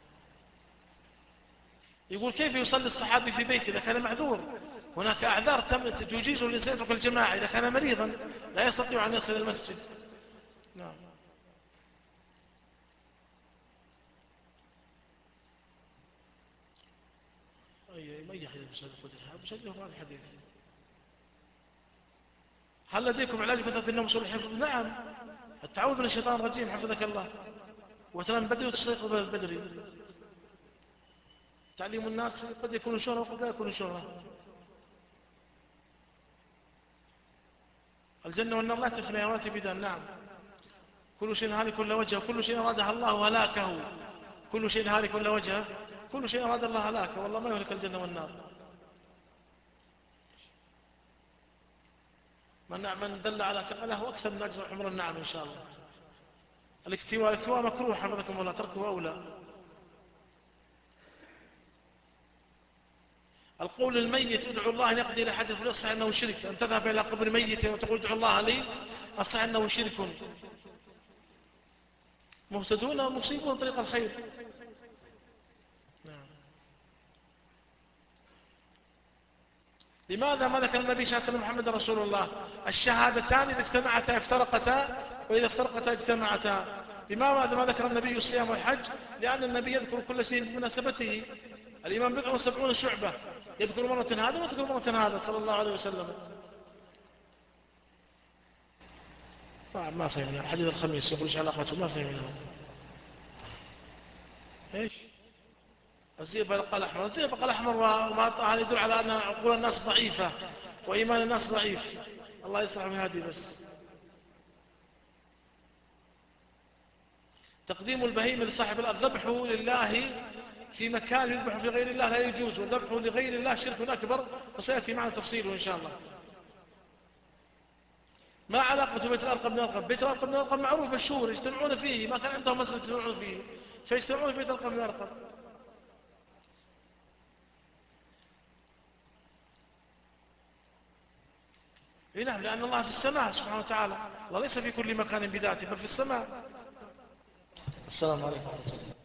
يقول كيف يصلي الصحابي في بيته إذا كان معذور؟ هناك أعذار تجيزه الإنسان يترك الجماعة، إذا كان مريضا لا يستطيع أن يصل إلى المسجد. نعم. أي ما يحيى بسجد خذها بسجد هذا الحديث. هل لديكم علاج كثرة النوم سوء الحفظ؟ نعم، التعوذ من الشيطان الرجيم حفظك الله، وتنام بدري وتستيقظ بدري. تعليم الناس قد يكون شهرة وقد لا يكون شهرة. الجنة والنار لا تفنى ولا تبدان. نعم، كل شيء هالك إلا وجهه، كل شيء أراده الله هلاكه، كل شيء هالك إلا وجهه، كل شيء أراد الله هلاكه، والله ما يهلك الجنة والنار. من من دل على ثقله أكثر من أجر عمر النعم إن شاء الله. الاكتواء الاكتواء مكروه حفظكم الله، تركه أولى. القول الميت ادعو الله أن يقضي إلى حاجة فلا أصح أنه شرك، أن تذهب إلى قبر ميت وتقول ادعو الله لي أصح أنه شرك. مهتدون مصيبون طريق الخير. نعم. لماذا ما ذكر النبي شهادة محمد رسول الله؟ الشهادتان إذا اجتمعتا افترقتا، وإذا افترقتا اجتمعتا. لماذا ما ذكر النبي الصيام والحج؟ لأن النبي يذكر كل شيء بمناسبته. الإمام بضع وسبعون شعبة، يذكر مرة هذا ويذكر مرة هذا صلى الله عليه وسلم. ما ما فهمنا حديث الخميس يقول ايش علاقته؟ ما فهمنا. ايش الزئبق الأحمر؟ الزئبق الأحمر وهذا يدل على أن عقول الناس ضعيفة وإيمان الناس ضعيف. الله يصلح بهذه. بس تقديم البهيمة لصاحب الأرض، ذبحه لله في مكان يذبح في غير الله لا يجوز، وذبحه لغير الله شرك أكبر، وسيأتي معنا تفصيله إن شاء الله. ما علاقة بيت الأرقم من الأرقم؟ بيت الأرقم من الأرقم معروف مشهور، يجتمعون فيه، ما كان عندهم مسألة يجتمعون فيه، فيجتمعون في بيت الأرقم من الأرقم. إيه نعم، لأن الله في السماء سبحانه وتعالى، الله ليس في كل مكان بذاته بل في السماء. السلام عليكم ورحمة الله.